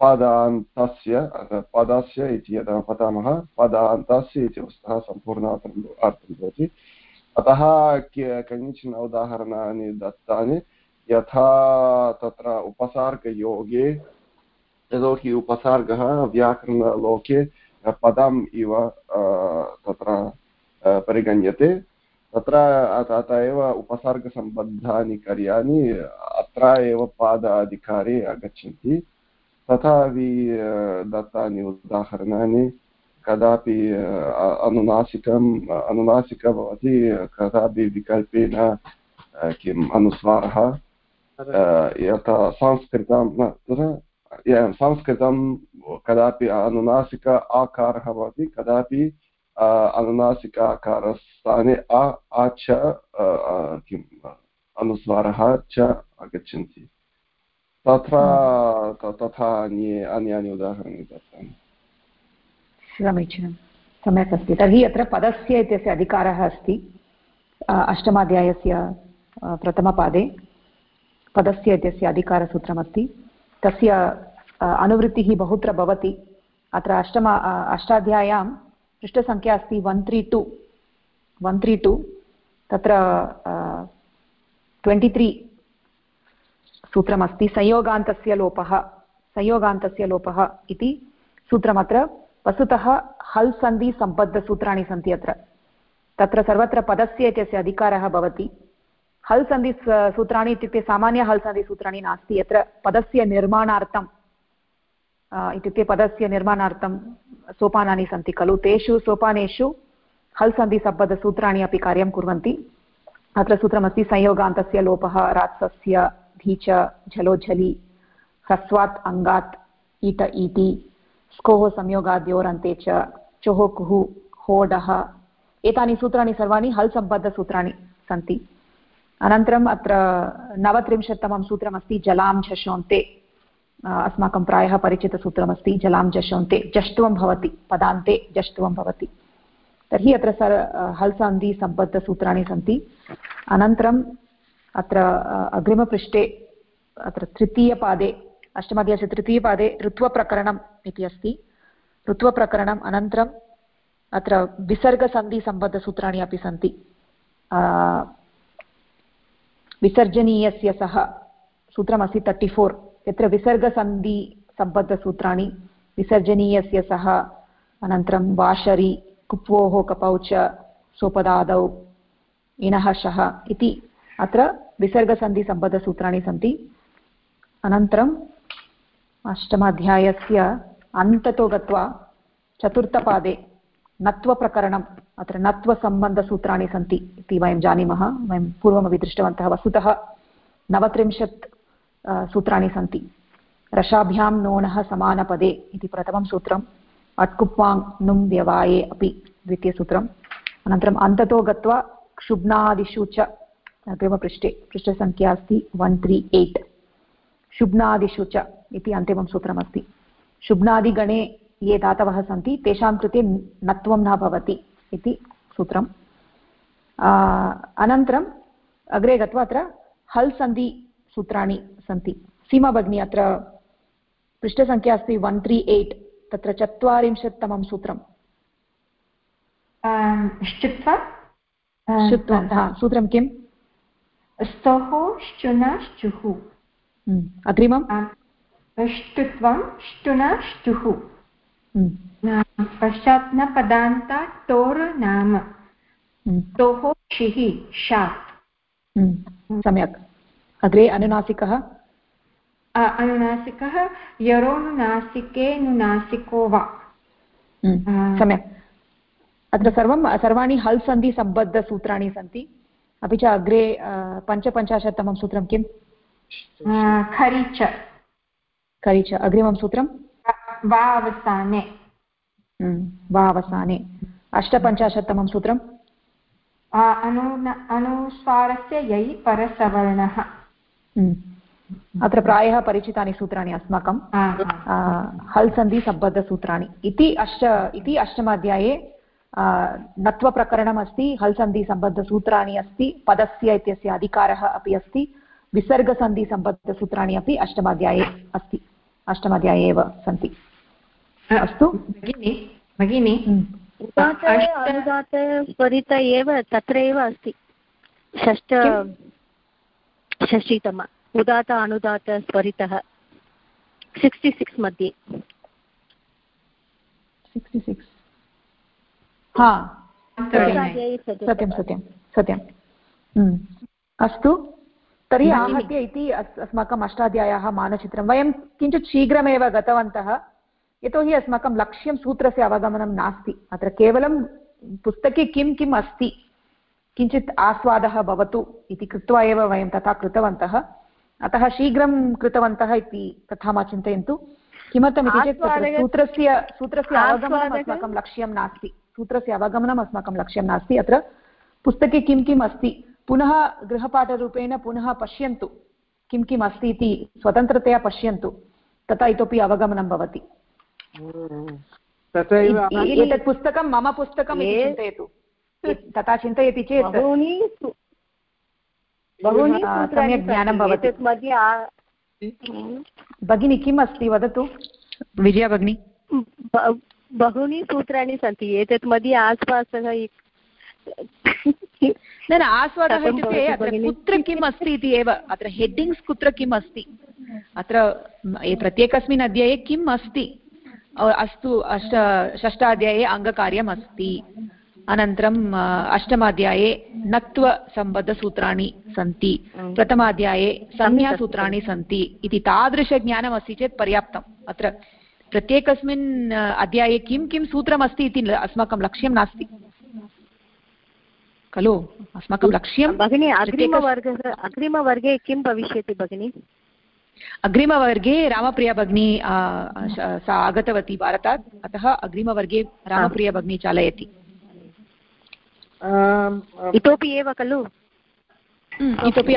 Speaker 4: पदस्य इति यदा पठामः पदान्तस्य इति वस्तुतः सम्पूर्णार्थं भवति अतः कनिचन उदाहरणानि दत्तानि यथा तत्र उपसर्गयोगे यतोहि उपसर्गः व्याकरणलोके पदम् इव तत्र परिगण्यते तत्र अतः एव उपसर्गसम्बद्धानि कार्याणि अत्र एव पादाधिकारे आगच्छन्ति तथापि दत्तानि उदाहरणानि कदापि अनुनासिकः भवति कदापि विकल्पेन किम् अनुस्वारः यथा संस्कृतं कदापि अनुनासिक आकारः भवति कदापि अनुनासिकाकारस्थाने आ च किम् अनुस्वारः च आगच्छन्ति तथा अन्यानि उदाहरणानि दत्तानि।
Speaker 1: समीचीनं, सम्यक् अस्ति। तर्हि अत्र पदस्य इत्यस्य अधिकारः अस्ति अष्टमाध्यायस्य प्रथमपादे पदस्य इत्यस्य अधिकारसूत्रमस्ति। तस्य अनुवृत्तिः बहुत्र भवति। अत्र अष्टाध्याय्यां पृष्ठसङ्ख्या अस्ति 132 तत्र 23 सूत्रमस्ति संयोगान्तस्य लोपः इति सूत्रमत्र वस्तुतः हल् सन्धि सम्बद्धसूत्राणि सन्ति अत्र। तत्र सर्वत्र पदस्य इत्यस्य अधिकारः भवति। हल् सन्धि सूत्राणि इत्युक्ते सामान्य हल् सन्धि सूत्राणि नास्ति। यत्र पदस्य निर्माणार्थं इत्युक्ते पदस्य निर्माणार्थं सोपानानि सन्ति खलु, तेषु सोपानेषु हल् सन्धि सम्बद्धसूत्राणि अपि कार्यं कुर्वन्ति। अत्र सूत्रमस्ति संयोगान्तस्य लोपः रात्सस्य धीच झलोझलि ह्रस्वात् अङ्गात् ईट ईति स्कोः संयोगाद्योरन्ते च चोः कुः होडः एतानि सूत्राणि सर्वाणि हल् सम्बद्धसूत्राणि सन्ति। अनन्तरम् अत्र 39तमं सूत्रमस्ति जलां झषोन्ते। अस्माकं प्रायः परिचितसूत्रमस्ति जलां झषोन्ते, जष्ट्वं भवति, पदान्ते जष्ट्वं भवति। तर्हि अत्र हल् सन्धि सम्बद्धसूत्राणि सन्ति। अनन्तरम् अत्र अग्रिमपृष्ठे अत्र तृतीयपादे अष्टमाध्यायस्य तृतीयपादे ऋत्वप्रकरणम् इति अस्ति। ऋत्वप्रकरणम् अनन्तरम् अत्र विसर्गसन्धिसम्बद्धसूत्राणि अपि सन्ति। विसर्जनीयस्य सः सूत्रमस्ति 34 यत्र विसर्गसन्धिसम्बद्धसूत्राणि विसर्जनीयस्य सः अनन्तरं वाशरि कुप्वोः कपौ च सोपदादौ इनः शः इति अत्र विसर्गसन्धिसम्बद्धसूत्राणि सन्ति। अनन्तरम् अष्टमाध्यायस्य अन्ततो गत्वा चतुर्थपादे नत्वप्रकरणम् अत्र नत्वसम्बन्धसूत्राणि सन्ति इति वयं जानीमः। वयं पूर्वमपि दृष्टवन्तः। वस्तुतः 39 सूत्राणि सन्ति। रसाभ्यां नोणः समानपदे इति प्रथमं सूत्रम्, अट्कुप्वाङ् नुं व्यवाये अपि द्वितीयसूत्रम्। अनन्तरम् अन्ततो गत्वा क्षुब्नादिषु च अग्रिमपृष्ठे पृष्ठसङ्ख्या अस्ति 138 शुब्नादिषु च इति अन्तिमं सूत्रमस्ति। शुब्नादिगणे ये धातवः सन्ति तेषां कृते नत्वं न भवति इति सूत्रम्। अनन्तरम् अग्रे गत्वा अत्र हल् सन्धि सूत्राणि सन्ति। सीमा भगिनी अत्र पृष्ठसङ्ख्या अस्ति 138 तत्र 40तमं सूत्रम्। सूत्रं किम्?
Speaker 16: स्तोः श्चुन श्चुः।
Speaker 1: अग्रिमम्
Speaker 16: ष्टुत्वं श्टुन श्टुः। पश्चात् न पदान्ता टोर् नाम तोः शिः शात्।
Speaker 1: सम्यक्। अग्रे अनुनासिकः
Speaker 16: यरोनुनासिके नुनासिको वा।
Speaker 1: सम्यक्। अत्र सर्वाणि हल् सन्धि सम्बद्धसूत्राणि सन्ति। अपि च अग्रे 55तमं सूत्रं किम्? खरीच। अग्रिमं सूत्रं
Speaker 16: वा अवसाने।
Speaker 1: 58तमं सूत्रम्
Speaker 16: अनुस्वारस्य यै परसवर्णः।
Speaker 1: अत्र प्रायः परिचितानि सूत्राणि अस्माकं हल् सन्धि सम्बद्धसूत्राणि इति अष्टमाध्याये नत्वप्रकरणम् अस्ति, हल् सन्धि सम्बद्धसूत्राणि अस्ति, पदस्य इत्यस्य अधिकारः अपि अस्ति, विसर्गसन्धिसम्बद्धसूत्राणि अपि अष्टमाध्याये एव सन्ति। अस्तु
Speaker 6: भगिनी अनुदात स्वरित एव तत्र एव अस्ति। षष्टितम उदात अनुदात स्वरितः 66 मध्ये।
Speaker 1: 66 सत्यं। अस्तु तर्हि आहत्य इति अस्माकम् अष्टाध्याय्याः मानचित्रं वयं किञ्चित् शीघ्रमेव गतवन्तः यतोहि अस्माकं लक्ष्यं सूत्रस्य अवगमनं नास्ति। अत्र केवलं पुस्तके किं किम् अस्ति किञ्चित् आस्वादः भवतु इति कृत्वा एव वयं तथा कृतवन्तः। अतः शीघ्रं कृतवन्तः इति तथा मा चिन्तयन्तु। किमर्थमिति चेत् सूत्रस्य अवगमनम् अस्माकं लक्ष्यं नास्ति। सूत्रस्य अवगमनम् अस्माकं लक्ष्यं नास्ति। अत्र पुस्तके किं किम् अस्ति पुनः गृहपाठरूपेण पुनः पश्यन्तु, किं किम् अस्ति इति स्वतन्त्रतया पश्यन्तु, तथा इतोपि अवगमनं भवति। एतत् पुस्तकं मम पुस्तकम् इति चिन्तयतु, तथा चिन्तयति चेत् सम्यक् ज्ञानं भवति। भगिनी किम् अस्ति वदतु, विजया भगिनी।
Speaker 6: बहूनि सूत्राणि सन्ति, एतत् मध्ये आस्वादः
Speaker 1: न आस्वादः इत्युक्ते अत्र कुत्र किम् अस्ति इति एव, अत्र हेडिङ्ग्स् कुत्र किम् अस्ति, अत्र प्रत्येकस्मिन् अध्याये किम् अस्ति। अस्तु, षष्ठाध्याये अङ्गकार्यम् अस्ति, अनन्तरम् अष्टमाध्याये नत्वसम्बद्धसूत्राणि सन्ति, प्रथमाध्याये संज्ञासूत्राणि सन्ति इति तादृशज्ञानमस्ति चेत् पर्याप्तम्। अत्र प्रत्येकस्मिन् अध्याये किं किं सूत्रमस्ति इति अस्माकं लक्ष्यं नास्ति खलु। अस्माकं लक्ष्यं
Speaker 6: भगिनी अग्रिमवर्गे किं भविष्यति भगिनी?
Speaker 1: अग्रिमवर्गे रामप्रिया भगिनी सा आगतवती भारतात्, अतः अग्रिमवर्गे रामप्रिया भगिनी चालयति।
Speaker 6: इतोपि एव खलु?
Speaker 1: इतोपि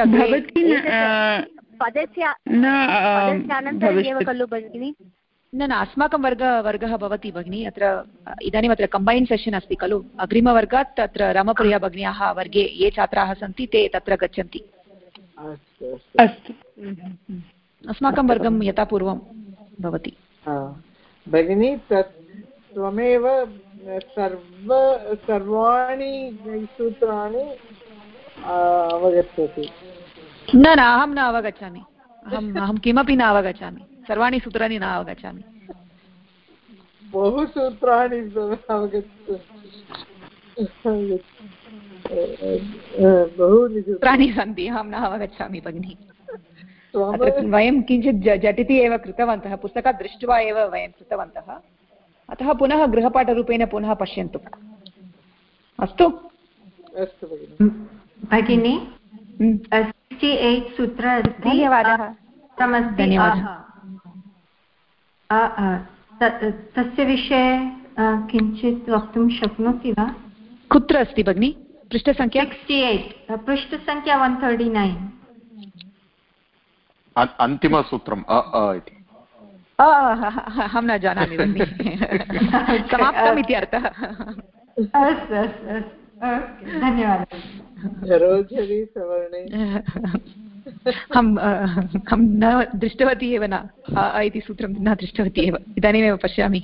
Speaker 6: पदस्यानन्तरम् एव खलु भगिनि?
Speaker 1: न अस्माकं वर्गः भवति भगिनि। अत्र इदानीम् अत्र कम्बैन्ड् सेशन् अस्ति खलु। अग्रिमवर्गात् तत्र रामप्रिया भगिन्याः वर्गे ये छात्राः सन्ति ते तत्र गच्छन्ति।
Speaker 2: अस्तु,
Speaker 1: अस्माकं वर्गं यथा पूर्वं भवति।
Speaker 2: भगिनी, त्वमेव सर्वाणि सूत्राणि अवगच्छति?
Speaker 1: न अहं न अवगच्छामि, अहं किमपि न अवगच्छामि, सर्वाणि सूत्राणि न अवगच्छामि।
Speaker 2: बहु सूत्राणि बहूनि
Speaker 1: सूत्राणि सन्ति, अहं न अवगच्छामि भगिनि। वयं किञ्चित् झटिति एव कृतवन्तः, पुस्तकात् दृष्ट्वा एव वयं कृतवन्तः, अतः पुनः गृहपाठरूपेण पुनः पश्यन्तु। अस्तु
Speaker 2: अस्तु भगिनि।
Speaker 16: 68 सूत्र अस्ति।
Speaker 1: धन्यवादः।
Speaker 16: तस्य विषये किञ्चित् वक्तुं शक्नोति वा?
Speaker 1: कुत्र अस्ति भगिनि? पृष्ठसङ्ख्या
Speaker 16: 68, पृष्ठसङ्ख्या 139।
Speaker 9: अन्तिमसूत्रम् इति।
Speaker 1: अहं न जानामि भगिनि, समाप्तम् इति अर्थः।
Speaker 16: अस्तु अस्तु अस्तु, धन्यवादः।
Speaker 1: अहं न दृष्टवती एव, न इति सूत्रं न दृष्टवती एव, इदानीमेव पश्यामि।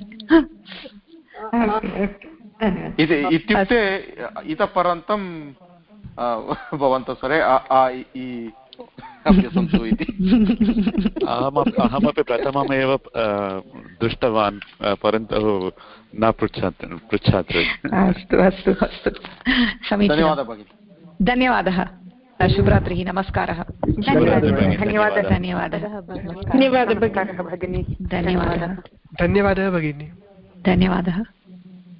Speaker 9: इत्युक्ते इतः परन्तं भवन्तः सर्वे अभ्यसन्तु इति।
Speaker 8: अहमपि प्रथममेव दृष्टवान्, परन्तु न पृच्छात्।
Speaker 1: अस्तु अस्तु अस्तु, समीचीनं, धन्यवादः। शुभरात्रिः, नमस्कारः।
Speaker 12: धन्यवादः
Speaker 1: भगिनी।
Speaker 12: धन्यवादः भगिनी।
Speaker 11: धन्यवादः भगिनी।
Speaker 1: धन्यवादः।